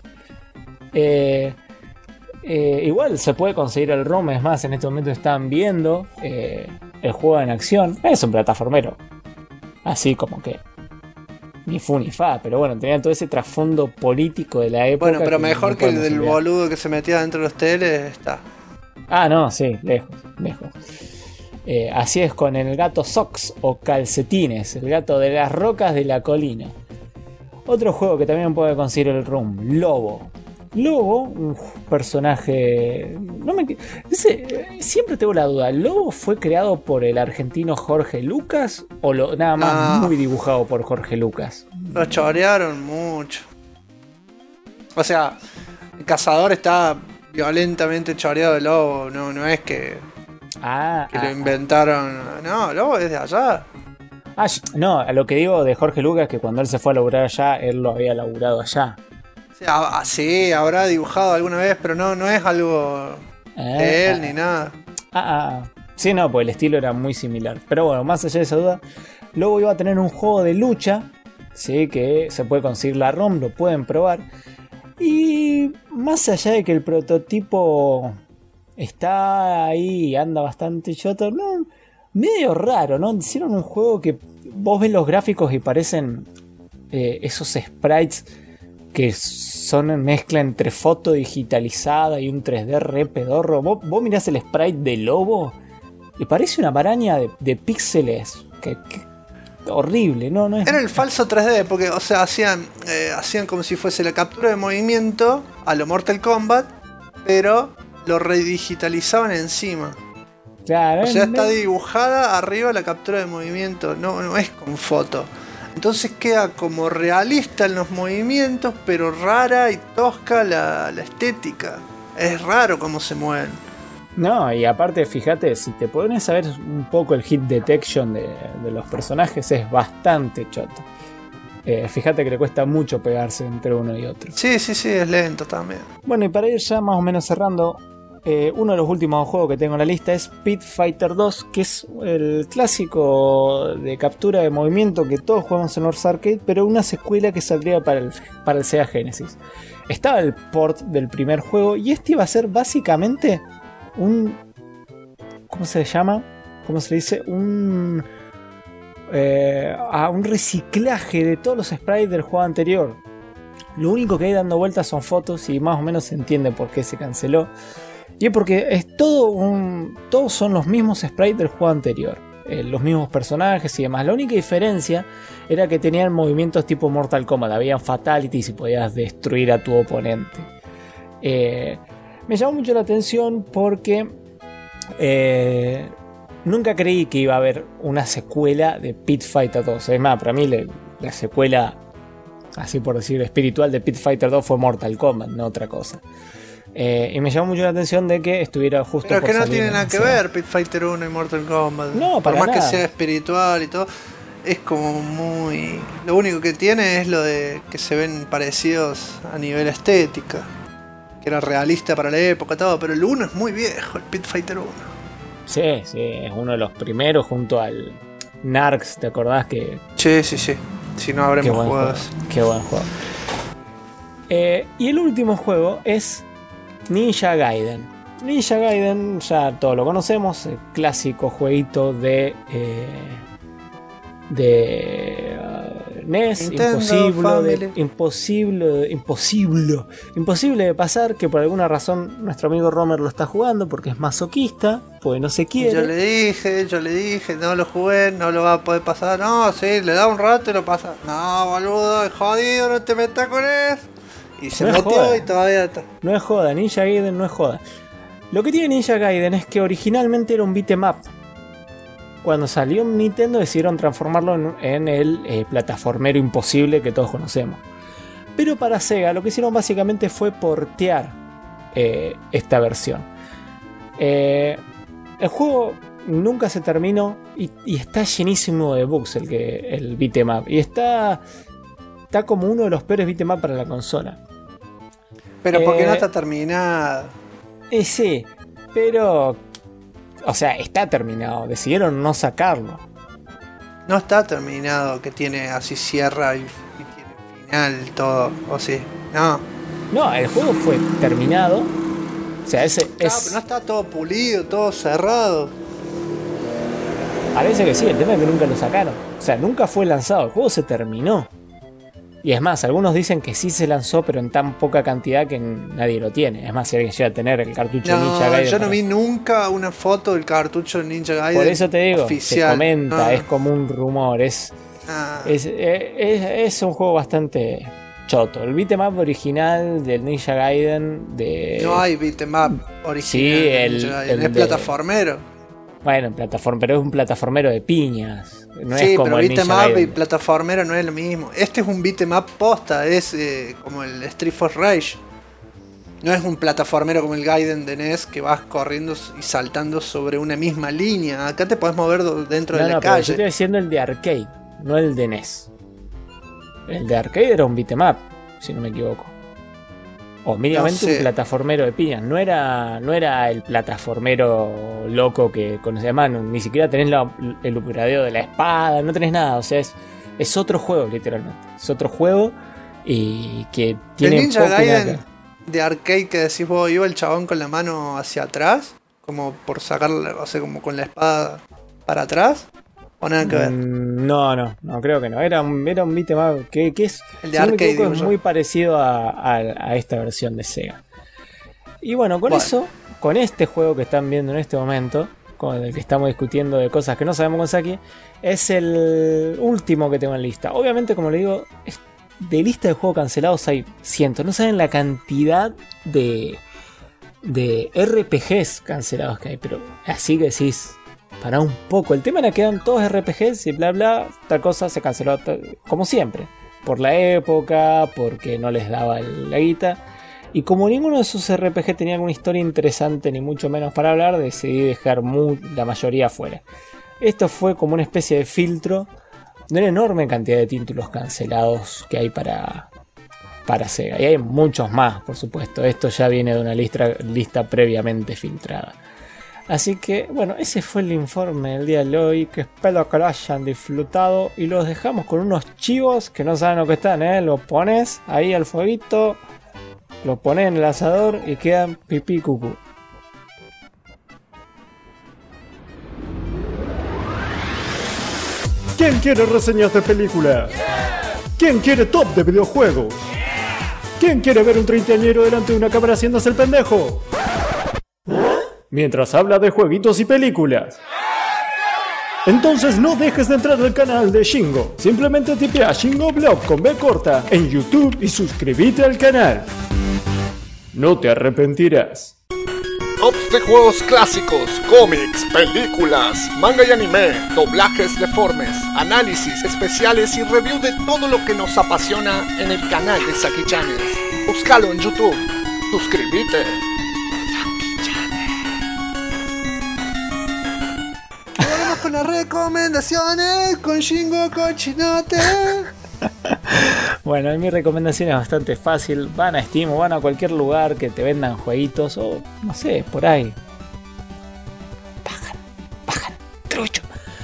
Igual se puede conseguir el ROM, es más, en este momento están viendo el juego en acción. Es un plataformero, así como que ni fu ni fa, pero bueno, tenía todo ese trasfondo político de la época. Bueno, pero mejor no que el podemos del olvidar. boludo que se metía dentro de los teles está. Ah, no, sí, lejos. Así es con el gato Socks o Calcetines, el gato de las rocas de la colina. Otro juego que también puede conseguir el ROM, Lobo. Lobo, un personaje... siempre tengo la duda, ¿Lobo fue creado por el argentino Jorge Lucas o nada más muy dibujado por Jorge Lucas? Lo chorearon mucho. O sea, el cazador está violentamente choreado de Lobo. No es que lo inventaron. No, Lobo es de allá. No, a lo que digo de Jorge Lucas, que cuando él se fue a laburar allá, él lo había laburado allá. Sí, habrá dibujado alguna vez, pero no es algo de él ni nada. Sí, no, pues el estilo era muy similar. Pero bueno, más allá de esa duda, luego iba a tener un juego de lucha, ¿sí? Que se puede conseguir la ROM, lo pueden probar. Y más allá de que el prototipo está ahí y anda bastante choto, no, medio raro, ¿no? Hicieron un juego que vos ves los gráficos y parecen esos sprites que son mezcla entre foto digitalizada y un 3D re pedorro. Vos mirás el sprite de Lobo y parece una maraña de píxeles. horrible, no es... Era el falso 3D, porque, o sea, hacían como si fuese la captura de movimiento a lo Mortal Kombat, pero lo redigitalizaban encima. Claro, O sea, está dibujada arriba la captura de movimiento, no es con foto. Entonces queda como realista en los movimientos, pero rara y tosca la estética. Es raro cómo se mueven. No, y aparte, fíjate, si te pones a ver un poco el hit detection de los personajes, es bastante choto. Fíjate que le cuesta mucho pegarse entre uno y otro. Sí, es lento también. Bueno, y para ir ya más o menos cerrando, uno de los últimos juegos que tengo en la lista es Pit Fighter 2, que es el clásico de captura de movimiento que todos jugamos en North Arcade, pero una secuela que saldría para el Sega Genesis. Estaba el port del primer juego y este iba a ser básicamente un... ¿Cómo se llama? ¿Cómo se le dice? Un reciclaje de todos los sprites del juego anterior. Lo único que hay dando vueltas son fotos y más o menos se entiende por qué se canceló. Y es porque es todos son los mismos sprites del juego anterior. Los mismos personajes y demás. La única diferencia era que tenían movimientos tipo Mortal Kombat. Habían fatalities y podías destruir a tu oponente. Me llamó mucho la atención porque nunca creí que iba a haber una secuela de Pit Fighter 2. Es más, para mí la secuela, así por decir, espiritual de Pit Fighter 2 fue Mortal Kombat, no otra cosa. Y me llamó mucho la atención de que estuviera justo pero por que no salir tiene en nada que Sega. ver Pit Fighter 1 y Mortal Kombat. No, por para más nada. que sea espiritual y todo, es como muy... Lo único que tiene es lo de que se ven parecidos a nivel estética, que era realista para la época, todo, pero el 1 es muy viejo, el Pit Fighter 1. Sí, es uno de los primeros junto al Narcs, ¿te acordás que? Sí. Si no habremos jugado eso. Qué buen juego. Y el último juego es Ninja Gaiden. Ninja Gaiden ya todos lo conocemos, el clásico jueguito de NES, Nintendo, imposible de pasar, que por alguna razón nuestro amigo Romer lo está jugando porque es masoquista, porque no se quiere. Yo le dije, no lo jugué, no lo va a poder pasar. No, sí, le da un rato y lo pasa. No, boludo, es jodido, no te metas con eso. Y se No es metió joda. y todavía está. No es joda, Ninja Gaiden no es joda. Lo que tiene Ninja Gaiden es que originalmente era un beat'em up. Cuando salió en Nintendo decidieron transformarlo en el plataformero imposible que todos conocemos. Pero para Sega lo que hicieron básicamente fue portear esta versión. El juego nunca se terminó y está llenísimo de bugs el beat'em up. Y está como uno de los peores beat'em up para la consola. Pero porque no está terminada. Sí, pero... O sea, está terminado. Decidieron no sacarlo. No está terminado, que tiene así cierra y tiene final, todo. O sí. No. No, el juego fue terminado. O sea, Pero no está todo pulido, todo cerrado. Parece que sí, el tema es que nunca lo sacaron. O sea, nunca fue lanzado. El juego se terminó. Y es más, algunos dicen que sí se lanzó, pero en tan poca cantidad que nadie lo tiene. Es más, si alguien llega a tener el cartucho Ninja Gaiden. Yo no vi nunca una foto del cartucho Ninja Gaiden. Por eso te digo, oficial. se comenta, No. es como un rumor. Es un juego bastante choto. El beat'em up original del Ninja Gaiden de... No hay beat'em up original. Sí, de Ninja Gaiden, es plataformero. Bueno, pero es un plataformero de piñas. No Sí, es como pero el beat'em Ninja up y Gaiden. plataformero no es lo mismo. Este es un beat'em up posta, es como el Street Force Rage. No es un plataformero como el Gaiden de NES que vas corriendo y saltando sobre una misma línea. Acá te podés mover dentro de la Pero yo calle. estoy diciendo el de arcade, no el de NES. El de arcade era un beat'em up, si no me equivoco. O mínimamente No sé. un plataformero de piñas. No era el plataformero loco que conocía mano. Ni siquiera tenés el upgradeo de la espada, no tenés nada. O sea, es otro juego, literalmente. Es otro juego y que tiene El Ninja poco y nada que Gaiden ver. de arcade que decís vos, iba el chabón con la mano hacia atrás, como por sacarla, o sea, como con la espada para atrás, o nada que ver. No, creo que no. Era un beat'em up que es, El de si no me arcade, equivoco, digo es yo. muy parecido a esta versión de Sega. Y bueno, con Bueno. eso, con este juego que están viendo en este momento, del que estamos discutiendo de cosas que no sabemos con Saki, es el último que tengo en lista. Obviamente, como le digo, de lista de juegos cancelados hay cientos. No saben la cantidad de RPGs cancelados que hay, pero así que decís, para un poco. El tema era que eran todos RPGs y bla bla, tal cosa se canceló como siempre. Por la época, porque no les daba la guita. Y como ninguno de esos RPG tenía alguna historia interesante, ni mucho menos para hablar, decidí dejar la mayoría fuera. Esto fue como una especie de filtro de una enorme cantidad de títulos cancelados que hay para Sega. Y hay muchos más, por supuesto. Esto ya viene de una lista previamente filtrada. Así que, bueno, ese fue el informe del día de hoy, que espero que lo hayan disfrutado. Y los dejamos con unos chivos que no saben lo que están, ¿eh? Lo pones ahí al fueguito, lo pones en el asador y quedan pipí cucú. ¿Quién quiere reseñas de películas? ¿Quién quiere top de videojuegos? ¿Quién quiere ver un treintañero delante de una cámara haciéndose el pendejo? Mientras habla de jueguitos y películas. Entonces no dejes de entrar al canal de Shingo. Simplemente tipea Shingo Blog con B corta en YouTube y suscríbete al canal. No te arrepentirás. Tops de juegos clásicos, cómics, películas, manga y anime, doblajes deformes, análisis especiales y review de todo lo que nos apasiona en el canal de Saki Channel. Búscalo en YouTube. Suscríbete. Vamos con las recomendaciones con Shingo Cochinote. Bueno, mi recomendación es bastante fácil. Van a Steam o van a cualquier lugar que te vendan jueguitos o no sé, por ahí. Bajan, trucho.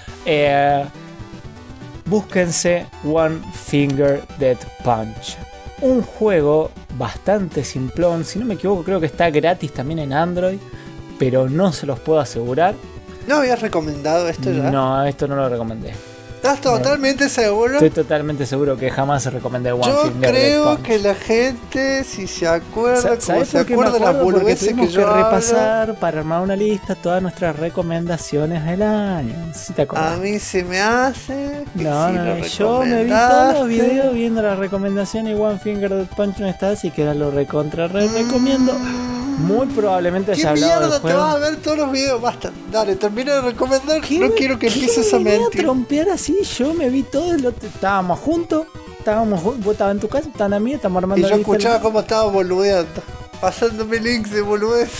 Búsquense One Finger Death Punch. Un juego bastante simplón. Si no me equivoco, creo que está gratis también en Android, pero no se los puedo asegurar. ¿No habías recomendado esto ya? No, esto no lo recomendé. ¿Estás totalmente seguro? Estoy totalmente seguro que jamás recomendé One Yo Finger Death creo Punch. que la gente, si se acuerda, como se acuerda de las Porque boludeces que tuvimos yo que hablo, repasar para armar una lista todas nuestras recomendaciones del año. ¿Sí te acuerdas? a mí se me hace que No, si no, lo no, yo me vi todos los recomendaste. videos viendo las recomendaciones y One Finger Death Punch no está, así que lo recomiendo. Muy probablemente ¿Qué haya hablado del mierda te vas a juego. ver todos los videos? Basta, dale, termina de recomendar. ¿Qué No me- quiero que qué empieces me a venía mentir. trompear así? Yo me vi todo, estábamos juntos, vos estabas en tu casa, estaban a mí, estamos Y armando yo la lista. escuchaba cómo estaba boludeando, pasándome links de boludez.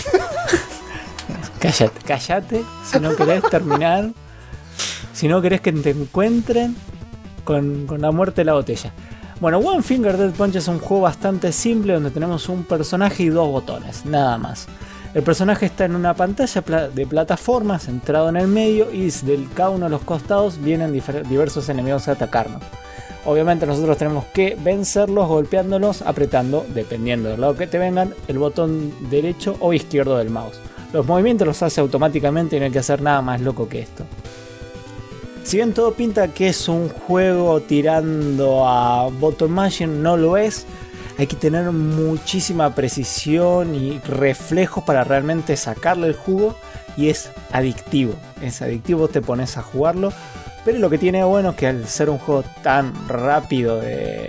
Cállate, si no querés terminar, si no querés que te encuentren con la muerte de la botella. Bueno, One Finger Death Punch es un juego bastante simple donde tenemos un personaje y dos botones, nada más. El personaje está en una pantalla de plataforma centrado en el medio y de cada uno de los costados vienen diversos enemigos a atacarnos. Obviamente nosotros tenemos que vencerlos golpeándolos, apretando, dependiendo del lado que te vengan, el botón derecho o izquierdo del mouse. Los movimientos los hace automáticamente y no hay que hacer nada más loco que esto. Si bien todo pinta que es un juego tirando a button mashing, no lo es. Hay que tener muchísima precisión y reflejos para realmente sacarle el jugo. Y es adictivo. Es adictivo, te pones a jugarlo. Pero lo que tiene bueno es que al ser un juego tan rápido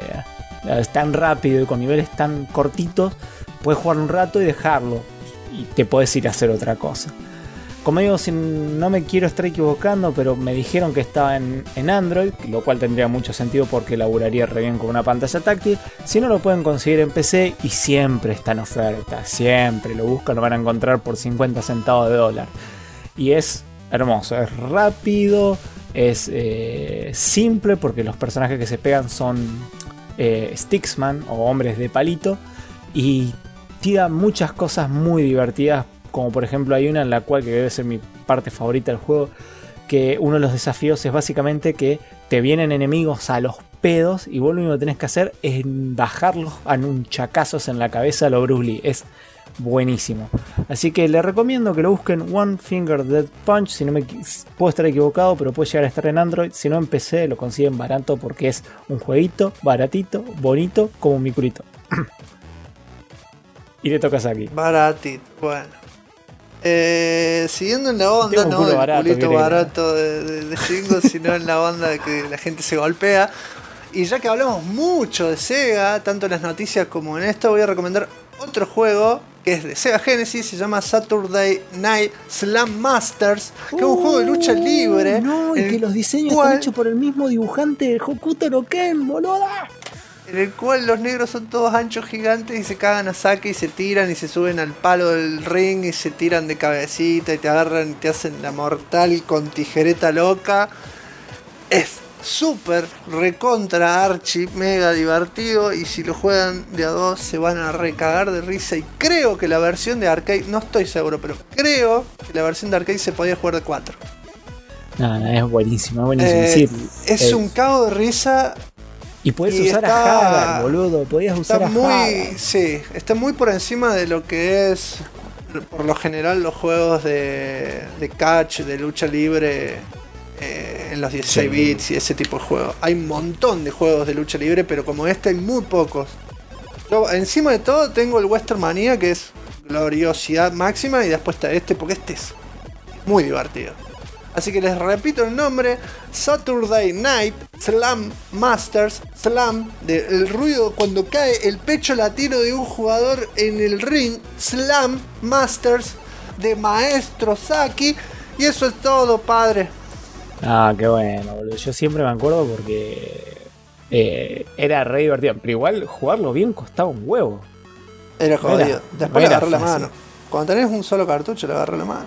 y con niveles tan cortitos, puedes jugar un rato y dejarlo. Y te puedes ir a hacer otra cosa. Como digo, si no me quiero estar equivocando, pero me dijeron que estaba en Android, lo cual tendría mucho sentido porque laburaría re bien con una pantalla táctil. Si no, lo pueden conseguir en PC y siempre está en oferta, siempre lo buscan, lo van a encontrar por 50 centavos de dólar. Y es hermoso, es rápido, es simple porque los personajes que se pegan son sticksman o hombres de palito y tira muchas cosas muy divertidas. Como por ejemplo hay una en la cual, que debe ser mi parte favorita del juego, que uno de los desafíos es básicamente que te vienen enemigos a los pedos y vos lo único que tenés que hacer es bajarlos a un chacazos en la cabeza a lo Bruce Lee. Es buenísimo. Así que les recomiendo que lo busquen, One Finger Death Punch. Si no puedo estar equivocado, pero puede llegar a estar en Android. Si no, en PC lo consiguen barato porque es un jueguito baratito, bonito, como mi curito. Y le tocas aquí. Baratito, bueno. Siguiendo en la onda, Tengo un no culo del barato, culito mire. barato de Shingo, sino en la onda de que la gente se golpea. Y ya que hablamos mucho de Sega, tanto en las noticias como en esto, voy a recomendar otro juego que es de Sega Genesis, se llama Saturday Night Slam Masters, que es un juego de lucha libre. No, y en que el los diseños cual- están hechos por el mismo dibujante del Hokuto no Ken, boluda. En el cual los negros son todos anchos gigantes y se cagan a saque y se tiran y se suben al palo del ring y se tiran de cabecita y te agarran y te hacen la mortal con tijereta loca. Es súper recontra archi mega divertido y si lo juegan de a dos se van a recagar de risa. Y creo que la versión de arcade, no estoy seguro, pero creo que la versión de arcade se podía jugar de 4. No, es buenísimo, es buenísimo. Sí, Es un cago de risa. y podés y usar está- a Hagar, boludo. Podías usar Está a muy, Hagar. sí, está muy por encima de lo que es por lo general los juegos de catch, de lucha libre en los 16 Sí. bits y ese tipo de juegos. Hay un montón de juegos de lucha libre, pero como este hay muy pocos. Yo encima de todo tengo el Western Mania, que es gloriosidad máxima, y después está este, porque este es muy divertido. Así que les repito el nombre: Saturday Night Slam Masters. Slam, el ruido cuando cae el pecho latino de un jugador en el ring. Slam Masters de Maestro Saki. Y eso es todo, padre. Ah, qué bueno, boludo. Yo siempre me acuerdo porque era re divertido. Pero igual jugarlo bien costaba un huevo. Era jodido. Era- Después le era agarré la fácil. mano. Cuando tenés un solo cartucho, le agarré la mano.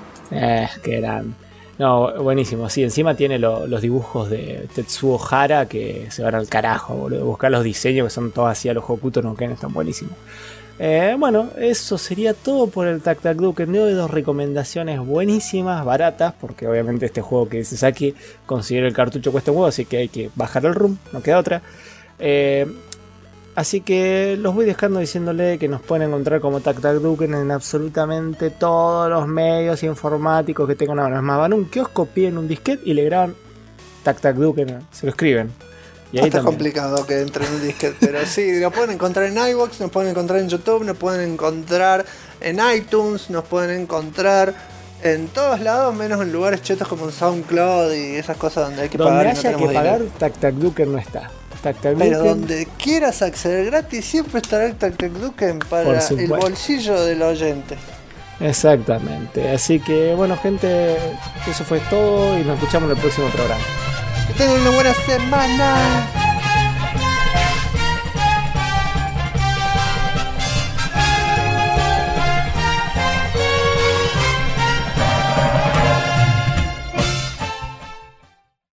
Qué grande. No, buenísimo. Sí, encima tiene los dibujos de Tetsuo Hara que se van al carajo, boludo. Buscar los diseños que son todos así a los Hokuto no Ken, están buenísimos. Bueno, eso sería todo por el Tac Tac Duken de hoy. 2 recomendaciones buenísimas, baratas, porque obviamente este juego que dice Saki considera el cartucho cuesta un huevo, así que hay que bajar el room, no queda otra. Así que los voy dejando diciéndole que nos pueden encontrar como Tac Tac Duken en absolutamente todos los medios informáticos que tengan ahora. Es más, van a un kiosco, piden un disquete y le graban Tac Tac Duken, se lo escriben. Y ahí Está también. complicado que entre en un disquete, pero sí, lo pueden encontrar en iVoox, nos pueden encontrar en YouTube, nos pueden encontrar en iTunes, nos pueden encontrar en todos lados, menos en lugares chetos como en SoundCloud y esas cosas donde hay que Donde pagar y no haya que tenemos pagar, dinero. Tac Tac Duken no está. Tac Tac Pero Duken, donde quieras acceder gratis, siempre estará el Tac Tac Duken para Por el supuesto. bolsillo del oyente. exactamente. Así que bueno, gente, eso fue todo y nos escuchamos en el próximo programa. Que tengan una buena semana.